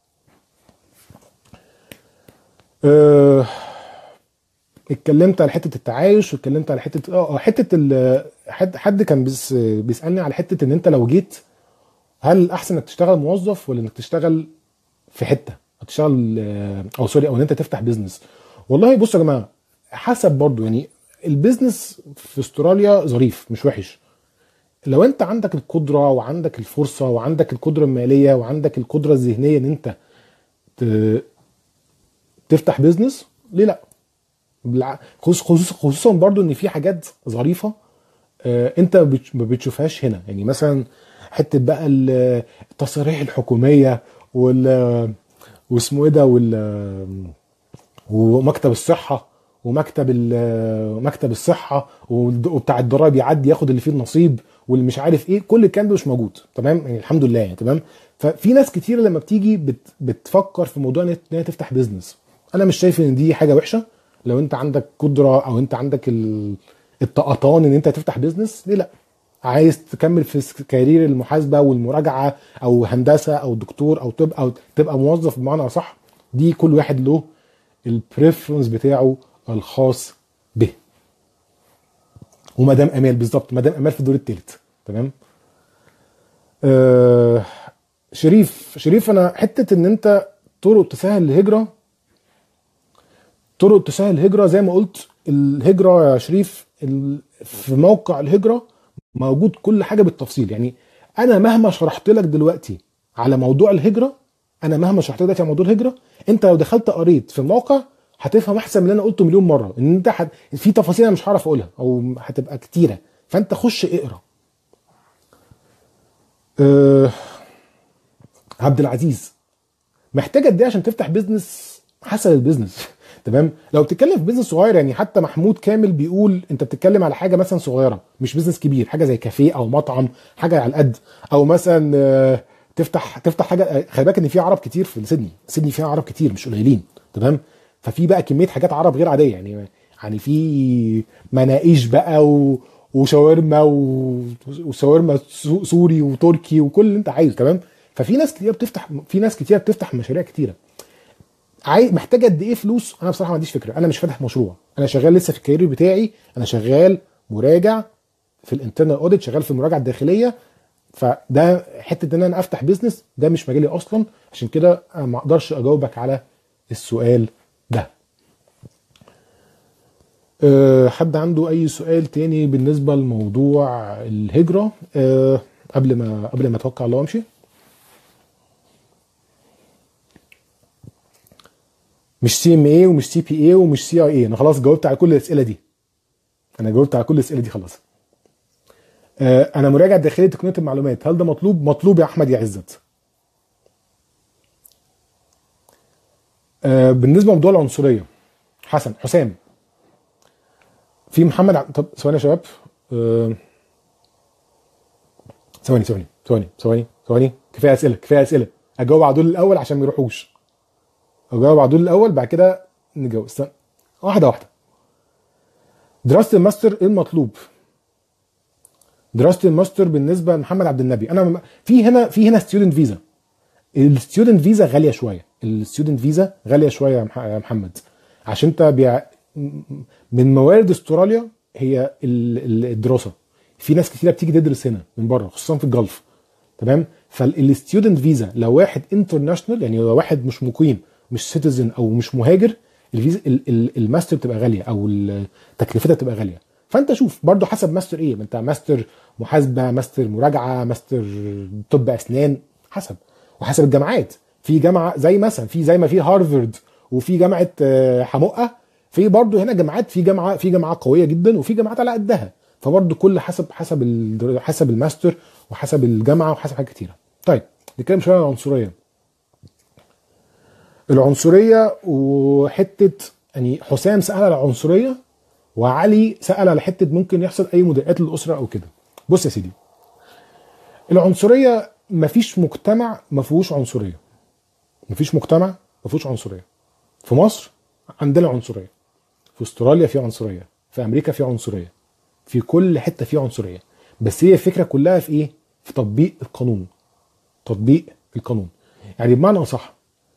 آه، اتكلمت على حته التعايش، واتكلمت على حته اه آه، حته ال- حد حد كان بيس بيسالني على حته ان انت لو جيت، هل احسن انك تشتغل موظف ولا انك تشتغل في حته، تشتغل آه، او سوري، او ان انت تفتح بيزنس. والله بصوا يا جماعه، حسب برضو يعني. البيزنس في استراليا ظريف مش وحش، لو انت عندك القدره وعندك الفرصه وعندك القدره الماليه وعندك القدره الذهنيه ان انت ت- تفتح بيزنس، ليه لا؟ بالع- خصوص- خصوص- خصوصا برضو ان في حاجات ظريفه آه، انت بتش- ما بتشوفهاش هنا. يعني مثلا حته بقى ال- التصاريح الحكوميه وال واسمه ايه ده وال ومكتب الصحه، ومكتب ال- مكتب الصحه والد- وبتاع الضرايب يعدي ياخد اللي فيه النصيب، واللي مش عارف ايه، كل الكلام ده مش موجود. تمام يعني الحمد لله يعني. تمام. ففي ناس كتير لما بتيجي بت بتفكر في موضوع ان هي تفتح بيزنس. انا مش شايف ان دي حاجه وحشه. لو انت عندك قدره او انت عندك ال- الطقطان ان انت تفتح بيزنس، ليه لا؟ عايز تكمل في س- كارير المحاسبه والمراجعه او هندسه او دكتور او تبقى او تبقى موظف بمعنى اصح، دي كل واحد له البريفرنس بتاعه الخاص به. ومدام امال بالظبط، مدام امال في الدور الثالث. تمام. آه شريف شريف انا حته ان انت طرق تسهل الهجره، طرق تسهل الهجره زي ما قلت. الهجره يا شريف، ال- في موقع الهجره موجود كل حاجه بالتفصيل. يعني انا مهما شرحت لك دلوقتي على موضوع الهجره، انا مهما شرحت لك دلوقتي على موضوع الهجره، انت لو دخلت قريت في الموقع هتفهم احسن من اللي انا قلته مليون مره. ان انت حت... في تفاصيل انا مش هعرف اقولها او هتبقى كتيره، فانت خش اقرا. أه... عبد العزيز، محتاج قد ايه عشان تفتح بيزنس؟ حسب البيزنس. تمام. لو بتتكلم في بيزنس صغير، يعني حتى محمود كامل بيقول انت بتتكلم على حاجه مثلا صغيره، مش بيزنس كبير، حاجه زي كافيه او مطعم، حاجه على القد. او مثلا آه، تفتح تفتح حاجه. آه، خلي بالك ان في عرب كتير في سيدني، سيدني فيها عرب كتير مش قليلين. تمام. ففي بقى كميه حاجات عرب غير عاديه يعني. يعني في مناقيش بقى و... وشاورما و... وشاورما سو- سوري وتركي وكل اللي انت عايزه. تمام. ففي ناس كتير بتفتح في ناس كتير بتفتح مشاريع كتيره. عايز محتاج قد ايه فلوس؟ انا بصراحه ما عنديش فكره، انا مش فاتح مشروع، انا شغال لسه في الكارير بتاعي، انا شغال مراجع في الانترنال اوديت، شغال في المراجعه الداخليه. فده حته ان انا افتح بيزنس ده مش مجالي اصلا، عشان كده انا ما اقدرش اجاوبك على السؤال ده. أه حد عنده اي سؤال تاني بالنسبه لموضوع الهجره؟ أه قبل ما قبل ما اتوكل على الله وامشي. مش سي ام اي ومش سي بي اي ومش سي اي اي، انا خلاص جاوبت على كل الاسئله دي. انا جاوبت على كل الاسئله دي خلاص. آه، انا مراجع داخلي تقنيه المعلومات، هل ده مطلوب؟ مطلوب يا احمد يا عزت. آه، بالنسبه لموضوع العنصريه، حسن حسام، في محمد ع- طب ثواني يا شباب. آه، ثواني ثواني ثواني ثواني ثواني كفايه اسئله كفايه اسئله. اجاوب على دول الاول عشان ما يروحوش. اجاوب على دول الاول بعد كده نجاوب. استنى. واحده واحده. دراسه الماستر ايه المطلوب؟ دراسه الماستر بالنسبه لمحمد عبد النبي، انا م- في هنا في هنا ستودنت فيزا. الستودنت فيزا غاليه شويه، الستودنت فيزا غاليه شويه يا مح- يا محمد. عشان انت بيع... من موارد استراليا هي ال- ال- الدراسه. في ناس كتيره بتيجي تدرس هنا من بره خصوصا في الجلف. تمام. فالستودنت فيزا لو واحد انترناشونال، يعني لو واحد مش مقيم، مش سيتيزن او مش مهاجر، الفيزا ال- ال- الماستر بتبقى غاليه، او ال- تكلفتها بتبقى غاليه. فانت شوف برضو حسب ماستر ايه، ما انت ماستر محاسبه، ماستر مراجعه، ماستر طب اسنان، حسب. وحسب الجامعات. في جامعه زي مثلا في زي ما في هارفارد وفي جامعه آه، حموقه، في برضو هنا جامعات، في جامعه في جامعه قويه جدا وفي جامعات على قدها. فبرضو كل حسب حسب ال- حسب الماستر وحسب الجامعه وحسب حاجات كتيره. طيب نتكلم شويه عن العنصريه. العنصريه وحته، يعني حسام سال على العنصريه وعلي سال على حته ممكن يحصل اي مضايقات للاسره او كده. بص يا سيدي، العنصريه مفيش مجتمع ما فيهوش عنصريه. مفيش مجتمع ما فيهوش عنصريه. في مصر عندنا عنصريه، في استراليا في عنصريه، في امريكا في عنصريه، في كل حته في عنصريه. بس هي الفكره كلها في ايه؟ في تطبيق القانون. تطبيق القانون. يعني بمعنى اصح،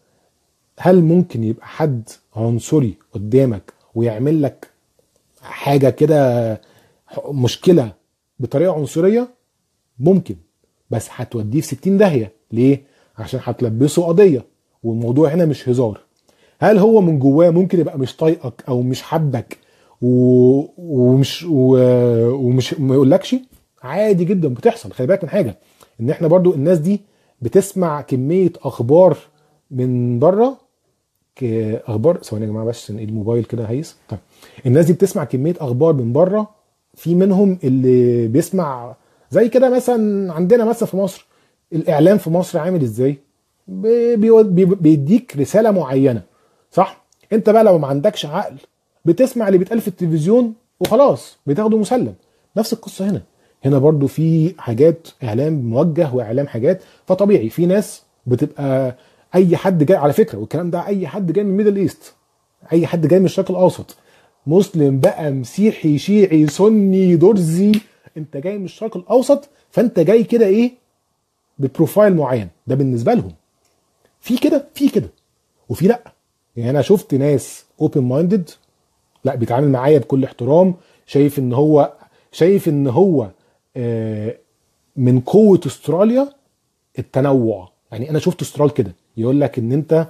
هل ممكن يبقى حد عنصري قدامك ويعمل لك حاجه كده مشكله بطريقه عنصريه؟ ممكن، بس هتوديه في ستين داهيه. ليه؟ عشان هتلبسه قضيه، والموضوع هنا مش هزار. هل هو من جواه ممكن يبقى مش طايقك او مش حبك و... ومش و... ومش ما يقولكش؟ عادي جدا، بتحصل. خلي بالك من حاجه، ان احنا برضو الناس دي بتسمع كميه اخبار من بره. ك- اخبار، ثواني يا جماعه بس عشان الموبايل كده هيس. طيب، الناس دي بتسمع كميه اخبار من بره. في منهم اللي بيسمع زي كده، مثلا عندنا مثلا في مصر الاعلام في مصر عامل ازاي؟ بي- بي- بي- بيديك رساله معينه، صح؟ انت بقى لو ما عندكش عقل بتسمع اللي بيتقال في التلفزيون وخلاص بتاخده مسلم. نفس القصه هنا. هنا برضو في حاجات اعلام موجه واعلام حاجات، فطبيعي في ناس بتبقى اي حد جاي، على فكره والكلام ده اي حد جاي من ميدل ايست، اي حد جاي من الشرق الاوسط، مسلم بقى، مسيحي، شيعي، سني، درزي، انت جاي من الشرق الاوسط، فانت جاي كده ايه؟ ببروفايل معين. ده بالنسبه لهم في كده، في كده وفي لا. يعني انا شفت ناس اوبن مايندد، لا بيتعامل معايا بكل احترام، شايف ان هو شايف ان هو آه، من قوه استراليا التنوع. يعني انا شفت استرال كده يقول لك ان انت،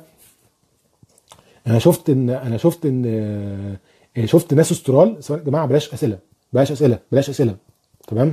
انا شفت ان انا شفت ان آه، شفت ناس استرال. سواء يا جماعه بلاش اسئله، بلاش اسئله، بلاش اسئله، تمام؟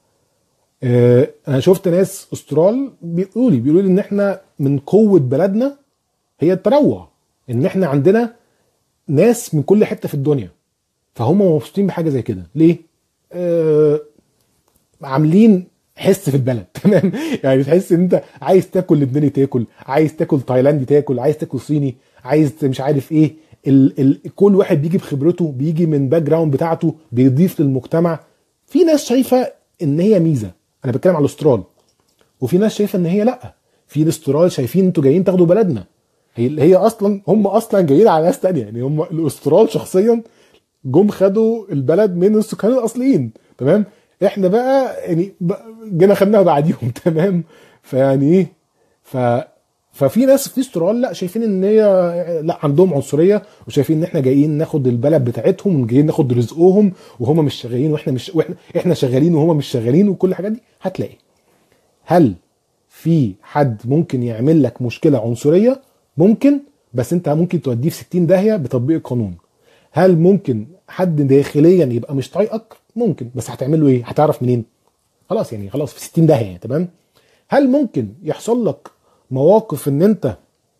آه، انا شفت ناس استرال بيقولوا لي بيقولوا لي ان احنا من قوه بلدنا هي التنوع، ان احنا عندنا ناس من كل حته في الدنيا، فهم مبسوطين بحاجه زي كده. ليه؟ آه، عاملين حس في البلد تمام. يعني بتحس ان انت عايز تاكل لبناني تاكل، عايز تاكل تايلاندي تاكل، عايز تاكل صيني، عايز مش عارف ايه. ال ال كل واحد بيجي بخبرته، بيجي من باك جراوند بتاعته، بيضيف للمجتمع. في ناس شايفه ان هي ميزه، انا بتكلم على الاسترال. وفي ناس شايفه ان هي لا، في الاسترال شايفين انتوا جايين تاخدوا بلدنا. هي هي اصلا هم اصلا جايين على ناس تانية. يعني هم الاسترال شخصيا جم خدوا البلد من السكان الاصليين، تمام؟ احنا بقى يعني بقى جينا خدناها بعديهم تمام. فيعني ايه؟ ف ففي ناس في استرال لا، شايفين ان هي لا، عندهم عنصريه، وشايفين ان احنا جايين ناخد البلد بتاعتهم، وجايين ناخد رزقهم، وهم مش شغالين واحنا مش واحنا احنا شغالين وهم مش شغالين، وكل الحاجات دي هتلاقي. هل في حد ممكن يعمل لك مشكله عنصريه؟ ممكن، بس انت ممكن توديه في ستين داهيه بتطبيق القانون. هل ممكن حد داخليا يبقى مش طايقك؟ ممكن، بس هتعمل له ايه؟ هتعرف منين؟ خلاص يعني، خلاص في ستين داهيه يعني، تمام. هل ممكن يحصل لك مواقف ان انت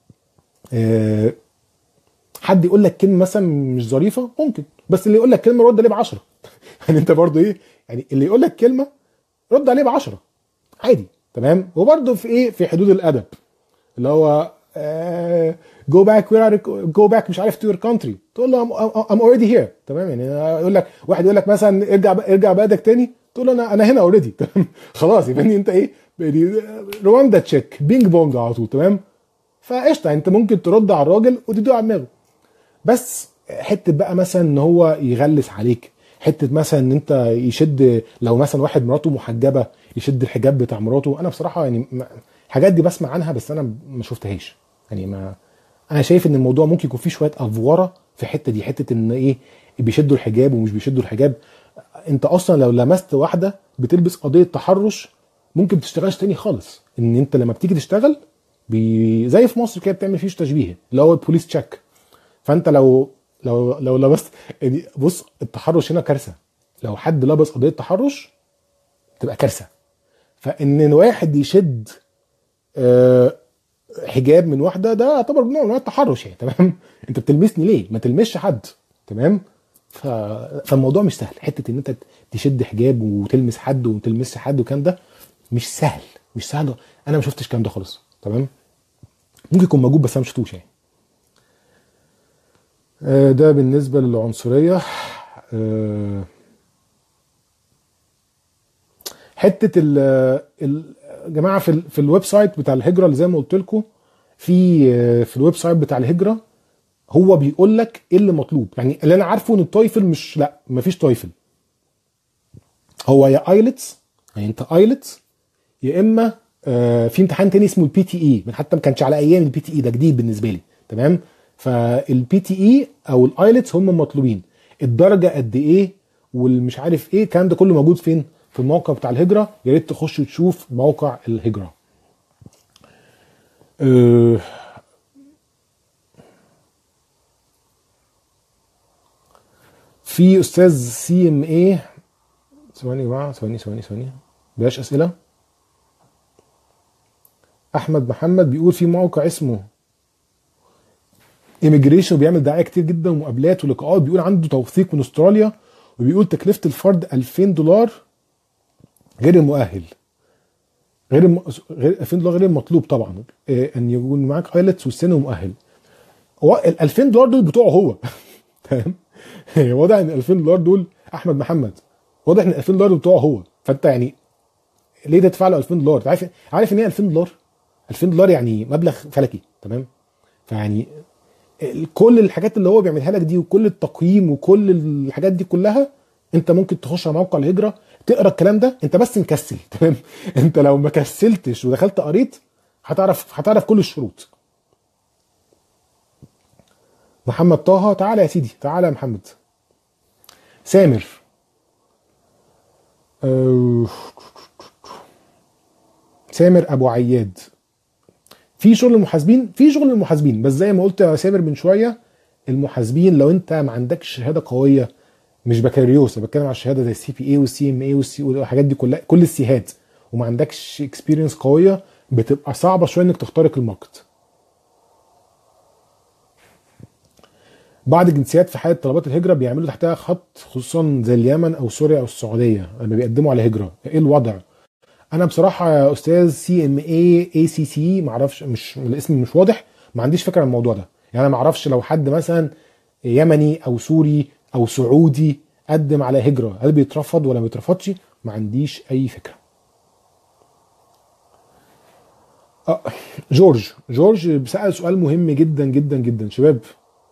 آه، حد يقول لك كلمه مثلا مش ظريفه؟ ممكن، بس اللي يقول لك كلمه رد عليه ب عشرة يعني انت برضو ايه؟ يعني اللي يقول لك كلمه رد عليه ب عشرة عادي، تمام. وبرضو في ايه؟ في حدود الادب، اللي هو جو باك وير جو باك مش عارف تو يور كونتري، تقول له ام اوريدي هير، تمام. يعني يقول لك واحد يقول لك مثلا ارجع ارجع بلدك تاني، تقول له انا انا هنا اوريدي تمام. خلاص يبقى انت ايه؟ يعني رواندا تشيك بينج بونج على طول، تمام. فقشطه، انت ممكن ترد على الراجل وتديه على دماغه. بس حته بقى مثلا ان هو يغلس عليك، حته مثلا ان انت يشد، لو مثلا واحد مراته محجبه يشد الحجاب بتاع مراته. انا بصراحه يعني ما- الحاجات دي بسمع عنها، بس انا ما شفتهاش. يعني ما انا شايف ان الموضوع ممكن يكون فيه شويه افوره في الحته دي، حته ان ايه؟ بيشدوا الحجاب ومش بيشدوا الحجاب. انت اصلا لو لمست واحده بتلبس قضيه تحرش ممكن تشتغلش تاني خالص. ان انت لما بتيجي تشتغل بي... زي في مصر كده بتعمل فيه تشبيه اللي هو البوليس تشيك. فانت لو لو لو لبست، يعني بص التحرش هنا كارثه. لو حد لبس قضيه تحرش تبقى كارثه. فان واحد يشد آه، حجاب من واحده، ده يعتبر نوع من أنواع التحرش يعني، تمام. انت بتلمسني ليه؟ ما تلمسش حد، تمام. ف... فالموضوع مش سهل. حته ان انت تشد حجاب وتلمس حد وتلمس حد وكان ده مش سهل، مش سهل. انا ما شفتش الكلام ده خالص، تمام. ممكن يكون موجود بس انا ما شفتوش يعني. آه، ده بالنسبه للعنصريه. آه، حته ال ال- يا جماعه في ال في الويب سايت بتاع الهجره اللي زي ما قلت لكم، في آه، في الويب سايت بتاع الهجره هو بيقول لك ايه اللي مطلوب. يعني اللي انا عارفه ان التويفل مش، لا مفيش تويفل، هو يا ايلتس، يعني انت ايلتس، يا اما آه في امتحان تاني اسمه البي تي اي، من حتى ما كانش على ايام البي تي اي، ده جديد بالنسبه لي. تمام. فالبي تي اي او الايلتس هم مطلوبين. الدرجه قد ايه والمش عارف ايه الكلام ده كله موجود فين؟ في الموقع بتاع الهجره، يا ريت تخش تشوف موقع الهجره. آه في استاذ سي ام اي، ثواني يا جماعه، ثواني ثواني ثواني، بلاش اسئله. احمد محمد بيقول في موقع اسمه ايميجريشن بيعمل دعايه كتير جدا ومقابلات ولقاءات، بيقول عنده توثيق من استراليا، وبيقول تكلفه الفرد ألفين دولار غير المؤهل، غير الم... غير ألفين دولار غير المطلوب طبعا، إيه ان يكون معاك ايلتس والسن ومؤهل. هو ال ألفين دولار دول بتوعه هو. تمام. واضح ان ألفين دولار دول احمد محمد، واضح ان ألفين دولار بتوعه هو. فانت يعني ليه تدفع له ألفين دولار؟ عارف عارف ان ايه ألفين دولار؟ ألفين دولار يعني مبلغ فلكي. تمام. فيعني كل الحاجات اللي هو بيعملها لك دي وكل التقييم وكل الحاجات دي كلها، انت ممكن تخش على موقع الهجره تقرا الكلام ده، انت بس مكسل. تمام. انت لو ما كسلتش ودخلت قريت هتعرف هتعرف كل الشروط. محمد طه، تعالى يا سيدي، تعالى يا محمد. سامر، أه... سامر ابو عياد، في شغل المحاسبين، في شغل المحاسبين، بس زي ما قلت يا سامر من شويه، المحاسبين لو انت ما عندكش شهاده قويه، مش بكالوريوس، انا بتكلم على الشهاده زي السي بي اي والسي ام اي والسي والحاجات دي كلها، كل السيهات، وما عندكش اكسبيرينس قويه، بتبقى صعبه شويه انك تخترق الماركت. بعض الجنسيات في حاله طلبات الهجره بيعملوا تحتها خط، خصوصا زي اليمن او سوريا او السعوديه لما بيقدموا على هجره، ايه الوضع؟ انا بصراحه يا استاذ سي ام اي اي سي سي ما اعرفش، مش الاسم مش واضح، ما عنديش فكره عن الموضوع ده. يعني انا ما اعرفش لو حد مثلا يمني او سوري او سعودي قدم على هجره هل بيترفض ولا ما بيترفضش، ما عنديش اي فكره. آه جورج، جورج سأل سؤال مهم جدا جدا جدا. شباب،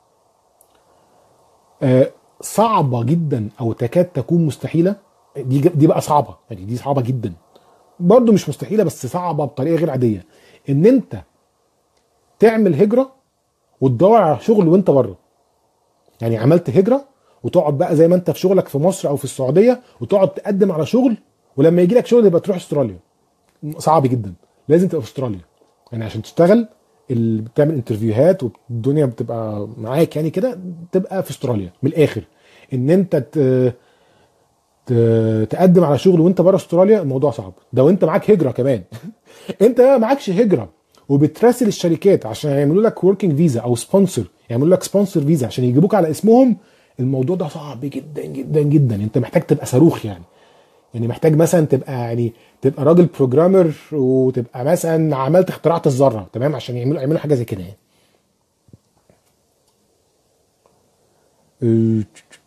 آه صعبه جدا او تكاد تكون مستحيله، دي دي بقى صعبه، يعني دي صعبه جدا، برضو مش مستحيله بس صعبه بطريقه غير عاديه، ان انت تعمل هجره وتدور على شغل وانت بره. يعني عملت هجره وتقعد بقى زي ما انت في شغلك في مصر او في السعوديه، وتقعد تقدم على شغل، ولما يجي لك شغل يبقى تروح استراليا. صعب جدا، لازم تبقى في استراليا يعني عشان تشتغل، اللي بتعمل انترفيوهات والدنيا بتبقى معاك يعني كده، تبقى في استراليا. من الاخر ان انت ت- ت- تقدم على شغل وانت بره استراليا الموضوع صعب، ده وانت معاك هجره كمان. انت بقى معكش هجره وبتراسل الشركات عشان يعملوا لك وركينج فيزا او سبونسر، يعملوا لك سبونسر فيزا عشان يجيبوك على اسمهم، الموضوع ده صعب جدا جدا جدا. انت محتاج تبقى صاروخ يعني، يعني محتاج مثلا تبقى يعني تبقى راجل بروجرامر، وتبقى مثلا عملت اختراعات الذره، تمام، عشان يعملوا يعملوا حاجه زي كده يعني. اه،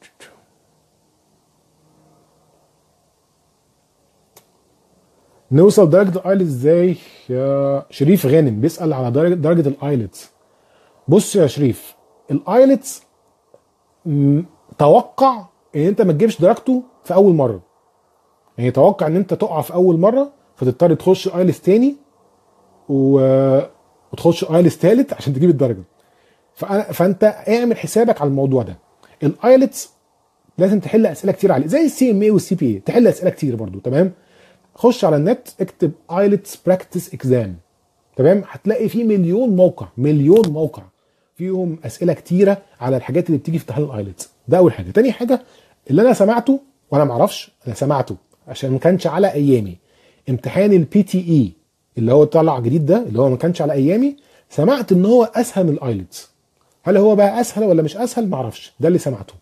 نوصل درجه الايلتس ازاي؟ يا شريف غانم بيسال على درجه درجه الايلتس. بص يا شريف، الايلتس م- توقع ان انت ما تجيبش درجته في اول مره، يعني توقع ان انت تقع في اول مره فتضطر تخش ايلتس تاني و... وتخش ايلتس تالت عشان تجيب الدرجه. فأنا... فانت اعمل حسابك على الموضوع ده. الايلتس لازم تحل اسئله كتير عليه زي السي ام اي والسي بي اي، تحل اسئله كتير برضو. تمام. خش على النت اكتب ايلتس براكتس اكزام، تمام، هتلاقي فيه مليون موقع، مليون موقع فيهم اسئله كتيره على الحاجات اللي بتيجي في امتحان الايلتس. ده اول حاجه. تاني حاجه اللي انا سمعته، وانا ما اعرفش، انا سمعته عشان ما كانش على ايامي، امتحان البي تي اي اللي هو طلع جديد ده، اللي هو ما كانش على ايامي، سمعت ان هو اسهل من الايلتس. هل هو بقى اسهل ولا مش اسهل؟ ما اعرفش، ده اللي سمعته.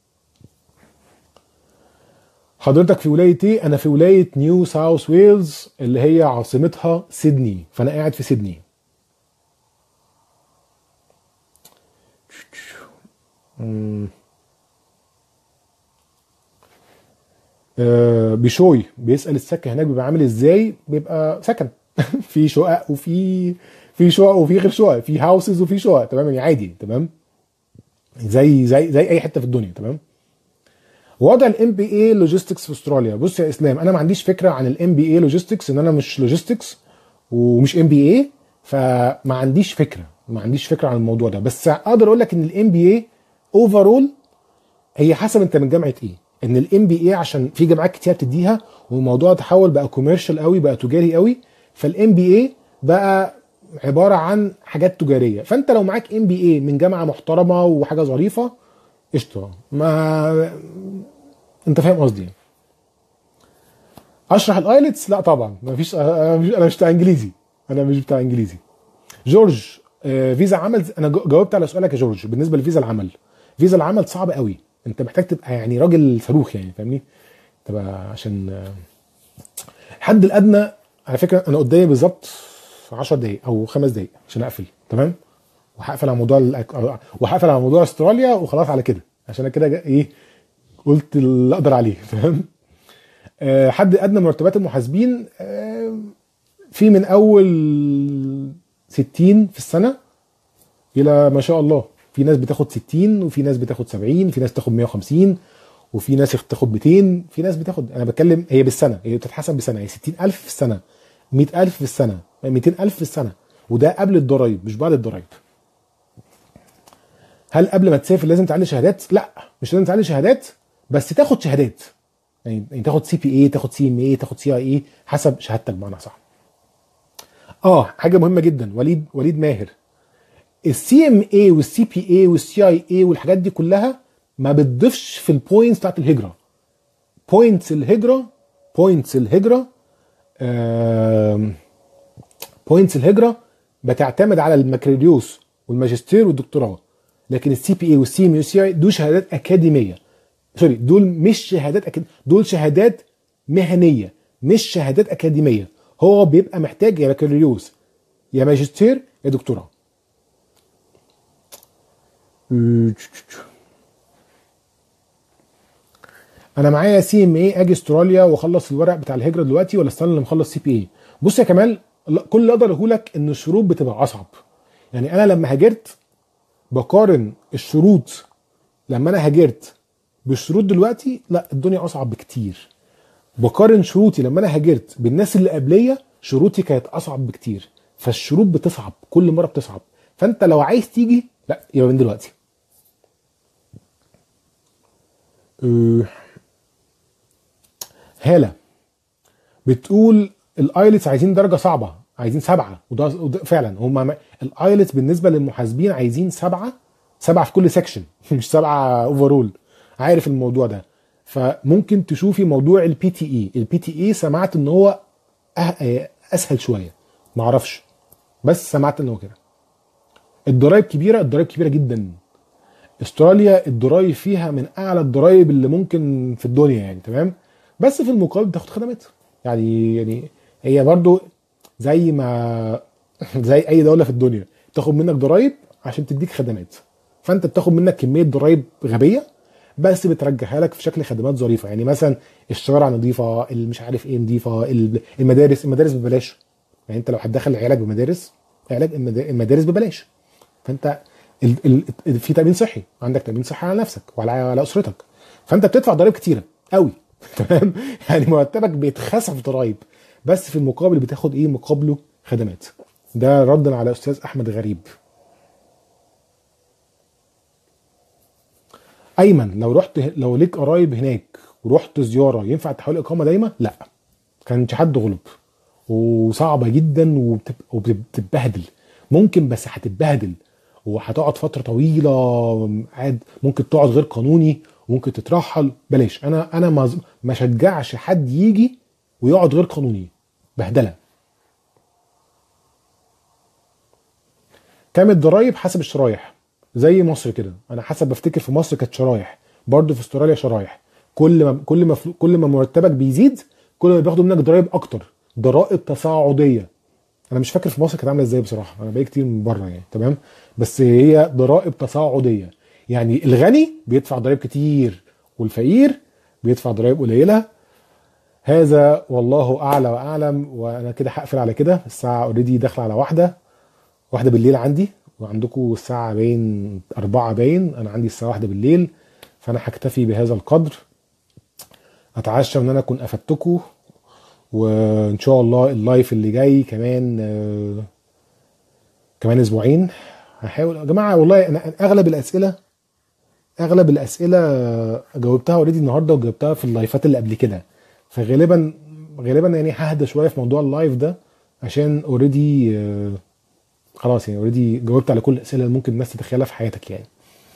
حضرتك في ولايه ايه؟ انا في ولايه نيو ساوث ويلز اللي هي عاصمتها سيدني، فانا قاعد في سيدني. مم. آه، بشوي بيسأل السكن هناك بيبقى عامل ازاي؟ بيبقى سكن. في شقق وفي في شقق وفي غير شقق، في هاوسز وفي شقق، تمام يعني عادي. تمام. زي زي زي اي حته في الدنيا. تمام. وضع الام بي اي لوجيستكس في استراليا. بص يا اسلام، انا ما عنديش فكره عن الام بي اي لوجيستكس، ان انا مش لوجيستكس ومش ام بي اي، فما عنديش فكره ما عنديش فكره عن الموضوع ده. بس اقدر اقول لك ان الام بي اي اوفرول هي حسب انت من جامعه ايه. ان الام بي اي عشان في جامعات كتير بتديها، والموضوع تحول بقى كوميرشال قوي، بقى تجاري قوي، فالام بي اي بقى عباره عن حاجات تجاريه. فانت لو معاك ام بي اي من جامعه محترمه وحاجه ظريفه قشطه، ما انت فاهم قصدي. اشرح الايلتس؟ لا طبعا، ما فيش. انا مش أنا مش بتاع انجليزي انا مش بتاع انجليزي. جورج، آه، فيزا عمل. انا جو- جاوبت على سؤالك يا جورج. بالنسبه لفيزا العمل، فيزا العمل صعب قوي، انت محتاج تبقى يعني راجل صاروخ يعني، فاهمني؟ تبقى عشان آه، الحد الادنى. على فكره انا قدامي بالظبط عشر دقائق او خمس دقائق عشان اقفل. تمام. وهقفل على موضوع الأك- وهقفل على موضوع استراليا وخلاص على كده، عشان انا كده جا- ايه قلت اللي اقدر عليه. فاهم؟ آه، حد ادنى مرتبات المحاسبين، آه، في من اول ستين في السنه الى ما شاء الله. في ناس بتاخد ستين، وفي ناس بتاخد سبعين، في ناس تاخد مية وخمسين، وفي ناس بتاخد ميتين، في ناس بتاخد، انا بتكلم هي بالسنه، هي بتتحسب بالسنه، هي ستين ألف في السنه، مية ألف في السنه، ميتين ألف في السنه، وده قبل الضرايب مش بعد الضرايب. هل قبل ما تسافر لازم تعلي شهادات؟ لا، مش لازم تعلي شهادات، بس تاخد شهادات. يعني يعني تاخد سي بي اي، تاخد سي ام اي، تاخد سي اي اي، حسب شهادتك بمعنى صح. اه، حاجه مهمه جدا، وليد وليد ماهر، السي ام اي والسي بي اي والسي اي اي والحاجات دي كلها ما بتضيفش في البوينتس بتاعت الهجره. بوينتس الهجره بوينتس الهجره بوينتس الهجره بتعتمد على المكالوريوس والماجستير والدكتوراه. لكن السي بي اي والسي ام اي والسي اي دول شهادات اكاديميه. سوري، دول مش شهادات أكاد... دول شهادات مهنيه، مش شهادات اكاديميه. هو بيبقى محتاج يا بكالوريوس يا ماجستير يا دكتوراه. انا معايا سي ام اي، اجي استراليا واخلص الورق بتاع الهجره دلوقتي، ولا استنى لما اخلص سي بي اي؟ بص يا كمال، لا، كل اللي اقدر اقوله لك ان الشروط بتبقى اصعب. يعني انا لما هاجرت بقارن الشروط لما انا هاجرت بالشروط دلوقتي، لا الدنيا اصعب بكتير. بقارن شروطي لما انا هاجرت بالناس اللي قبليه، شروطي كانت اصعب بكتير. فالشروط بتصعب كل مره بتصعب. فانت لو عايز تيجي، لا يبقى من دلوقتي. أه، هاله بتقول الايلتس عايزين درجه صعبه، عايزين سبعه، وده, وده فعلا هم الايلتس بالنسبه للمحاسبين عايزين سبعه، سبعه في كل سيكشن مش سبعه اوفرول. عارف الموضوع ده. فممكن تشوفي موضوع البي تي اي. البي تي اي سمعت ان هو أه- اسهل شويه، معرفش، بس سمعت ان هو كده. الضرايب كبيره، الضرايب كبيره جدا. استراليا الضرايب فيها من اعلى الضرايب اللي ممكن في الدنيا يعني. تمام. بس في المقابل بتاخد خدمات. يعني يعني هي برضو زي ما زي اي دوله في الدنيا بتاخد منك ضرايب عشان تديك خدمات. فانت بتاخد منك كميه ضرايب غبيه، بس بترجعها لك في شكل خدمات ظريفه. يعني مثلا الشوارع نظيفه، مش عارف ايه نظيفه، المدارس المدارس ببلاش. يعني انت لو هتدخل عيالك بمدارس، علاج المدارس ببلاش. فانت ال ال ال- في تامين صحي، عندك تامين صحي على نفسك وعلى على اسرتك. فانت بتدفع ضرائب كتيره قوي. تمام. يعني مرتبك بيتخسف ضرائب، بس في المقابل بتاخد ايه مقابله؟ خدمات. ده ردا على استاذ احمد غريب. ايمن، لو رحت لو ليك قرايب هناك ورحت زياره، ينفع تحول اقامه دايمه؟ لا، كانش حد غلب، وصعبه جدا، وبتب- وبتتبهدل. ممكن، بس هتتبهدل، وهتقعد فتره طويله قاعد، ممكن تقعد غير قانوني، وممكن تترحل. بلاش. انا انا ما ما شجعش حد يجي ويقعد غير قانوني. بهدله. كام الضرايب؟ حسب الشرايح، زي مصر كده. انا حسب بفتكر في مصر كانت شرايح، برضه في استراليا شرايح. كل ما كل ما فلو- كل ما مرتبك بيزيد، كل ما بياخدوا منك ضرايب اكتر، ضرائب تصاعديه. انا مش فاكر في مصر كانت عامله ازاي بصراحه، انا بقالي كتير من بره يعني. تمام. بس هي ضرائب تصاعديه. يعني الغني بيدفع ضرائب كتير، والفقير بيدفع ضرائب قليله. هذا والله اعلى واعلم. وانا كده هقفل على كده، الساعه اوريدي داخله على واحده واحده بالليل عندي، وعندكم الساعه باين أربعة، باين انا عندي الساعه واحدة بالليل، فانا هكتفي بهذا القدر. اتعشى ان انا اكون افدتكم، وان شاء الله اللايف اللي جاي كمان آه، كمان اسبوعين هحاول يا جماعه. والله انا اغلب الاسئله اغلب الاسئله جاوبتها اوريدي النهارده، وجاوبتها في اللايفات اللي قبل كده، فغالبا غالبا يعني ههدى شويه في موضوع اللايف ده، عشان اوريدي خلاص يعني اوريدي جاوبت على كل الاسئله اللي ممكن الناس تتخيلها في حياتك يعني.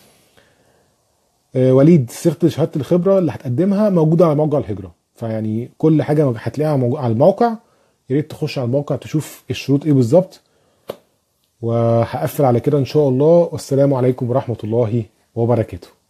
آه، وليد، صيغه شهاده الخبره اللي هتقدمها موجوده على موقع الهجره، فيعني كل حاجه هتلاقيها موجو- على الموقع. يا ريت تخش على الموقع تشوف الشروط ايه بالظبط. وهقفل على كده ان شاء الله، والسلام عليكم ورحمه الله وبركاته.